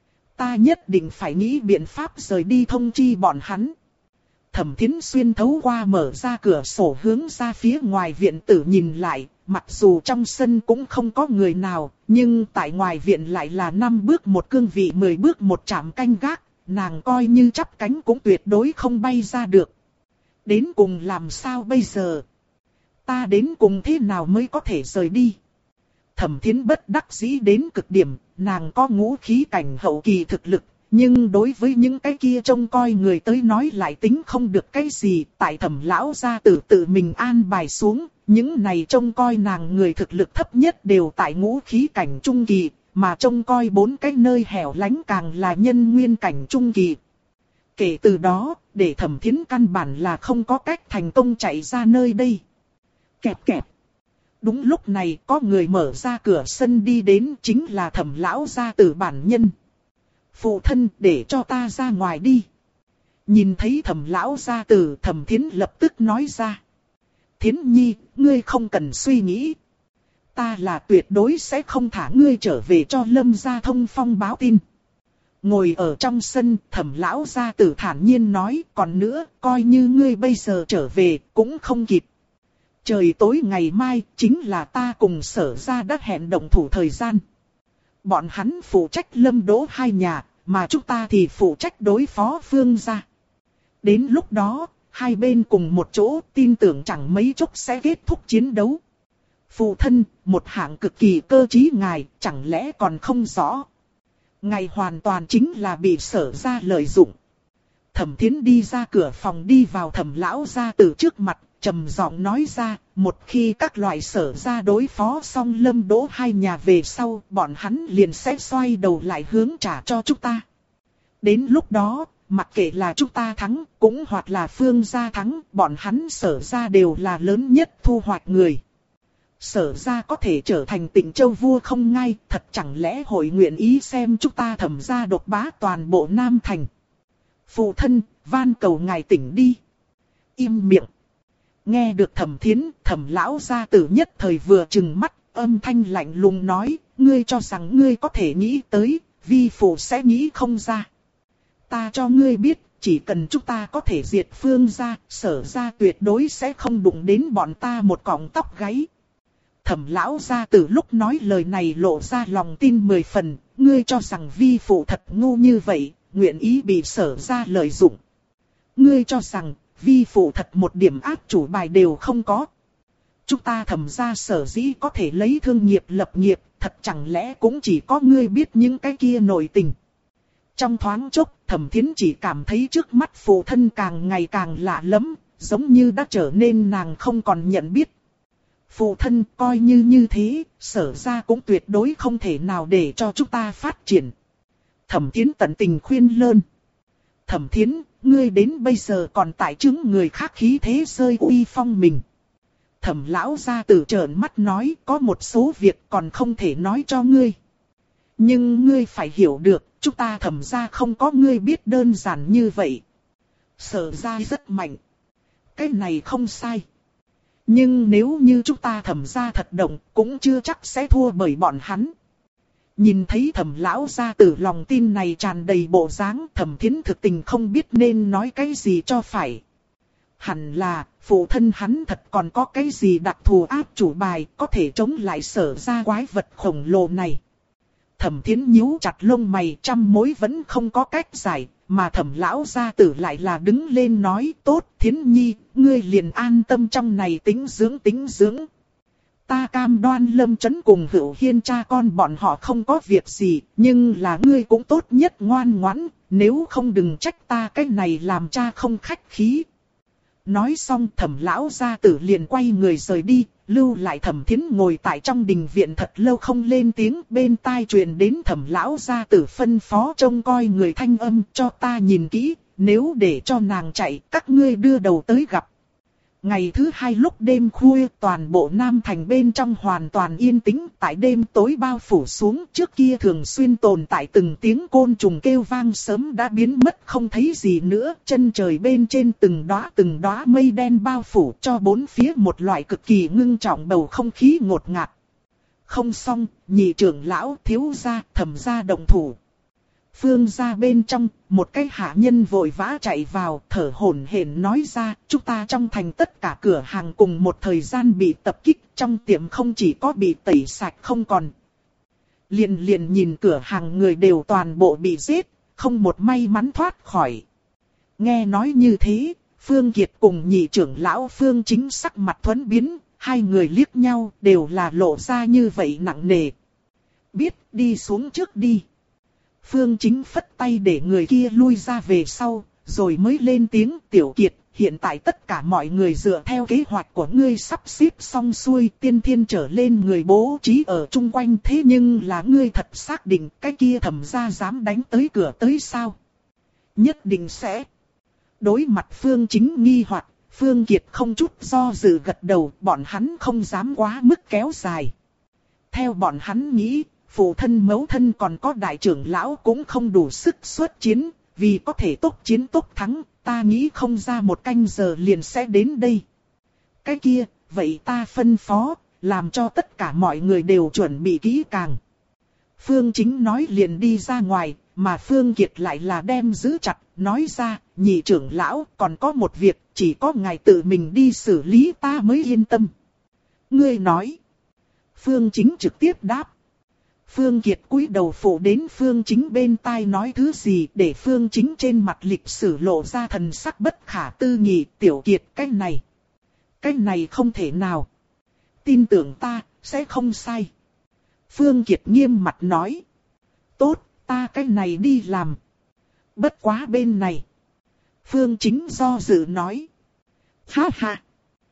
Ta nhất định phải nghĩ biện pháp rời đi thông chi bọn hắn. Thẩm Thiến xuyên thấu qua mở ra cửa sổ hướng ra phía ngoài viện tử nhìn lại, mặc dù trong sân cũng không có người nào, nhưng tại ngoài viện lại là năm bước một cương vị, mười bước một trạm canh gác, nàng coi như chắp cánh cũng tuyệt đối không bay ra được. Đến cùng làm sao bây giờ? Ta đến cùng thế nào mới có thể rời đi? Thẩm Thiến bất đắc dĩ đến cực điểm, nàng có ngũ khí cảnh hậu kỳ thực lực. Nhưng đối với những cái kia trông coi người tới nói lại tính không được cái gì, tại Thẩm lão gia tử tự mình an bài xuống, những này trông coi nàng người thực lực thấp nhất đều tại ngũ khí cảnh trung kỳ, mà trông coi bốn cái nơi hẻo lánh càng là nhân nguyên cảnh trung kỳ. Kể từ đó, để Thẩm Thiến căn bản là không có cách thành công chạy ra nơi đây. Kẹp kẹp. Đúng lúc này có người mở ra cửa sân đi đến, chính là Thẩm lão gia tử bản nhân. Phụ thân, để cho ta ra ngoài đi. Nhìn thấy Thẩm lão gia tử, Thẩm Thiến lập tức nói ra. Thiến nhi, ngươi không cần suy nghĩ. Ta là tuyệt đối sẽ không thả ngươi trở về cho Lâm gia thông phong báo tin. Ngồi ở trong sân, Thẩm lão gia tử thản nhiên nói, còn nữa, coi như ngươi bây giờ trở về, cũng không kịp. Trời tối ngày mai, chính là ta cùng Sở gia đã hẹn động thủ thời gian. Bọn hắn phụ trách Lâm Đỗ hai nhà, mà chúng ta thì phụ trách đối phó Phương gia. Đến lúc đó, hai bên cùng một chỗ, tin tưởng chẳng mấy chốc sẽ kết thúc chiến đấu. Phụ thân, một hạng cực kỳ cơ trí ngài, chẳng lẽ còn không rõ. Ngài hoàn toàn chính là bị Sở gia lợi dụng. Thẩm Thiến đi ra cửa phòng đi vào Thẩm lão gia tử trước mặt, trầm giọng nói ra, một khi các loại Sở gia đối phó xong Lâm Đỗ hai nhà về sau, bọn hắn liền sẽ xoay đầu lại hướng trả cho chúng ta. Đến lúc đó, mặc kệ là chúng ta thắng, cũng hoặc là Phương gia thắng, bọn hắn Sở gia đều là lớn nhất thu hoạch người. Sở gia có thể trở thành Tịnh Châu vua không ngai, thật chẳng lẽ hội nguyện ý xem chúng ta Thẩm gia độc bá toàn bộ Nam Thành. Phụ thân, van cầu ngài tỉnh đi. Im miệng. Nghe được Thẩm Thiến, Thẩm lão gia tử nhất thời vừa trừng mắt, âm thanh lạnh lùng nói, ngươi cho rằng ngươi có thể nghĩ tới, vi phụ sẽ nghĩ không ra. Ta cho ngươi biết, chỉ cần chúng ta có thể diệt Phương gia, Sở gia tuyệt đối sẽ không đụng đến bọn ta một cọng tóc gáy. Thẩm lão gia tử lúc nói lời này lộ ra lòng tin mười phần, ngươi cho rằng vi phụ thật ngu như vậy, nguyện ý bị Sở gia lợi dụng. Ngươi cho rằng vi phụ thật một điểm áp chủ bài đều không có. Chúng ta Thẩm gia sở dĩ có thể lấy thương nghiệp lập nghiệp, thật chẳng lẽ cũng chỉ có ngươi biết những cái kia nội tình. Trong thoáng chốc, Thẩm Thiến chỉ cảm thấy trước mắt phụ thân càng ngày càng lạ lẫm, giống như đã trở nên nàng không còn nhận biết. Phụ thân coi như như thế, Sở gia cũng tuyệt đối không thể nào để cho chúng ta phát triển. Thẩm Thiến tận tình khuyên lơn. Thẩm Thiến, ngươi đến bây giờ còn tại chứng người khác khí thế rơi uy phong mình. Thẩm lão gia tử trợn mắt nói, có một số việc còn không thể nói cho ngươi. Nhưng ngươi phải hiểu được, chúng ta Thẩm gia không có ngươi biết đơn giản như vậy. Sở gia rất mạnh. Cái này không sai. Nhưng nếu như chúng ta Thẩm gia thật động, cũng chưa chắc sẽ thua bởi bọn hắn. Nhìn thấy Thẩm lão gia tử lòng tin này tràn đầy bộ dáng, Thẩm Thiến thực tình không biết nên nói cái gì cho phải. Hẳn là, phụ thân hắn thật còn có cái gì đặc thù áp chủ bài, có thể chống lại Sở gia quái vật khổng lồ này. Thẩm Thiến nhíu chặt lông mày, trăm mối vẫn không có cách giải, mà Thẩm lão gia tử lại là đứng lên nói, tốt Thiến nhi, ngươi liền an tâm trong này tính dưỡng tính dưỡng. Ta cam đoan Lâm Chấn cùng Hữu Hiên cha con bọn họ không có việc gì, nhưng là ngươi cũng tốt nhất ngoan ngoãn, nếu không đừng trách ta cái này làm cha không khách khí. Nói xong Thẩm lão gia tử liền quay người rời đi, lưu lại Thẩm Thiến ngồi tại trong đình viện thật lâu không lên tiếng, bên tai truyền đến Thẩm lão gia tử phân phó trông coi người thanh âm, cho ta nhìn kỹ, nếu để cho nàng chạy, các ngươi đưa đầu tới gặp. Ngày thứ hai lúc đêm khuya, toàn bộ Nam Thành bên trong hoàn toàn yên tĩnh, tại đêm tối bao phủ xuống, trước kia thường xuyên tồn tại từng tiếng côn trùng kêu vang sớm đã biến mất không thấy gì nữa, chân trời bên trên từng đóa từng đóa mây đen bao phủ cho bốn phía một loại cực kỳ ngưng trọng bầu không khí ngột ngạt. Không xong, nhị trưởng lão, thiếu gia, Thẩm gia động thủ. Phương gia bên trong, một cái hạ nhân vội vã chạy vào, thở hổn hển nói ra, chúng ta trong thành tất cả cửa hàng cùng một thời gian bị tập kích, trong tiệm không chỉ có bị tẩy sạch không còn. Liền liền nhìn cửa hàng người đều toàn bộ bị giết, không một may mắn thoát khỏi. Nghe nói như thế, Phương Kiệt cùng nhị trưởng lão Phương Chính sắc mặt thuẫn biến, hai người liếc nhau đều là lộ ra như vậy nặng nề. Biết đi xuống trước đi. Phương Chính phất tay để người kia lui ra về sau, rồi mới lên tiếng, Tiểu Kiệt, hiện tại tất cả mọi người dựa theo kế hoạch của ngươi sắp xếp xong xuôi, tiên thiên trở lên người bố trí ở chung quanh, thế nhưng là ngươi thật xác định cái kia Thẩm gia dám đánh tới cửa tới sao? Nhất định sẽ. Đối mặt Phương Chính nghi hoặc, Phương Kiệt không chút do dự gật đầu, bọn hắn không dám quá mức kéo dài. Theo bọn hắn nghĩ, phụ thân mẫu thân còn có đại trưởng lão cũng không đủ sức xuất chiến, vì có thể tốc chiến tốc thắng, ta nghĩ không ra một canh giờ liền sẽ đến đây. Cái kia, vậy ta phân phó, làm cho tất cả mọi người đều chuẩn bị kỹ càng. Phương Chính nói liền đi ra ngoài, mà Phương Kiệt lại là đem giữ chặt, nói ra, nhị trưởng lão còn có một việc, chỉ có ngài tự mình đi xử lý ta mới yên tâm. Ngươi nói. Phương Chính trực tiếp đáp. Phương Kiệt cúi đầu phụ đến Phương Chính bên tai nói thứ gì để Phương Chính trên mặt lịch sử lộ ra thần sắc bất khả tư nghị. Tiểu Kiệt, cái này, cái này không thể nào. Tin tưởng ta, sẽ không sai. Phương Kiệt nghiêm mặt nói. Tốt, ta cái này đi làm. Bất quá bên này. Phương Chính do dự nói. Ha ha.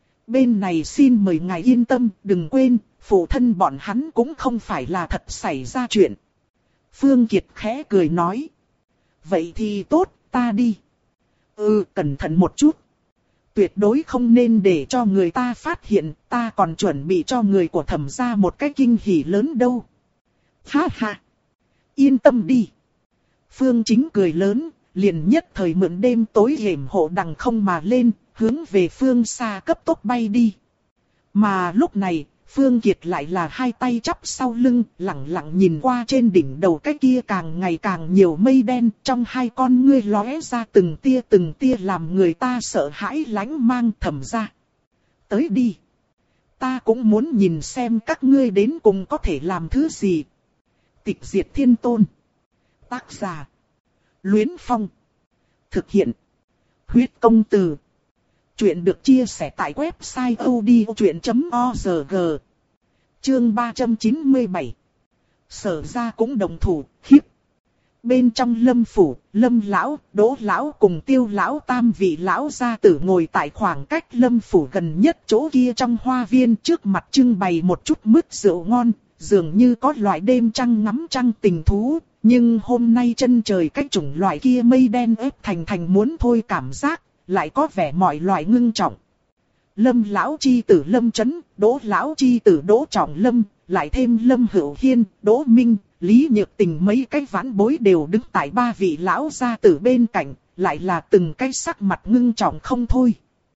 Bên này xin mời ngài yên tâm, đừng quên, phụ thân bọn hắn cũng không phải là thật xảy ra chuyện. Phương Kiệt khẽ cười nói. Vậy thì tốt, ta đi. Ừ, cẩn thận một chút. Tuyệt đối không nên để cho người ta phát hiện, ta còn chuẩn bị cho người của Thẩm gia một cái kinh hỉ lớn đâu. Ha ha. Yên tâm đi. Phương Chính cười lớn, liền nhất thời mượn đêm tối hiểm hộ đằng không mà lên, hướng về phương xa cấp tốc bay đi. Mà lúc này, Phương Kiệt lại là hai tay chắp sau lưng, lặng lặng nhìn qua trên đỉnh đầu cái kia càng ngày càng nhiều mây đen, trong hai con ngươi lóe ra từng tia từng tia làm người ta sợ hãi lánh mang. Thẩm gia. Tới đi. Ta cũng muốn nhìn xem các ngươi đến cùng có thể làm thứ gì. Tịch diệt thiên tôn. Tác giả. Luyến Phong. Thực hiện. Huyết công từ. Chuyện được chia sẻ tại website odchuyện chấm org. Chương ba trăm chín mươi bảy. Sở gia cũng đồng thủ, khiếp. Bên trong Lâm phủ, Lâm lão, Đỗ lão cùng Tiêu lão tam vị lão gia tử ngồi tại khoảng cách Lâm phủ gần nhất chỗ kia trong hoa viên, trước mặt trưng bày một chút mứt rượu ngon, dường như có loại đêm trăng ngắm trăng tình thú. Nhưng hôm nay chân trời cách chủng loại kia mây đen ép thành thành muốn thôi cảm giác, lại có vẻ mọi loại ngưng trọng. Lâm lão chi tử Lâm Chấn, Đỗ lão chi tử Đỗ Trọng Lâm, lại thêm Lâm Hữu Hiên, Đỗ Minh, Lý Nhược Tình mấy cái vãn bối đều đứng tại ba vị lão gia tử bên cạnh, lại là từng cái sắc mặt ngưng trọng không thôi.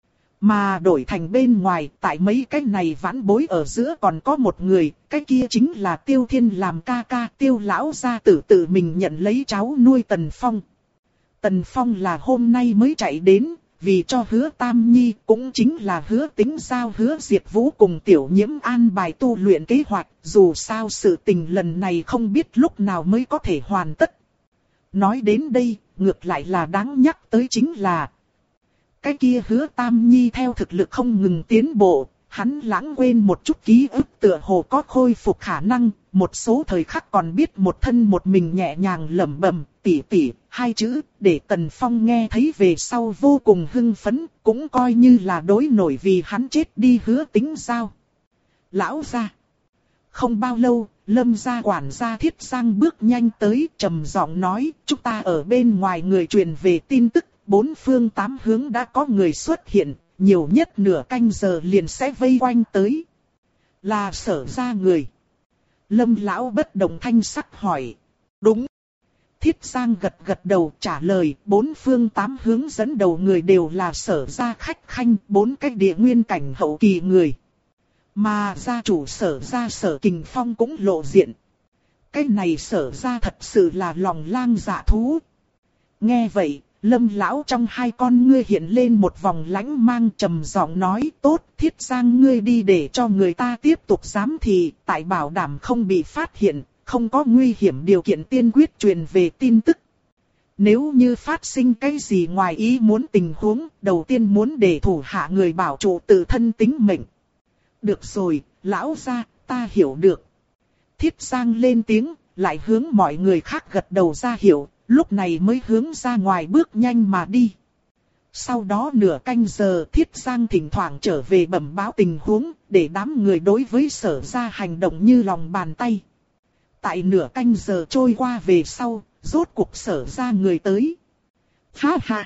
Mà đổi thành bên ngoài, tại mấy cái này vãn bối ở giữa còn có một người, cái kia chính là Tiêu Thiên làm ca ca. Tiêu lão gia tử tự mình nhận lấy cháu nuôi Tần Phong. Tần Phong là hôm nay mới chạy đến, vì cho Hứa Tam Nhi, cũng chính là Hứa Tính giao Hứa Diệt Vũ cùng Tiểu Nhiễm an bài tu luyện kế hoạch, dù sao sự tình lần này không biết lúc nào mới có thể hoàn tất. Nói đến đây, ngược lại là đáng nhắc tới chính là cái kia Hứa Tam Nhi theo thực lực không ngừng tiến bộ, hắn lãng quên một chút ký ức tựa hồ có khôi phục khả năng, một số thời khắc còn biết một thân một mình nhẹ nhàng lẩm bẩm, tỷ tỷ, hai chữ, để Tần Phong nghe thấy về sau vô cùng hưng phấn, cũng coi như là đối nổi vì hắn chết đi Hứa Tính giao. Lão gia. Không bao lâu, Lâm gia quản gia Thiết Giang bước nhanh tới, trầm giọng nói, chúng ta ở bên ngoài người truyền về tin tức, bốn phương tám hướng đã có người xuất hiện, nhiều nhất nửa canh giờ liền sẽ vây quanh tới. Là Sở gia người. Lâm lão bất động thanh sắc hỏi. Đúng. Thiết Giang gật gật đầu trả lời, bốn phương tám hướng dẫn đầu người đều là Sở gia khách khanh, bốn cái địa nguyên cảnh hậu kỳ người. Mà gia chủ Sở gia Sở Kình Phong cũng lộ diện. Cái này Sở gia thật sự là lòng lang dạ thú. Nghe vậy, Lâm lão trong hai con ngươi hiện lên một vòng lãnh mang, trầm giọng nói, tốt, Thiết Giang ngươi đi để cho người ta tiếp tục giám thị, tại bảo đảm không bị phát hiện, không có nguy hiểm điều kiện tiên quyết truyền về tin tức. Nếu như phát sinh cái gì ngoài ý muốn tình huống, đầu tiên muốn để thủ hạ người bảo trụ tự thân tính mệnh. Được rồi, lão gia, ta hiểu được. Thiết Giang lên tiếng, lại hướng mọi người khác gật đầu ra hiểu. Lúc này mới hướng ra ngoài bước nhanh mà đi. Sau đó nửa canh giờ Thiết Giang thỉnh thoảng trở về bẩm báo tình huống, để đám người đối với Sở gia hành động như lòng bàn tay. Tại nửa canh giờ trôi qua về sau, rốt cuộc Sở gia người tới. Ha ha!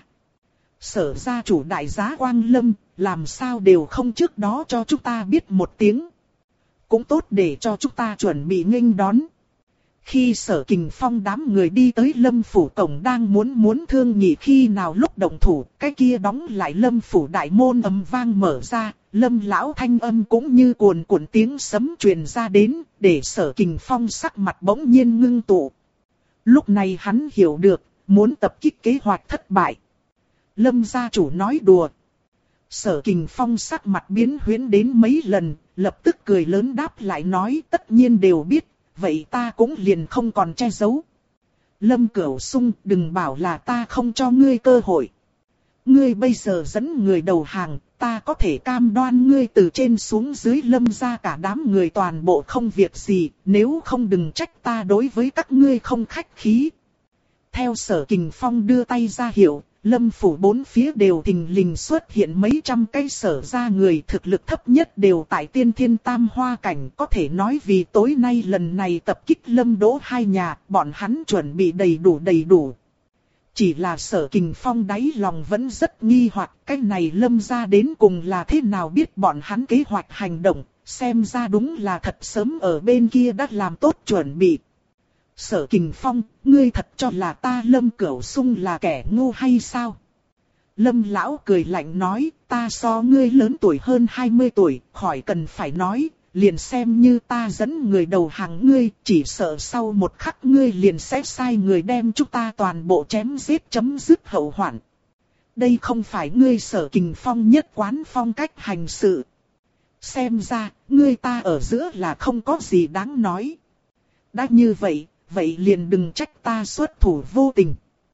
Sở gia chủ đại giá Quang Lâm, làm sao đều không trước đó cho chúng ta biết một tiếng. Cũng tốt để cho chúng ta chuẩn bị nghênh đón. Khi Sở Kình Phong đám người đi tới Lâm phủ cổng đang muốn muốn thương nghị khi nào lúc động thủ, cái kia đóng lại Lâm phủ đại môn ầm vang mở ra, Lâm lão thanh âm cũng như cuồn cuộn tiếng sấm truyền ra đến, để Sở Kình Phong sắc mặt bỗng nhiên ngưng tụ. Lúc này hắn hiểu được, muốn tập kích kế hoạch thất bại. Lâm gia chủ nói đùa. Sở Kình Phong sắc mặt biến huyễn đến mấy lần, lập tức cười lớn đáp lại nói tất nhiên đều biết. Vậy ta cũng liền không còn che giấu. Lâm Cửu Sung, đừng bảo là ta không cho ngươi cơ hội. Ngươi bây giờ dẫn người đầu hàng, ta có thể cam đoan ngươi từ trên xuống dưới Lâm gia cả đám người toàn bộ không việc gì, nếu không đừng trách ta đối với các ngươi không khách khí. Theo Sở Kình Phong đưa tay ra hiệu, Lâm phủ bốn phía đều thình lình xuất hiện mấy trăm cái Sở gia người, thực lực thấp nhất đều tại tiên thiên tam hoa cảnh, có thể nói vì tối nay lần này tập kích Lâm Đỗ hai nhà, bọn hắn chuẩn bị đầy đủ đầy đủ. Chỉ là Sở Kình Phong đáy lòng vẫn rất nghi hoặc cái này Lâm gia đến cùng là thế nào biết bọn hắn kế hoạch hành động, xem ra đúng là thật sớm ở bên kia đã làm tốt chuẩn bị. Sở Kình Phong, ngươi thật cho là ta Lâm Cửu Sung là kẻ ngu hay sao? Lâm lão cười lạnh nói, ta so ngươi lớn tuổi hơn hai mươi tuổi, khỏi cần phải nói, liền xem như ta dẫn người đầu hàng ngươi, chỉ sợ sau một khắc ngươi liền sẽ sai người đem chúng ta toàn bộ chém giết chấm dứt hậu hoạn. Đây không phải ngươi Sở Kình Phong nhất quán phong cách hành sự. Xem ra, ngươi ta ở giữa là không có gì đáng nói. Đã như vậy, vậy liền đừng trách ta xuất thủ vô tình.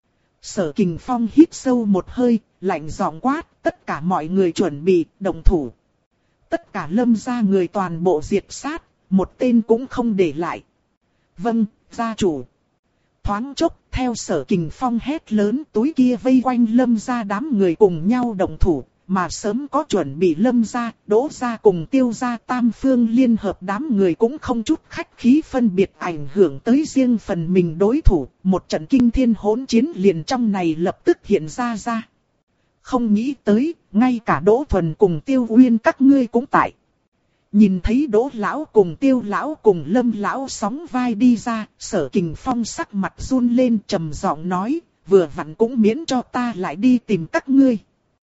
Sở Kình Phong hít sâu một hơi, lạnh giọng quát, tất cả mọi người chuẩn bị, động thủ. Tất cả Lâm gia người toàn bộ diệt sát, một tên cũng không để lại. Vâng, gia chủ. Thoáng chốc, theo Sở Kình Phong hét lớn, túi kia vây quanh Lâm gia đám người cùng nhau động thủ, mà sớm có chuẩn bị Lâm gia, Đỗ gia cùng Tiêu gia tam phương liên hợp đám người cũng không chút khách khí phân biệt ảnh hưởng tới riêng phần mình đối thủ, một trận kinh thiên hỗn chiến liền trong này lập tức hiện ra ra. Không nghĩ tới, ngay cả Đỗ Thuần cùng Tiêu Uyên các ngươi cũng tại. Nhìn thấy Đỗ lão cùng Tiêu lão cùng Lâm lão sóng vai đi ra, Sở Kình Phong sắc mặt run lên trầm giọng nói, vừa vặn cũng miễn cho ta lại đi tìm các ngươi.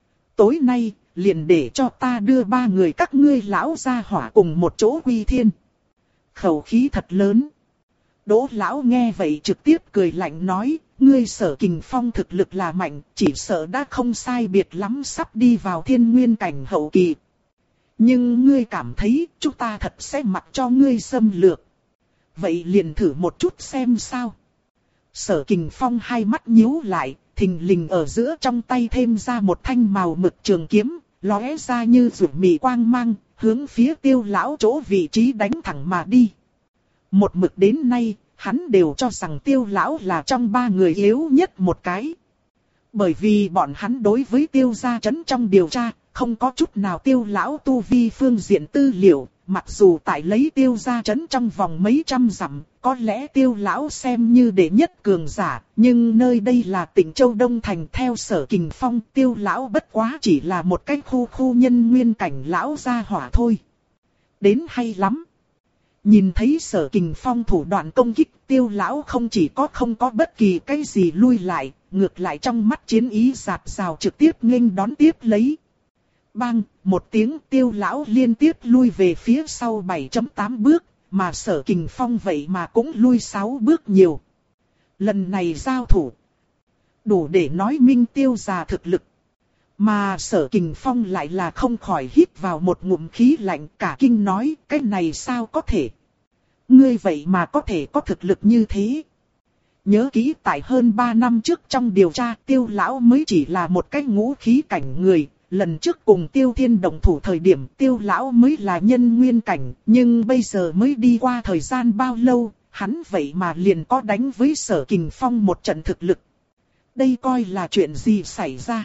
Tối nay, liền để cho ta đưa ba người các ngươi lão ra hỏa cùng một chỗ quy thiên. Khẩu khí thật lớn. Đỗ lão nghe vậy trực tiếp cười lạnh nói, ngươi Sở Kình Phong thực lực là mạnh, chỉ sợ đã không sai biệt lắm sắp đi vào thiên nguyên cảnh hậu kỳ. Nhưng ngươi cảm thấy chúng ta thật sẽ mặc cho ngươi xâm lược. Vậy liền thử một chút xem sao. Sở Kình Phong hai mắt nhíu lại, thình lình ở giữa trong tay thêm ra một thanh màu mực trường kiếm, lóe ra như rủi mì quang mang, hướng phía Tiêu lão chỗ vị trí đánh thẳng mà đi. Một mực đến nay, hắn đều cho rằng Tiêu lão là trong ba người yếu nhất một cái. Bởi vì bọn hắn đối với Tiêu gia trấn trong điều tra, không có chút nào Tiêu lão tu vi phương diện tư liệu, mặc dù tại lấy Tiêu gia trấn trong vòng mấy trăm dặm, có lẽ Tiêu lão xem như đệ nhất cường giả, nhưng nơi đây là tỉnh Châu Đông Thành theo Sở Kình Phong, Tiêu lão bất quá chỉ là một cái khu khu nhân nguyên cảnh lão gia hỏa thôi. Đến hay lắm. Nhìn thấy Sở Kình Phong thủ đoạn công kích, Tiêu lão không chỉ có không có bất kỳ cái gì lui lại, ngược lại trong mắt chiến ý rạt rào trực tiếp nghênh đón tiếp lấy. Bang, một tiếng Tiêu lão liên tiếp lui về phía sau bảy chấm tám bước, mà Sở Kình Phong vậy mà cũng lui sáu bước nhiều. Lần này giao thủ, đủ để nói minh Tiêu gia thực lực. Mà Sở Kình Phong lại là không khỏi hít vào một ngụm khí lạnh, cả kinh nói, cái này sao có thể? Ngươi vậy mà có thể có thực lực như thế. Nhớ kỹ tại hơn ba năm trước trong điều tra, Tiêu lão mới chỉ là một cái ngũ khí cảnh người. Lần trước cùng Tiêu Thiên đồng thủ thời điểm Tiêu lão mới là nhân nguyên cảnh, nhưng bây giờ mới đi qua thời gian bao lâu, hắn vậy mà liền có đánh với Sở Kình Phong một trận thực lực. Đây coi là chuyện gì xảy ra?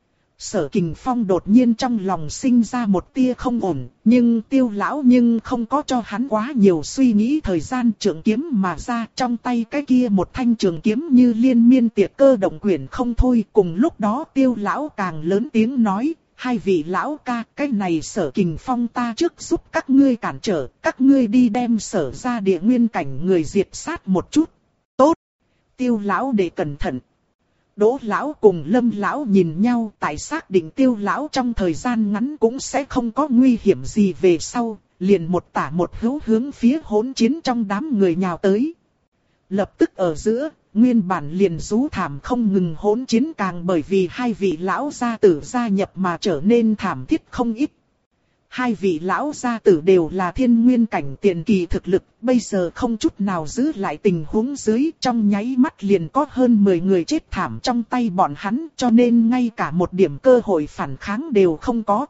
Sở Kình Phong đột nhiên trong lòng sinh ra một tia không ổn, nhưng Tiêu lão nhưng không có cho hắn quá nhiều suy nghĩ thời gian, trường kiếm mà ra, trong tay cái kia một thanh trường kiếm như liên miên tiệt cơ động quyển không thôi. Cùng lúc đó Tiêu lão càng lớn tiếng nói, hai vị lão ca, cái này Sở Kình Phong ta trước giúp các ngươi cản trở, các ngươi đi đem Sở ra địa nguyên cảnh người diệt sát một chút. Tốt. Tiêu lão để cẩn thận. Đỗ lão cùng Lâm lão nhìn nhau, tại xác định Tiêu lão trong thời gian ngắn cũng sẽ không có nguy hiểm gì về sau, liền một tả một hữu hướng phía hỗn chiến trong đám người nhào tới. Lập tức ở giữa, nguyên bản liền rú thảm không ngừng hỗn chiến càng bởi vì hai vị lão gia tử gia nhập mà trở nên thảm thiết không ít. Hai vị lão gia tử đều là thiên nguyên cảnh tiền kỳ thực lực, bây giờ không chút nào giữ lại tình huống dưới, trong nháy mắt liền có hơn mười người chết thảm trong tay bọn hắn, cho nên ngay cả một điểm cơ hội phản kháng đều không có.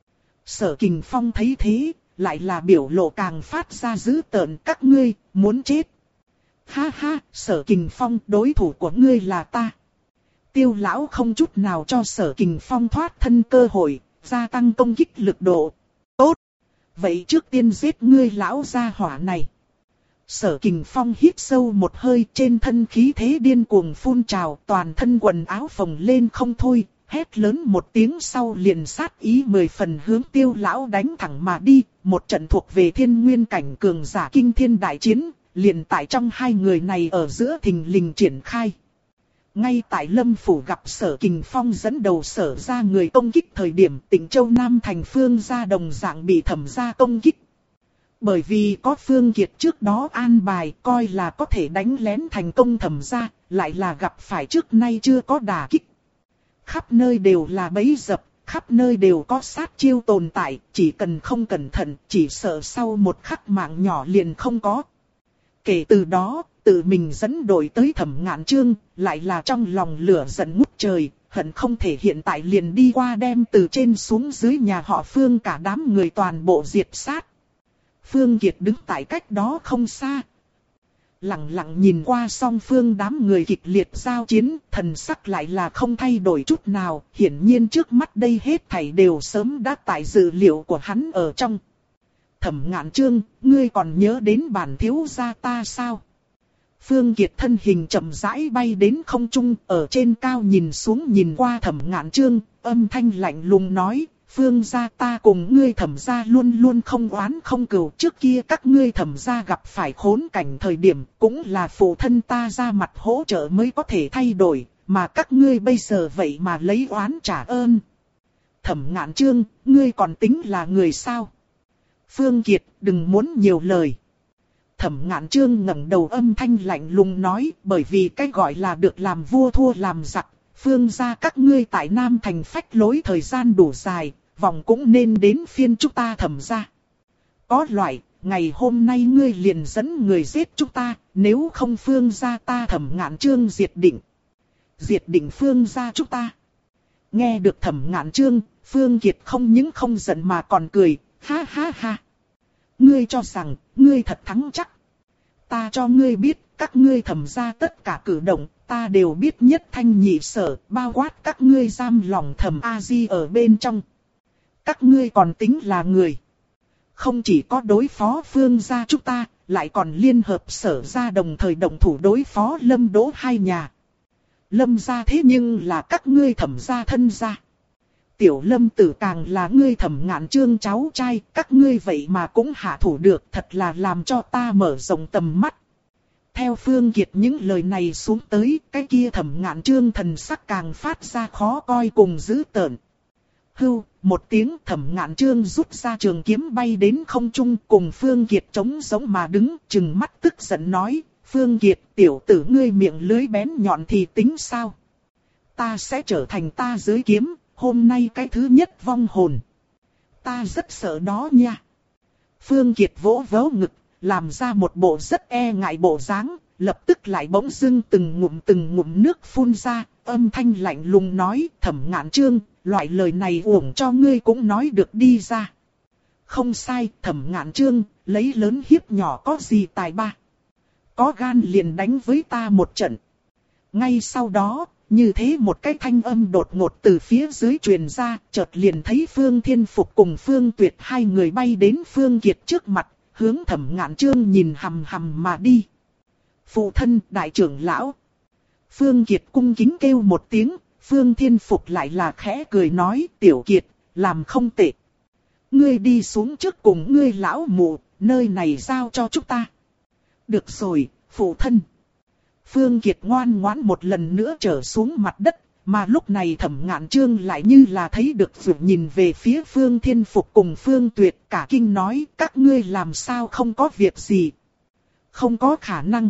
Sở Kình Phong thấy thế, lại là biểu lộ càng phát ra dữ tợn, các ngươi, muốn chết. Ha ha, Sở Kình Phong, đối thủ của ngươi là ta. Tiêu lão không chút nào cho Sở Kình Phong thoát thân cơ hội, gia tăng công kích lực độ. Tốt, vậy trước tiên giết ngươi lão gia hỏa này. Sở Kình Phong hít sâu một hơi, trên thân khí thế điên cuồng phun trào, toàn thân quần áo phồng lên không thôi, hét lớn một tiếng sau liền sát ý mười phần hướng Tiêu lão đánh thẳng mà đi, một trận thuộc về thiên nguyên cảnh cường giả kinh thiên đại chiến, liền tại trong hai người này ở giữa thình lình triển khai. Ngay tại Lâm Phủ gặp Sở Kình Phong dẫn đầu Sở ra người công kích thời điểm Tịnh Châu Nam thành Phương gia đồng dạng bị Thẩm gia công kích. Bởi vì có Phương Kiệt trước đó an bài coi là có thể đánh lén thành công Thẩm gia, lại là gặp phải trước nay chưa có đả kích. Khắp nơi đều là bẫy dập, khắp nơi đều có sát chiêu tồn tại, chỉ cần không cẩn thận, chỉ sợ sau một khắc mạng nhỏ liền không có. Kể từ đó, tự mình dẫn đội tới Thẩm Ngạn Chương, lại là trong lòng lửa giận ngút trời, hận không thể hiện tại liền đi qua đem từ trên xuống dưới nhà họ Phương cả đám người toàn bộ diệt sát. Phương Kiệt đứng tại cách đó không xa, lặng lặng nhìn qua song phương đám người kịch liệt giao chiến, thần sắc lại là không thay đổi chút nào, hiển nhiên trước mắt đây hết thảy đều sớm đã tại dự liệu của hắn ở trong. Thẩm Ngạn Chương, ngươi còn nhớ đến bản thiếu gia ta sao? Phương Kiệt thân hình chậm rãi bay đến không trung, ở trên cao nhìn xuống nhìn qua Thẩm Ngạn Chương, âm thanh lạnh lùng nói, Phương gia ta cùng ngươi Thẩm gia luôn luôn không oán không cừu, trước kia các ngươi Thẩm gia gặp phải khốn cảnh thời điểm, cũng là phụ thân ta ra mặt hỗ trợ mới có thể thay đổi, mà các ngươi bây giờ vậy mà lấy oán trả ơn. Thẩm Ngạn Chương, ngươi còn tính là người sao? Phương Kiệt, đừng muốn nhiều lời. Thẩm Ngạn Chương ngẩng đầu âm thanh lạnh lùng nói, bởi vì cái gọi là được làm vua thua làm giặc, Phương gia các ngươi tại Nam Thành phách lối thời gian đủ dài, vòng cũng nên đến phiên chúng ta Thẩm gia. Có loại, ngày hôm nay ngươi liền dẫn người giết chúng ta, nếu không Phương gia ta Thẩm Ngạn Chương diệt định. Diệt định Phương gia chúng ta. Nghe được Thẩm Ngạn Chương, Phương Kiệt không những không giận mà còn cười, ha ha ha. Ngươi cho rằng, ngươi thật thắng chắc. Ta cho ngươi biết, các ngươi Thẩm gia tất cả cử động, ta đều biết nhất thanh nhị sở, bao quát các ngươi giam lòng Thẩm A Di ở bên trong. Các ngươi còn tính là người. Không chỉ có đối phó Phương gia chúng ta, lại còn liên hợp Sở gia đồng thời động thủ đối phó Lâm Đỗ hai nhà. Lâm gia thế nhưng là các ngươi Thẩm gia thân gia. Tiểu Lâm tử càng là ngươi Thẩm Ngạn Chương cháu trai, các ngươi vậy mà cũng hạ thủ được, thật là làm cho ta mở rộng tầm mắt. Theo Phương Kiệt những lời này xuống tới, cái kia Thẩm Ngạn Chương thần sắc càng phát ra khó coi cùng dữ tợn. Hưu, một tiếng Thẩm Ngạn Chương rút ra trường kiếm bay đến không trung cùng Phương Kiệt chống giống mà đứng, trừng mắt tức giận nói, Phương Kiệt, tiểu tử ngươi miệng lưới bén nhọn thì tính sao? Ta sẽ trở thành ta dưới kiếm, hôm nay cái thứ nhất vong hồn. Ta rất sợ đó nha. Phương Kiệt vỗ vỗ ngực, làm ra một bộ rất e ngại bộ dáng, lập tức lại bỗng dưng từng ngụm từng ngụm nước phun ra, âm thanh lạnh lùng nói, Thẩm Ngạn Chương, loại lời này uổng cho ngươi cũng nói được đi ra. Không sai, Thẩm Ngạn Chương, lấy lớn hiếp nhỏ có gì tài ba. Có gan liền đánh với ta một trận. Ngay sau đó, như thế một cái thanh âm đột ngột từ phía dưới truyền ra, chợt liền thấy Phương Thiên Phục cùng Phương Tuyệt hai người bay đến Phương Kiệt trước mặt, hướng Thẩm Ngạn Chương nhìn hằm hằm mà đi. Phụ thân, đại trưởng lão. Phương Kiệt cung kính kêu một tiếng, Phương Thiên Phục lại là khẽ cười nói, Tiểu Kiệt, làm không tệ. Ngươi đi xuống trước cùng ngươi lão mụ, nơi này giao cho chúng ta. Được rồi, phụ thân. Phương Kiệt ngoan ngoãn một lần nữa trở xuống mặt đất, mà lúc này Thẩm Ngạn Chương lại như là thấy được vượt nhìn về phía Phương Thiên Phục cùng Phương Tuyệt, cả kinh nói, các ngươi làm sao không có việc gì. Không có khả năng.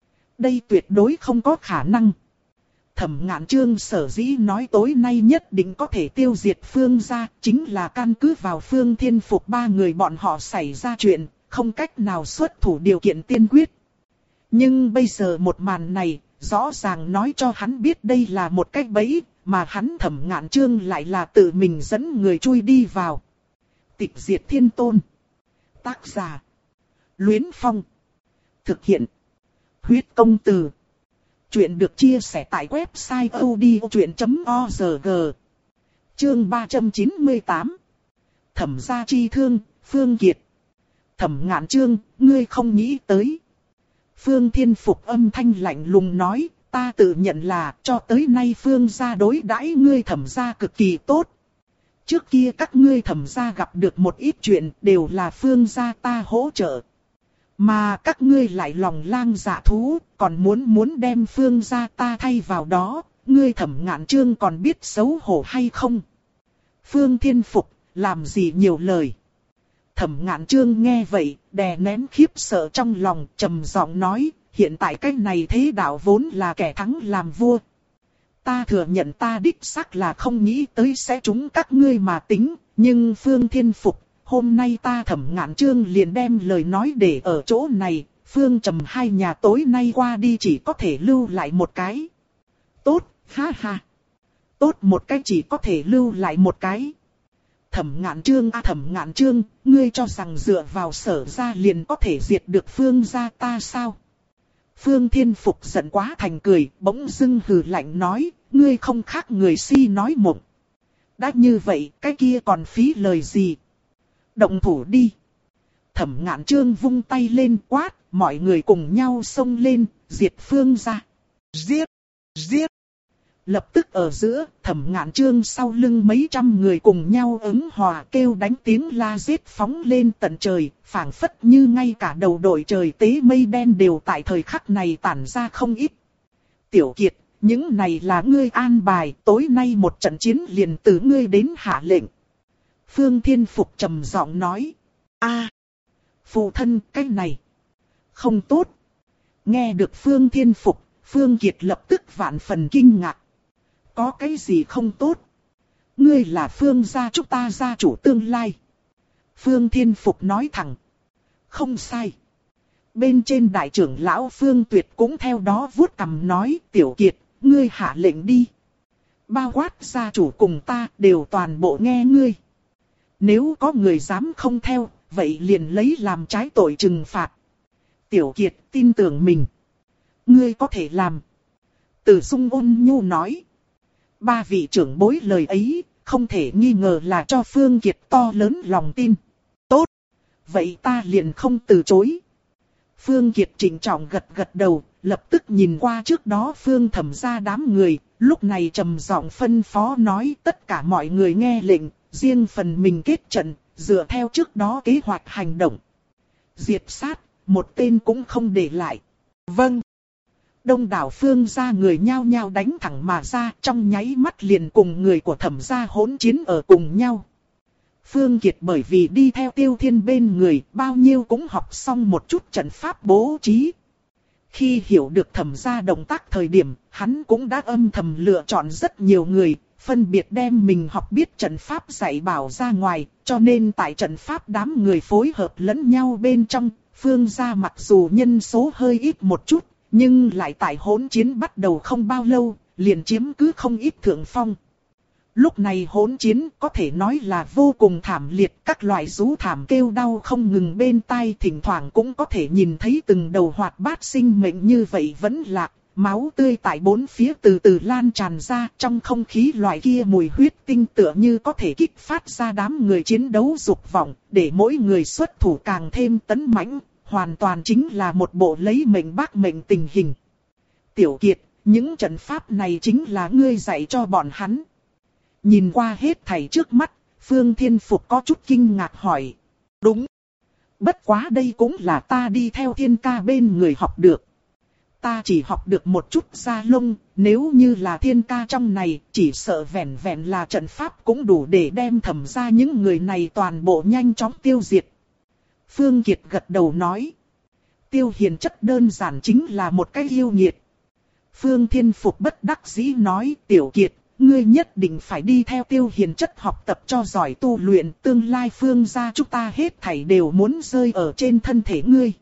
Đây tuyệt đối không có khả năng. Thẩm Ngạn Chương sở dĩ nói tối nay nhất định có thể tiêu diệt Phương gia, chính là căn cứ vào Phương Thiên Phục ba người bọn họ xảy ra chuyện, không cách nào xuất thủ điều kiện tiên quyết. Nhưng bây giờ một màn này, rõ ràng nói cho hắn biết đây là một cách bẫy, mà hắn Thẩm Ngạn Chương lại là tự mình dẫn người chui đi vào. Tịch diệt thiên tôn. Tác giả. Luyến Phong. Thực hiện. Huyết công từ. Chuyện được chia sẻ tại website odchuyện chấm org. Chương ba trăm chín mươi tám. Thẩm gia chi thương, Phương Kiệt. Thẩm Ngạn Chương, ngươi không nghĩ tới. Phương Thiên Phục âm thanh lạnh lùng nói, ta tự nhận là cho tới nay Phương gia đối đãi ngươi Thẩm gia cực kỳ tốt. Trước kia các ngươi Thẩm gia gặp được một ít chuyện đều là Phương gia ta hỗ trợ. Mà các ngươi lại lòng lang dạ thú, còn muốn muốn đem Phương gia ta thay vào đó, ngươi Thẩm Ngạn Chương còn biết xấu hổ hay không? Phương Thiên Phục, làm gì nhiều lời? Thẩm Ngạn Chương nghe vậy, đè nén khiếp sợ trong lòng, trầm giọng nói, hiện tại cái này thế đạo vốn là kẻ thắng làm vua. Ta thừa nhận ta đích xác là không nghĩ tới sẽ trúng các ngươi mà tính, nhưng Phương Thiên Phục, hôm nay ta Thẩm Ngạn Chương liền đem lời nói để ở chỗ này, Phương Trầm hai nhà tối nay qua đi chỉ có thể lưu lại một cái. Tốt, ha ha. Tốt một cái chỉ có thể lưu lại một cái. Thẩm Ngạn Chương a Thẩm Ngạn Chương, ngươi cho rằng dựa vào Sở gia liền có thể diệt được Phương gia ta sao? Phương Thiên Phục giận quá thành cười, bỗng dưng hừ lạnh nói, ngươi không khác người si nói mộng. Đã như vậy, cái kia còn phí lời gì? Động thủ đi. Thẩm Ngạn Chương vung tay lên quát, mọi người cùng nhau xông lên, diệt Phương gia. Giết! Giết! Lập tức ở giữa, Thẩm Ngạn Chương sau lưng mấy trăm người cùng nhau ứng hòa kêu đánh tiếng la giết phóng lên tận trời, phảng phất như ngay cả đầu đội trời tế mây đen đều tại thời khắc này tản ra không ít. Tiểu Kiệt, những này là ngươi an bài, tối nay một trận chiến liền từ ngươi đến hạ lệnh. Phương Thiên Phục trầm giọng nói, a, phụ thân, cái này không tốt. Nghe được Phương Thiên Phục, Phương Kiệt lập tức vạn phần kinh ngạc. Có cái gì không tốt? Ngươi là Phương gia chúng ta gia chủ tương lai. Phương Thiên Phục nói thẳng. Không sai. Bên trên đại trưởng lão Phương Tuyệt cũng theo đó vuốt cằm nói, Tiểu Kiệt, ngươi hạ lệnh đi. Bao quát gia chủ cùng ta đều toàn bộ nghe ngươi. Nếu có người dám không theo, vậy liền lấy làm trái tội trừng phạt. Tiểu Kiệt tin tưởng mình. Ngươi có thể làm. Từ Dung ôn nhu nói. Ba vị trưởng bối lời ấy, không thể nghi ngờ là cho Phương Kiệt to lớn lòng tin. Tốt. Vậy ta liền không từ chối. Phương Kiệt trịnh trọng gật gật đầu, lập tức nhìn qua trước đó Phương Thẩm gia đám người, lúc này trầm giọng phân phó nói tất cả mọi người nghe lệnh, riêng phần mình kết trận, dựa theo trước đó kế hoạch hành động. Diệt sát, một tên cũng không để lại. Vâng. Đông đảo Phương gia người nhao nhao đánh thẳng mà ra, trong nháy mắt liền cùng người của Thẩm gia hỗn chiến ở cùng nhau. Phương Kiệt bởi vì đi theo Tiêu Thiên bên người, bao nhiêu cũng học xong một chút trận pháp bố trí. Khi hiểu được Thẩm gia động tác thời điểm, hắn cũng đã âm thầm lựa chọn rất nhiều người, phân biệt đem mình học biết trận pháp dạy bảo ra ngoài, cho nên tại trận pháp đám người phối hợp lẫn nhau bên trong, Phương gia mặc dù nhân số hơi ít một chút, nhưng lại tại hỗn chiến bắt đầu không bao lâu, liền chiếm cứ không ít thượng phong. Lúc này hỗn chiến có thể nói là vô cùng thảm liệt, các loại rú thảm kêu đau không ngừng bên tai, thỉnh thoảng cũng có thể nhìn thấy từng đầu hoạt bát sinh mệnh như vậy vẫn lạc, máu tươi tại bốn phía từ từ lan tràn ra, trong không khí loại kia mùi huyết tinh tựa như có thể kích phát ra đám người chiến đấu dục vọng, để mỗi người xuất thủ càng thêm tấn mãnh, hoàn toàn chính là một bộ lấy mệnh bác mệnh tình hình. Tiểu Kiệt, những trận pháp này chính là ngươi dạy cho bọn hắn. Nhìn qua hết thảy trước mắt, Phương Thiên Phục có chút kinh ngạc hỏi. Đúng. Bất quá đây cũng là ta đi theo Thiên ca bên người học được. Ta chỉ học được một chút da lông, nếu như là Thiên ca trong này, chỉ sợ vẹn vẹn là trận pháp cũng đủ để đem Thẩm gia những người này toàn bộ nhanh chóng tiêu diệt. Phương Kiệt gật đầu nói. Tiêu Hiền chất đơn giản chính là một cái yêu nghiệt. Phương Thiên Phục bất đắc dĩ nói, Tiểu Kiệt, ngươi nhất định phải đi theo Tiêu Hiền chất học tập cho giỏi tu luyện, tương lai Phương gia chúng ta hết thảy đều muốn rơi ở trên thân thể ngươi.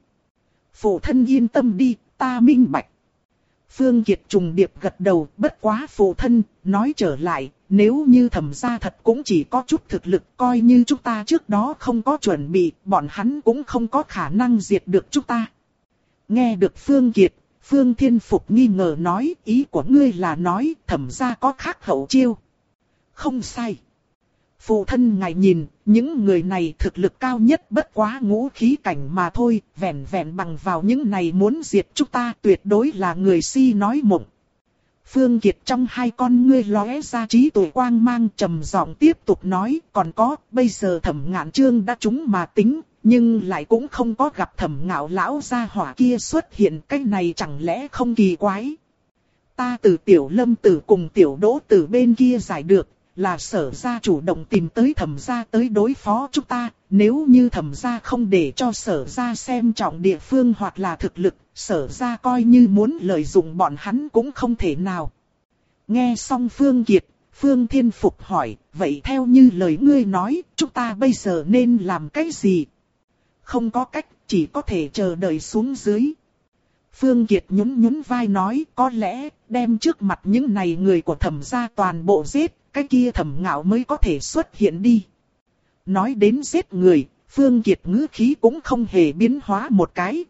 Phụ thân yên tâm đi, ta minh bạch. Phương Kiệt trùng điệp gật đầu, bất quá phụ thân, nói trở lại, nếu như Thẩm gia thật cũng chỉ có chút thực lực, coi như chúng ta trước đó không có chuẩn bị, bọn hắn cũng không có khả năng diệt được chúng ta. Nghe được Phương Kiệt, Phương Thiên Phục nghi ngờ nói, ý của ngươi là nói Thẩm gia có khác hậu chiêu. Không sai. Phụ thân ngài nhìn, những người này thực lực cao nhất bất quá ngũ khí cảnh mà thôi, vẹn vẹn bằng vào những này muốn diệt chúng ta tuyệt đối là người si nói mộng. Phương Kiệt trong hai con ngươi lóe ra trí tuệ quang mang, trầm giọng tiếp tục nói, còn có, bây giờ Thẩm Ngạn Chương đã trúng mà tính, nhưng lại cũng không có gặp Thẩm Ngạo lão gia hỏa kia xuất hiện, cái này chẳng lẽ không kỳ quái. Ta từ Tiểu Lâm Tử cùng Tiểu Đỗ Tử bên kia giải được, là Sở gia chủ động tìm tới Thẩm gia tới đối phó chúng ta, nếu như Thẩm gia không để cho Sở gia xem trọng địa phương hoặc là thực lực, Sở gia coi như muốn lợi dụng bọn hắn cũng không thể nào. Nghe xong Phương Kiệt, Phương Thiên Phục hỏi, vậy theo như lời ngươi nói, chúng ta bây giờ nên làm cái gì? Không có cách, chỉ có thể chờ đợi xuống dưới. Phương Kiệt nhún nhún vai nói, có lẽ, đem trước mặt những này người của Thẩm gia toàn bộ giết, cái kia Thẩm Ngạo mới có thể xuất hiện đi. Nói đến giết người, Phương Kiệt ngữ khí cũng không hề biến hóa một cái.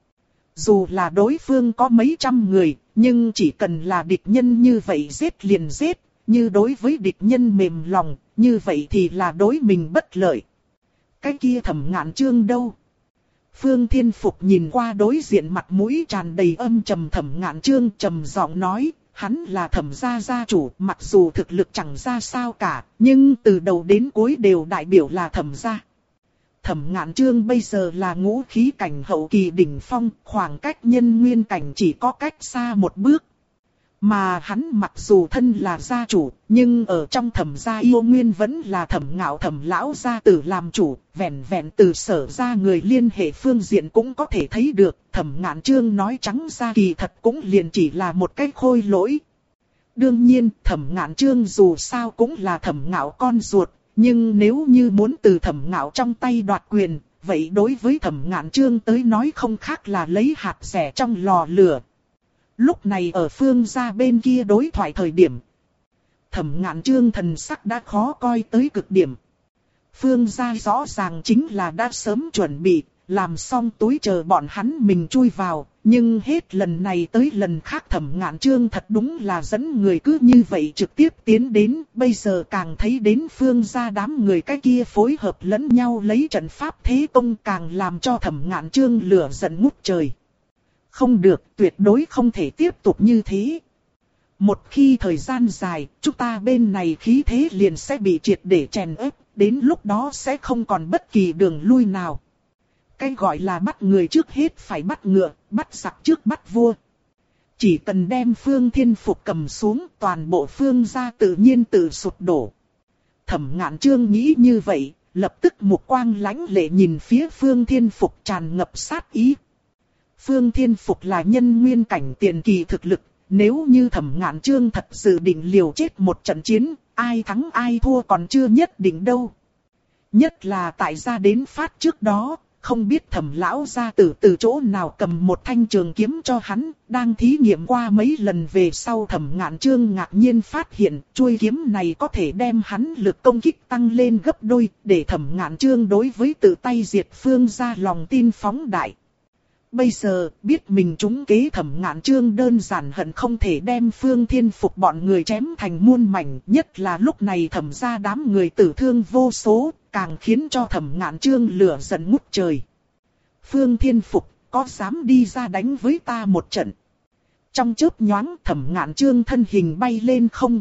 Dù là đối phương có mấy trăm người, nhưng chỉ cần là địch nhân như vậy giết liền giết, như đối với địch nhân mềm lòng, như vậy thì là đối mình bất lợi. Cái kia Thẩm Ngạn Chương đâu? Phương Thiên Phục nhìn qua đối diện mặt mũi tràn đầy âm trầm Thẩm Ngạn Chương, trầm giọng nói, hắn là Thẩm gia gia chủ, mặc dù thực lực chẳng ra sao cả, nhưng từ đầu đến cuối đều đại biểu là Thẩm gia. Thẩm Ngạn Chương bây giờ là ngũ khí cảnh hậu kỳ đỉnh phong, khoảng cách nhân nguyên cảnh chỉ có cách xa một bước. Mà hắn mặc dù thân là gia chủ, nhưng ở trong Thẩm gia yêu nguyên vẫn là Thẩm Ngạo Thẩm lão gia tử làm chủ, vẹn vẹn từ Sở gia người liên hệ phương diện cũng có thể thấy được, Thẩm Ngạn Chương nói trắng ra kỳ thật cũng liền chỉ là một cái khôi lỗi. Đương nhiên, Thẩm Ngạn Chương dù sao cũng là Thẩm Ngạo con ruột, nhưng nếu như muốn từ Thẩm Ngạo trong tay đoạt quyền, vậy đối với Thẩm Ngạn Chương tới nói không khác là lấy hạt rẻ trong lò lửa. Lúc này ở Phương gia bên kia đối thoại thời điểm, Thẩm Ngạn Chương thần sắc đã khó coi tới cực điểm. Phương gia rõ ràng chính là đã sớm chuẩn bị, làm xong túi chờ bọn hắn mình chui vào, nhưng hết lần này tới lần khác Thẩm Ngạn Chương thật đúng là dẫn người cứ như vậy trực tiếp tiến đến, bây giờ càng thấy đến Phương gia đám người cái kia phối hợp lẫn nhau lấy trận pháp thế công càng làm cho Thẩm Ngạn Chương lửa giận ngút trời. Không được, tuyệt đối không thể tiếp tục như thế. Một khi thời gian dài, chúng ta bên này khí thế liền sẽ bị triệt để chèn ép, đến lúc đó sẽ không còn bất kỳ đường lui nào. Cái gọi là bắt người trước hết phải bắt ngựa, bắt giặc trước bắt vua. Chỉ cần đem Phương Thiên Phục cầm xuống, toàn bộ Phương gia tự nhiên tự sụp đổ. Thẩm Ngạn Chương nghĩ như vậy, lập tức mục quang lãnh lệ nhìn phía Phương Thiên Phục tràn ngập sát ý. Phương Thiên Phục là nhân nguyên cảnh tiền kỳ thực lực, nếu như Thẩm Ngạn Chương thật sự định liều chết một trận chiến, ai thắng ai thua còn chưa nhất định đâu. Nhất là tại gia đến phát trước đó, không biết Thẩm lão gia tử từ chỗ nào cầm một thanh trường kiếm cho hắn, đang thí nghiệm qua mấy lần về sau Thẩm Ngạn Chương ngạc nhiên phát hiện, chuôi kiếm này có thể đem hắn lực công kích tăng lên gấp đôi, để Thẩm Ngạn Chương đối với tự tay diệt Phương gia lòng tin phóng đại. Bây giờ, biết mình trúng kế Thẩm Ngạn Chương đơn giản hận không thể đem Phương Thiên Phục bọn người chém thành muôn mảnh, nhất là lúc này Thẩm gia đám người tử thương vô số, càng khiến cho Thẩm Ngạn Chương lửa giận ngút trời. Phương Thiên Phục, có dám đi ra đánh với ta một trận? Trong chớp nhoáng Thẩm Ngạn Chương thân hình bay lên không.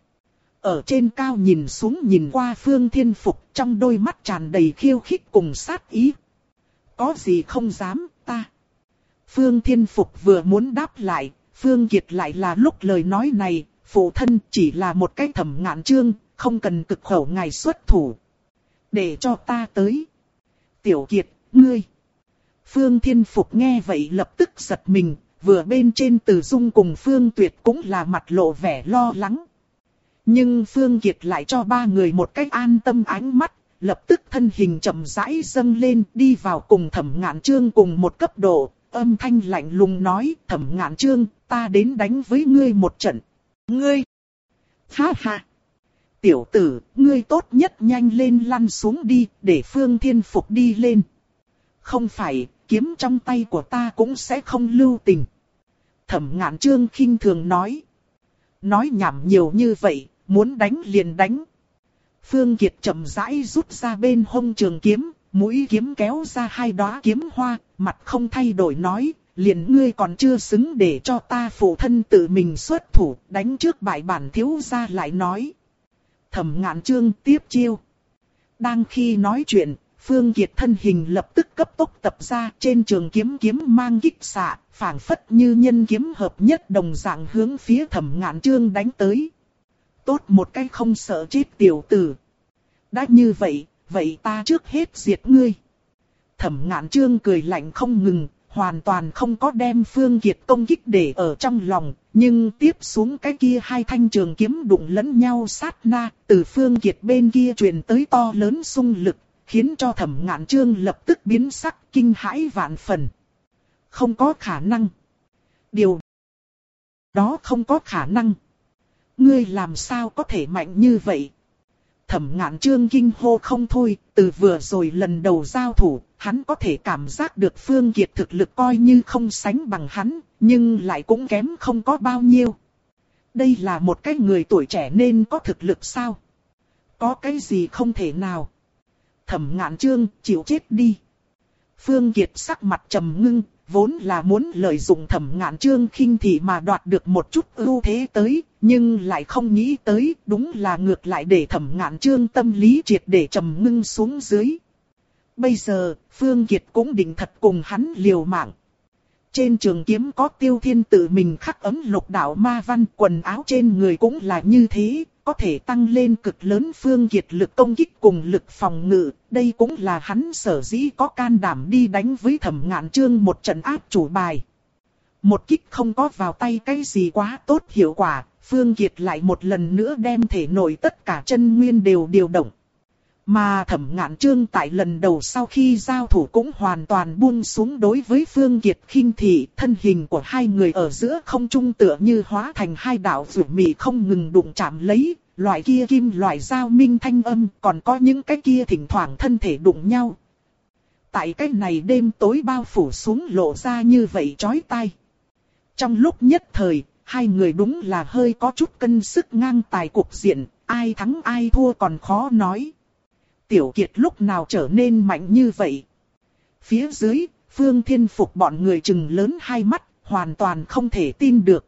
Ở trên cao nhìn xuống nhìn qua Phương Thiên Phục, trong đôi mắt tràn đầy khiêu khích cùng sát ý. Có gì không dám, ta. Phương Thiên Phục vừa muốn đáp lại, Phương Kiệt lại là lúc lời nói này, phụ thân chỉ là một cái Thẩm Ngạn Chương, không cần cực khẩu ngài xuất thủ. Để cho ta tới. Tiểu Kiệt, ngươi. Phương Thiên Phục nghe vậy lập tức giật mình, vừa bên trên Từ Dung cùng Phương Tuyệt cũng là mặt lộ vẻ lo lắng. Nhưng Phương Kiệt lại cho ba người một cách an tâm ánh mắt, lập tức thân hình chậm rãi dâng lên đi vào cùng Thẩm Ngạn Chương cùng một cấp độ. Âm thanh lạnh lùng nói, Thẩm Ngạn Chương, ta đến đánh với ngươi một trận. Ngươi! Ha ha! Tiểu tử, ngươi tốt nhất nhanh lên lăn xuống đi, để Phương Thiên Phục đi lên. Không phải, kiếm trong tay của ta cũng sẽ không lưu tình. Thẩm Ngạn Chương khinh thường nói. Nói nhảm nhiều như vậy, muốn đánh liền đánh. Phương Kiệt chậm rãi rút ra bên hông trường kiếm, mũi kiếm kéo ra hai đóa kiếm hoa, mặt không thay đổi nói, liền ngươi còn chưa xứng để cho ta phụ thân tự mình xuất thủ, đánh trước bại bản thiếu gia lại nói. Thẩm Ngạn Chương tiếp chiêu. Đang khi nói chuyện, Phương Kiệt thân hình lập tức cấp tốc tập ra, trên trường kiếm kiếm mang kích xạ, phảng phất như nhân kiếm hợp nhất đồng dạng hướng phía Thẩm Ngạn Chương đánh tới. Tốt một cái không sợ chết tiểu tử. Đã như vậy, vậy ta trước hết diệt ngươi. Thẩm Ngạn Chương cười lạnh không ngừng, hoàn toàn không có đem Phương Kiệt công kích để ở trong lòng, nhưng tiếp xuống cái kia hai thanh trường kiếm đụng lẫn nhau sát na, từ Phương Kiệt bên kia truyền tới to lớn xung lực, khiến cho Thẩm Ngạn Chương lập tức biến sắc, kinh hãi vạn phần. Không có khả năng. Điều đó không có khả năng. Ngươi làm sao có thể mạnh như vậy? Thẩm Ngạn Chương kinh hô không thôi, từ vừa rồi lần đầu giao thủ, hắn có thể cảm giác được Phương Kiệt thực lực coi như không sánh bằng hắn, nhưng lại cũng kém không có bao nhiêu. Đây là một cái người tuổi trẻ nên có thực lực sao? Có cái gì không thể nào? Thẩm Ngạn Chương chịu chết đi. Phương Kiệt sắc mặt trầm ngưng, vốn là muốn lợi dụng Thẩm Ngạn Chương khinh thị mà đoạt được một chút ưu thế tới, nhưng lại không nghĩ tới, đúng là ngược lại để Thẩm Ngạn Chương tâm lý triệt để trầm ngưng xuống dưới. Bây giờ, Phương Kiệt cũng định thật cùng hắn liều mạng. Trên trường kiếm có Tiêu Thiên tự mình khắc ấm lục đạo ma văn, quần áo trên người cũng là như thế, có thể tăng lên cực lớn Phương Kiệt lực công kích cùng lực phòng ngự, đây cũng là hắn sở dĩ có can đảm đi đánh với Thẩm Ngạn Chương một trận áp chủ bài. Một kích không có vào tay cái gì quá tốt hiệu quả, Phương Kiệt lại một lần nữa đem thể nội tất cả chân nguyên đều điều động. Mà Thẩm Ngạn Chương tại lần đầu sau khi giao thủ cũng hoàn toàn buông xuống đối với Phương Kiệt khinh thị, thân hình của hai người ở giữa không trung tựa như hóa thành hai đạo rủ mì không ngừng đụng chạm lấy, loại kia kim loại giao minh thanh âm, còn có những cái kia thỉnh thoảng thân thể đụng nhau. Tại cái này đêm tối bao phủ xuống lộ ra như vậy chói tai. Trong lúc nhất thời, hai người đúng là hơi có chút cân sức ngang tài cục diện, ai thắng ai thua còn khó nói. Tiểu Kiệt lúc nào trở nên mạnh như vậy? Phía dưới, Phương Thiên Phục bọn người trừng lớn hai mắt, hoàn toàn không thể tin được.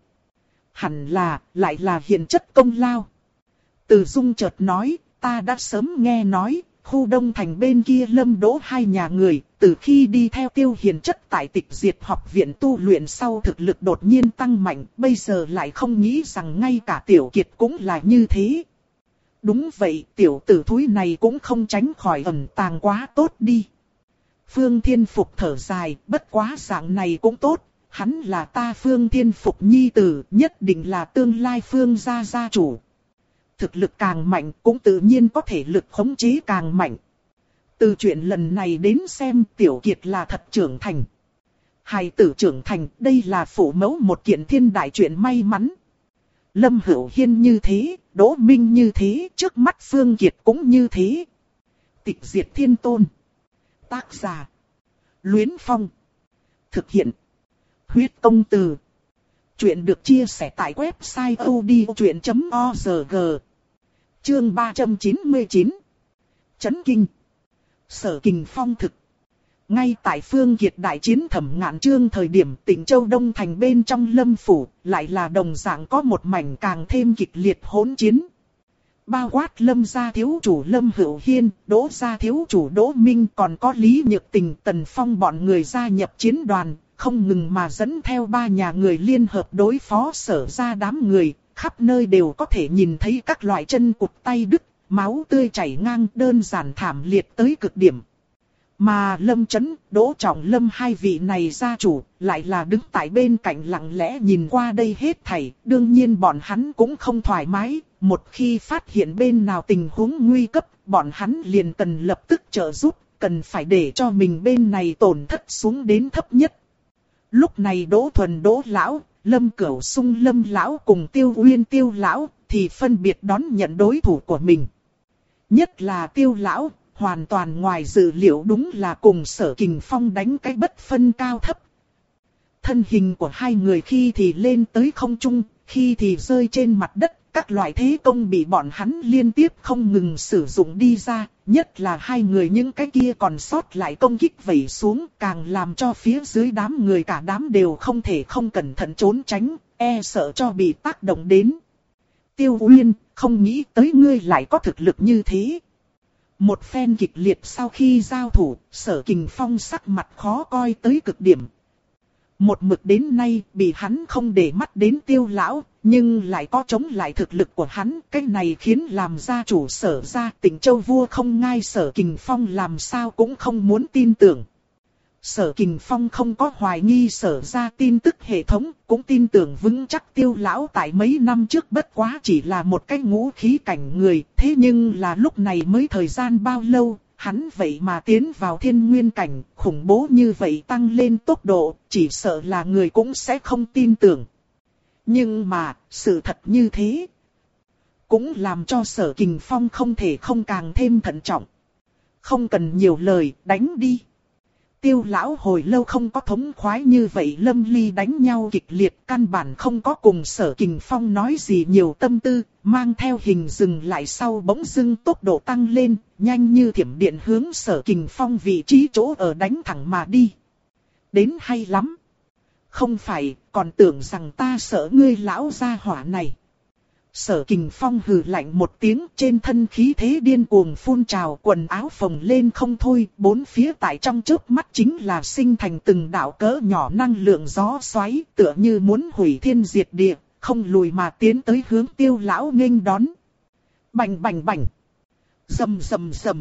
Hẳn là, lại là hiền chất công lao. Từ Dung chợt nói, ta đã sớm nghe nói, khu Đông Thành bên kia Lâm Đỗ hai nhà người, từ khi đi theo Tiêu Hiền chất tại Tịch Diệt học viện tu luyện sau thực lực đột nhiên tăng mạnh, bây giờ lại không nghĩ rằng ngay cả Tiểu Kiệt cũng là như thế. Đúng vậy, tiểu tử thúi này cũng không tránh khỏi ẩn tàng quá tốt đi. Phương Thiên Phục thở dài, bất quá dạng này cũng tốt, hắn là ta Phương Thiên Phục nhi tử, nhất định là tương lai Phương gia gia chủ. Thực lực càng mạnh cũng tự nhiên có thể lực khống chế càng mạnh. Từ chuyện lần này đến xem Tiểu Kiệt là thật trưởng thành. Hài tử trưởng thành, đây là phụ mẫu một kiện thiên đại chuyện may mắn. Lâm Hữu Hiên như thế, Đỗ Minh như thế, trước mắt Phương Kiệt cũng như thế. Tịch Diệt Thiên Tôn. Tác giả. Luyến Phong. Thực hiện. Huyết Công Từ. Chuyện được chia sẻ tại website odchuyện chấm org. Chương ba trăm chín mươi chín. Chấn kinh. Sở Kình Phong thực. Ngay tại Phương Kiệt đại chiến Thẩm Ngạn Chương thời điểm Tịnh Châu Đông Thành bên trong Lâm Phủ, lại là đồng dạng có một mảnh càng thêm kịch liệt hỗn chiến. Bao quát Lâm gia thiếu chủ Lâm Hữu Hiên, Đỗ gia thiếu chủ Đỗ Minh còn có Lý Nhược Tình, Tần Phong bọn người gia nhập chiến đoàn, không ngừng mà dẫn theo ba nhà người liên hợp đối phó Sở gia đám người, khắp nơi đều có thể nhìn thấy các loại chân cụt tay đứt, máu tươi chảy ngang, đơn giản thảm liệt tới cực điểm. Mà Lâm Chấn, Đỗ Trọng Lâm hai vị này gia chủ, lại là đứng tại bên cạnh lặng lẽ nhìn qua đây hết thảy, đương nhiên bọn hắn cũng không thoải mái, một khi phát hiện bên nào tình huống nguy cấp, bọn hắn liền cần lập tức trợ giúp, cần phải để cho mình bên này tổn thất xuống đến thấp nhất. Lúc này Đỗ Thuần Đỗ Lão, Lâm Cửu Sung Lâm Lão cùng Tiêu Uyên Tiêu Lão, thì phân biệt đón nhận đối thủ của mình. Nhất là Tiêu Lão, hoàn toàn ngoài dự liệu đúng là cùng Sở Kình Phong đánh cái bất phân cao thấp. Thân hình của hai người khi thì lên tới không trung, khi thì rơi trên mặt đất, các loại thế công bị bọn hắn liên tiếp không ngừng sử dụng đi ra, nhất là hai người những cái kia còn sót lại công kích vẩy xuống, càng làm cho phía dưới đám người cả đám đều không thể không cẩn thận trốn tránh, e sợ cho bị tác động đến. Tiêu Uyên, không nghĩ tới ngươi lại có thực lực như thế. Một phen kịch liệt sau khi giao thủ, Sở Kình Phong sắc mặt khó coi tới cực điểm. Một mực đến nay bị hắn không để mắt đến Tiêu lão, nhưng lại có chống lại thực lực của hắn, cái này khiến làm gia chủ Sở gia Tịnh Châu vua không ngai Sở Kình Phong làm sao cũng không muốn tin tưởng. Sở Kình Phong không có hoài nghi Sở gia tin tức hệ thống, cũng tin tưởng vững chắc Tiêu lão tại mấy năm trước bất quá chỉ là một cái ngũ khí cảnh người, thế nhưng là lúc này mới thời gian bao lâu, hắn vậy mà tiến vào thiên nguyên cảnh, khủng bố như vậy tăng lên tốc độ, chỉ sợ là người cũng sẽ không tin tưởng. Nhưng mà, sự thật như thế, cũng làm cho Sở Kình Phong không thể không càng thêm thận trọng. Không cần nhiều lời, đánh đi. Tiêu lão hồi lâu không có thống khoái như vậy lâm ly đánh nhau kịch liệt, căn bản không có cùng Sở Kình Phong nói gì nhiều tâm tư, mang theo hình dừng lại sau bỗng dưng tốc độ tăng lên, nhanh như thiểm điện hướng Sở Kình Phong vị trí chỗ ở đánh thẳng mà đi. Đến hay lắm. Không phải, còn tưởng rằng ta sợ ngươi lão gia hỏa này. Sở Kình Phong hừ lạnh một tiếng, trên thân khí thế điên cuồng phun trào, quần áo phồng lên không thôi, bốn phía tại trong chớp mắt chính là sinh thành từng đạo cỡ nhỏ năng lượng gió xoáy, tựa như muốn hủy thiên diệt địa, không lùi mà tiến tới hướng Tiêu lão nghênh đón. Bành bành bành, rầm rầm rầm.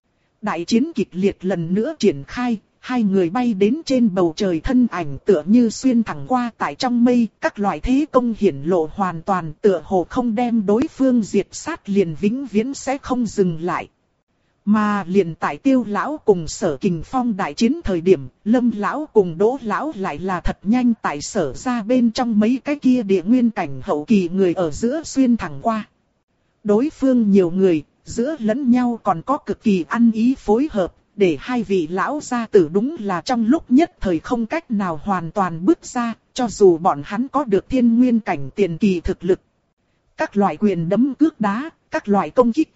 Đại chiến kịch liệt lần nữa triển khai. Hai người bay đến trên bầu trời, thân ảnh tựa như xuyên thẳng qua tại trong mây, các loại thế công hiển lộ hoàn toàn, tựa hồ không đem đối phương diệt sát liền vĩnh viễn sẽ không dừng lại. Mà liền tại Tiêu lão cùng Sở Kình Phong đại chiến thời điểm, Lâm lão cùng Đỗ lão lại là thật nhanh tại Sở gia bên trong mấy cái kia địa nguyên cảnh hậu kỳ người ở giữa xuyên thẳng qua. Đối phương nhiều người, giữa lẫn nhau còn có cực kỳ ăn ý phối hợp. Để hai vị lão gia tử đúng là trong lúc nhất thời không cách nào hoàn toàn bước ra, cho dù bọn hắn có được thiên nguyên cảnh tiền kỳ thực lực. Các loại quyền đấm cước đá, các loại công kích.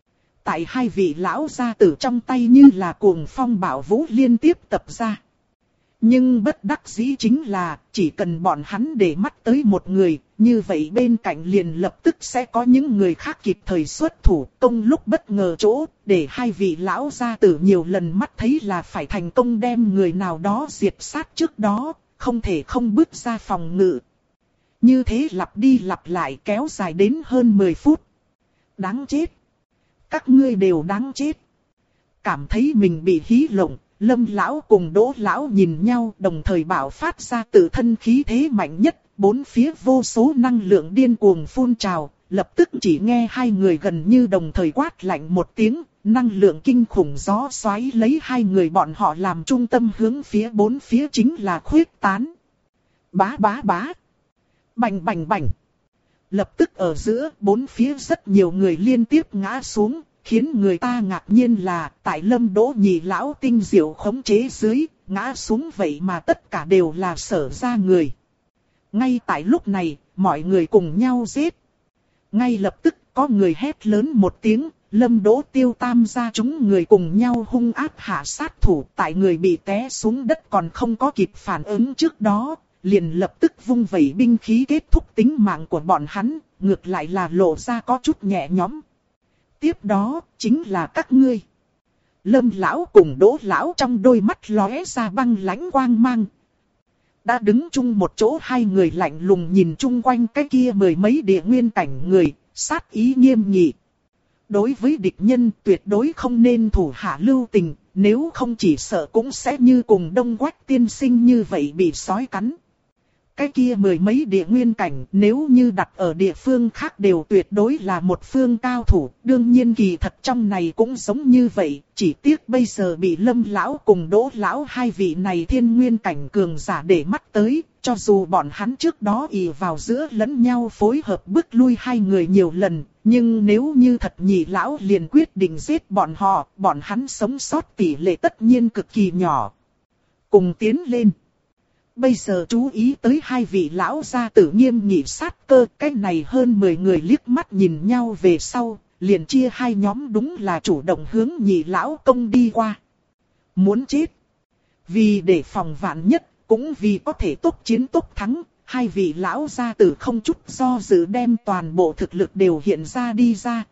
Tại hai vị lão gia tử trong tay như là cuồng phong bạo vũ liên tiếp tập ra. Nhưng bất đắc dĩ chính là, chỉ cần bọn hắn để mắt tới một người, như vậy bên cạnh liền lập tức sẽ có những người khác kịp thời xuất thủ, công lúc bất ngờ chỗ, để hai vị lão gia tử nhiều lần mắt thấy là phải thành công đem người nào đó diệt sát trước đó, không thể không bước ra phòng ngự. Như thế lặp đi lặp lại kéo dài đến hơn mười phút. Đáng chết! Các ngươi đều đáng chết! Cảm thấy mình bị hí lộng. Lâm lão cùng Đỗ lão nhìn nhau, đồng thời bạo phát ra tự thân khí thế mạnh nhất, bốn phía vô số năng lượng điên cuồng phun trào, lập tức chỉ nghe hai người gần như đồng thời quát lạnh một tiếng, năng lượng kinh khủng gió xoáy lấy hai người bọn họ làm trung tâm hướng phía bốn phía chính là khuyết tán. Bá bá bá, bành bành bành. Lập tức ở giữa bốn phía rất nhiều người liên tiếp ngã xuống. Khiến người ta ngạc nhiên là, tại Lâm Đỗ nhị lão tinh diệu khống chế dưới, ngã xuống vậy mà tất cả đều là Sở gia người. Ngay tại lúc này, mọi người cùng nhau giết. Ngay lập tức, có người hét lớn một tiếng, Lâm Đỗ Tiêu tam gia chúng người cùng nhau hung ác hạ sát thủ. Tại người bị té xuống đất còn không có kịp phản ứng trước đó, liền lập tức vung vẩy binh khí kết thúc tính mạng của bọn hắn, ngược lại là lộ ra có chút nhẹ nhõm. Tiếp đó, chính là các ngươi. Lâm lão cùng Đỗ lão trong đôi mắt lóe ra băng lãnh quang mang. Đã đứng chung một chỗ, hai người lạnh lùng nhìn chung quanh cái kia mười mấy địa nguyên cảnh người, sát ý nghiêm nghị. Đối với địch nhân tuyệt đối không nên thủ hạ lưu tình, nếu không chỉ sợ cũng sẽ như cùng Đông Quách tiên sinh như vậy bị sói cắn. Cái kia mười mấy địa nguyên cảnh nếu như đặt ở địa phương khác đều tuyệt đối là một phương cao thủ. Đương nhiên kỳ thật trong này cũng giống như vậy, chỉ tiếc bây giờ bị Lâm lão cùng Đỗ lão hai vị này thiên nguyên cảnh cường giả để mắt tới. Cho dù bọn hắn trước đó ì vào giữa lẫn nhau phối hợp bước lui hai người nhiều lần, nhưng nếu như thật nhị lão liền quyết định giết bọn họ, bọn hắn sống sót tỷ lệ tất nhiên cực kỳ nhỏ. Cùng tiến lên. Bây giờ chú ý tới hai vị lão gia tử nghiêm nghị sát cơ, cái này hơn mười người liếc mắt nhìn nhau về sau, liền chia hai nhóm đúng là chủ động hướng nhị lão công đi qua. Muốn chết. Vì để phòng vạn nhất, cũng vì có thể tốc chiến tốc thắng, hai vị lão gia tử không chút do dự đem toàn bộ thực lực đều hiện ra đi ra.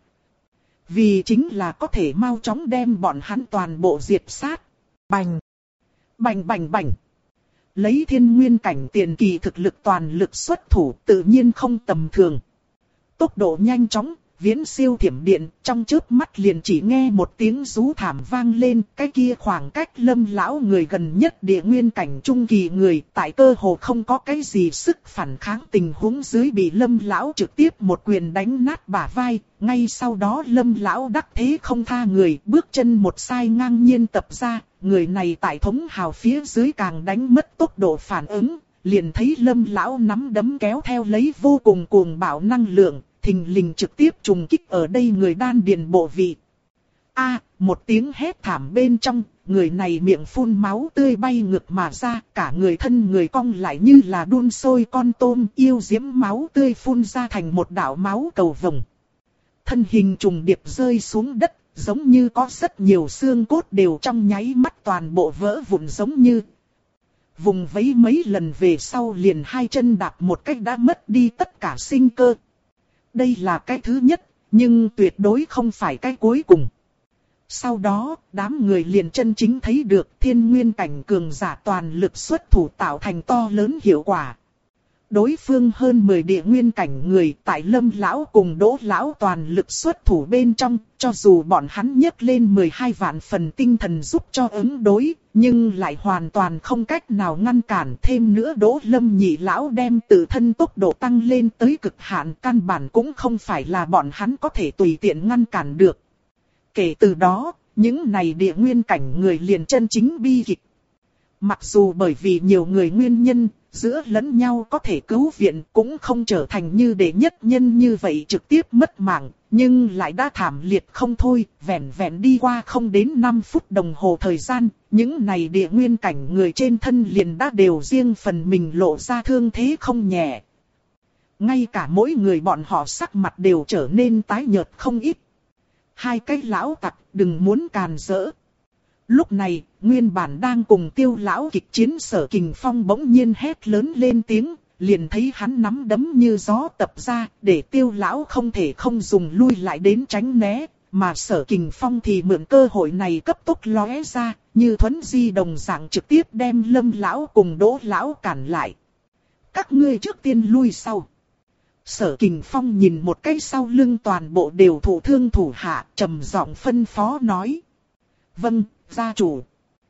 Vì chính là có thể mau chóng đem bọn hắn toàn bộ diệt sát. Bành! Bành bành bành! Lấy thiên nguyên cảnh tiền kỳ thực lực toàn lực xuất thủ tự nhiên không tầm thường. Tốc độ nhanh chóng, viễn siêu thiểm điện, trong chớp mắt liền chỉ nghe một tiếng rú thảm vang lên, cái kia khoảng cách Lâm lão người gần nhất địa nguyên cảnh trung kỳ người, tại cơ hồ không có cái gì sức phản kháng tình huống dưới bị Lâm lão trực tiếp một quyền đánh nát bả vai, ngay sau đó Lâm lão đắc thế không tha người, bước chân một sai ngang nhiên tập ra, người này tại thống hào phía dưới càng đánh mất tốc độ phản ứng, liền thấy Lâm lão nắm đấm kéo theo lấy vô cùng cuồng bạo năng lượng, thình lình trực tiếp trùng kích ở đây người đan điền bộ vị. A, một tiếng hét thảm bên trong, người này miệng phun máu tươi bay ngược mà ra, cả người thân người cong lại như là đun sôi con tôm, yêu diễm máu tươi phun ra thành một đạo máu cầu vồng. Thân hình trùng điệp rơi xuống đất, giống như có rất nhiều xương cốt đều trong nháy mắt toàn bộ vỡ vụn giống như. Vùng vẫy mấy lần về sau liền hai chân đạp một cách đã mất đi tất cả sinh cơ. Đây là cái thứ nhất, nhưng tuyệt đối không phải cái cuối cùng. Sau đó, đám người liền chân chính thấy được thiên nguyên cảnh cường giả toàn lực xuất thủ tạo thành to lớn hiệu quả. Đối phương hơn mười địa nguyên cảnh người tại Lâm lão cùng Đỗ lão toàn lực xuất thủ bên trong, cho dù bọn hắn nhấc lên mười hai vạn phần tinh thần giúp cho ứng đối, nhưng lại hoàn toàn không cách nào ngăn cản. Thêm nữa Đỗ Lâm nhị lão đem tự thân tốc độ tăng lên tới cực hạn, căn bản cũng không phải là bọn hắn có thể tùy tiện ngăn cản được. Kể từ đó, những này địa nguyên cảnh người liền chân chính bi kịch. Mặc dù bởi vì nhiều người nguyên nhân, giữa lẫn nhau có thể cứu viện cũng không trở thành như đệ nhất nhân như vậy trực tiếp mất mạng, nhưng lại đã thảm liệt không thôi, vẹn vẹn đi qua không đến năm phút đồng hồ thời gian, những này địa nguyên cảnh người trên thân liền đã đều riêng phần mình lộ ra thương thế không nhẹ. Ngay cả mỗi người bọn họ sắc mặt đều trở nên tái nhợt không ít. Hai cái lão tặc đừng muốn càn rỡ. Lúc này, nguyên bản đang cùng Tiêu lão kịch chiến Sở Kình Phong bỗng nhiên hét lớn lên tiếng, liền thấy hắn nắm đấm như gió tập ra, để Tiêu lão không thể không dùng lui lại đến tránh né, mà Sở Kình Phong thì mượn cơ hội này cấp tốc lóe ra, như thuấn di đồng dạng trực tiếp đem Lâm lão cùng Đỗ lão cản lại. Các ngươi trước tiên lui sau. Sở Kình Phong nhìn một cái sau lưng toàn bộ đều thụ thương thủ hạ, trầm giọng phân phó nói: "Vâng, gia chủ."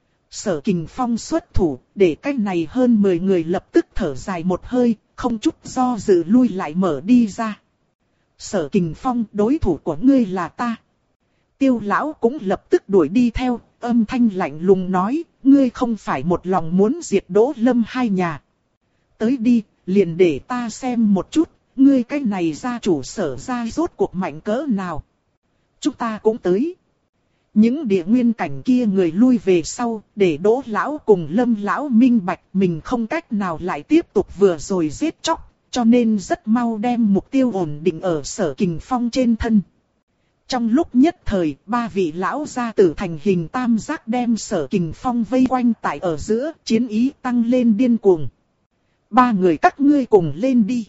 Sở Kình Phong xuất thủ, để cái này hơn mười người lập tức thở dài một hơi, không chút do dự lui lại mở đi ra. "Sở Kình Phong, đối thủ của ngươi là ta." Tiêu lão cũng lập tức đuổi đi theo, âm thanh lạnh lùng nói: "Ngươi không phải một lòng muốn diệt Đỗ Lâm hai nhà. Tới đi, liền để ta xem một chút, ngươi cái này gia chủ Sở gia rốt cuộc mạnh cỡ nào. Chúng ta cũng tới." Những địa nguyên cảnh kia người lui về sau, để Đỗ lão cùng Lâm lão minh bạch mình không cách nào lại tiếp tục vừa rồi giết chóc, cho nên rất mau đem mục tiêu ổn định ở Sở Kình Phong trên thân. Trong lúc nhất thời, ba vị lão gia tử thành hình tam giác đem Sở Kình Phong vây quanh tại ở giữa, chiến ý tăng lên điên cuồng. "Ba người các ngươi cùng lên đi."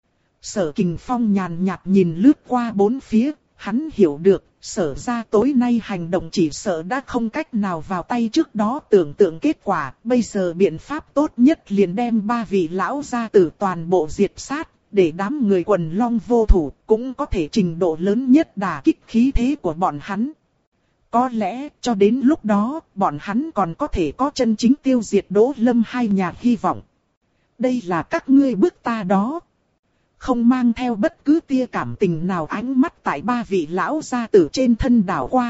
Sở Kình Phong nhàn nhạt nhìn lướt qua bốn phía, hắn hiểu được, Sở gia tối nay hành động chỉ sợ đã không cách nào vào tay trước đó tưởng tượng kết quả, bây giờ biện pháp tốt nhất liền đem ba vị lão gia tử toàn bộ diệt sát, để đám người quần long vô thủ, cũng có thể trình độ lớn nhất đả kích khí thế của bọn hắn. Có lẽ, cho đến lúc đó, bọn hắn còn có thể có chân chính tiêu diệt Đỗ Lâm hai nhà hy vọng. Đây là các ngươi bước ta đó. Không mang theo bất cứ tia cảm tình nào ánh mắt tại ba vị lão gia tử trên thân đảo qua.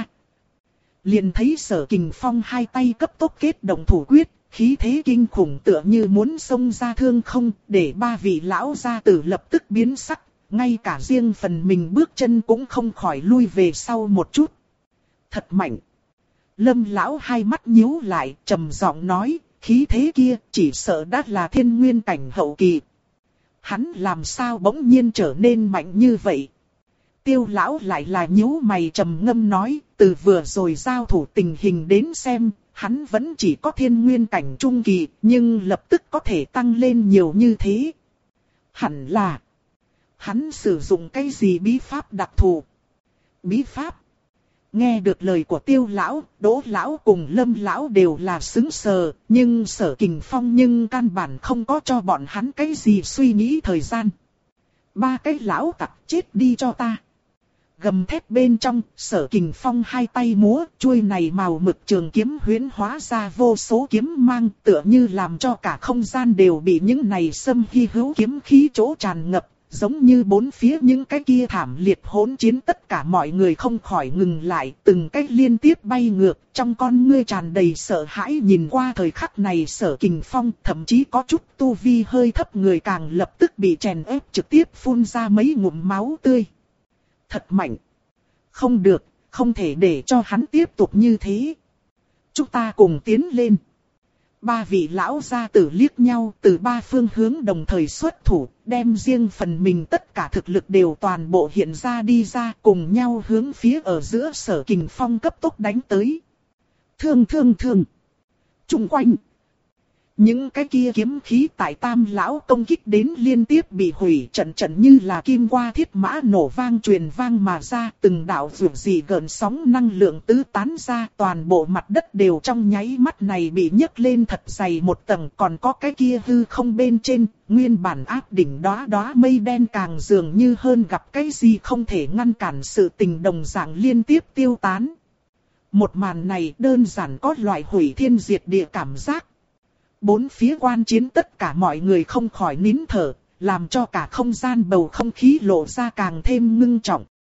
Liền thấy Sở Kình Phong hai tay cấp tốc kết động thủ quyết, khí thế kinh khủng tựa như muốn xông ra thương không, để ba vị lão gia tử lập tức biến sắc, ngay cả riêng phần mình bước chân cũng không khỏi lui về sau một chút. Thật mạnh. Lâm lão hai mắt nhíu lại, trầm giọng nói, khí thế kia chỉ sợ đã là thiên nguyên cảnh hậu kỳ. Hắn làm sao bỗng nhiên trở nên mạnh như vậy? Tiêu lão lại là nhíu mày trầm ngâm nói, từ vừa rồi giao thủ tình hình đến xem, hắn vẫn chỉ có thiên nguyên cảnh trung kỳ, nhưng lập tức có thể tăng lên nhiều như thế. Hẳn là, hắn sử dụng cái gì bí pháp đặc thù? Bí pháp? Nghe được lời của Tiêu lão, Đỗ lão cùng Lâm lão đều là sững sờ, nhưng Sở Kình Phong nhưng căn bản không có cho bọn hắn cái gì suy nghĩ thời gian. Ba cái lão tặc chết đi cho ta. Gầm thét bên trong, Sở Kình Phong hai tay múa, chuôi này màu mực trường kiếm huyễn hóa ra vô số kiếm mang, tựa như làm cho cả không gian đều bị những này xâm hy hữu kiếm khí chỗ tràn ngập, giống như bốn phía những cái kia thảm liệt hỗn chiến, tất cả mọi người không khỏi ngừng lại, từng cái liên tiếp bay ngược, trong con ngươi tràn đầy sợ hãi nhìn qua thời khắc này Sở Kình Phong, thậm chí có chút tu vi hơi thấp người càng lập tức bị chèn ép trực tiếp phun ra mấy ngụm máu tươi. Thật mạnh. Không được, không thể để cho hắn tiếp tục như thế. Chúng ta cùng tiến lên. Ba vị lão gia tử liếc nhau từ ba phương hướng đồng thời xuất thủ, đem riêng phần mình tất cả thực lực đều toàn bộ hiện ra đi ra, cùng nhau hướng phía ở giữa Sở Kình Phong cấp tốc đánh tới. Thương thương thương. Trung quanh. Những cái kia kiếm khí tại Tam lão công kích đến liên tiếp bị hủy, trận trận như là kim qua thiết mã nổ vang truyền vang mà ra, từng đạo rủ gì gợn sóng năng lượng tứ tán ra, toàn bộ mặt đất đều trong nháy mắt này bị nhấc lên thật dày một tầng, còn có cái kia hư không bên trên, nguyên bản áp đỉnh đóa đóa mây đen càng dường như hơn gặp cái gì không thể ngăn cản sự tình đồng dạng liên tiếp tiêu tán. Một màn này đơn giản có loại hủy thiên diệt địa cảm giác. Bốn phía quan chiến tất cả mọi người không khỏi nín thở, làm cho cả không gian bầu không khí lộ ra càng thêm ngưng trọng.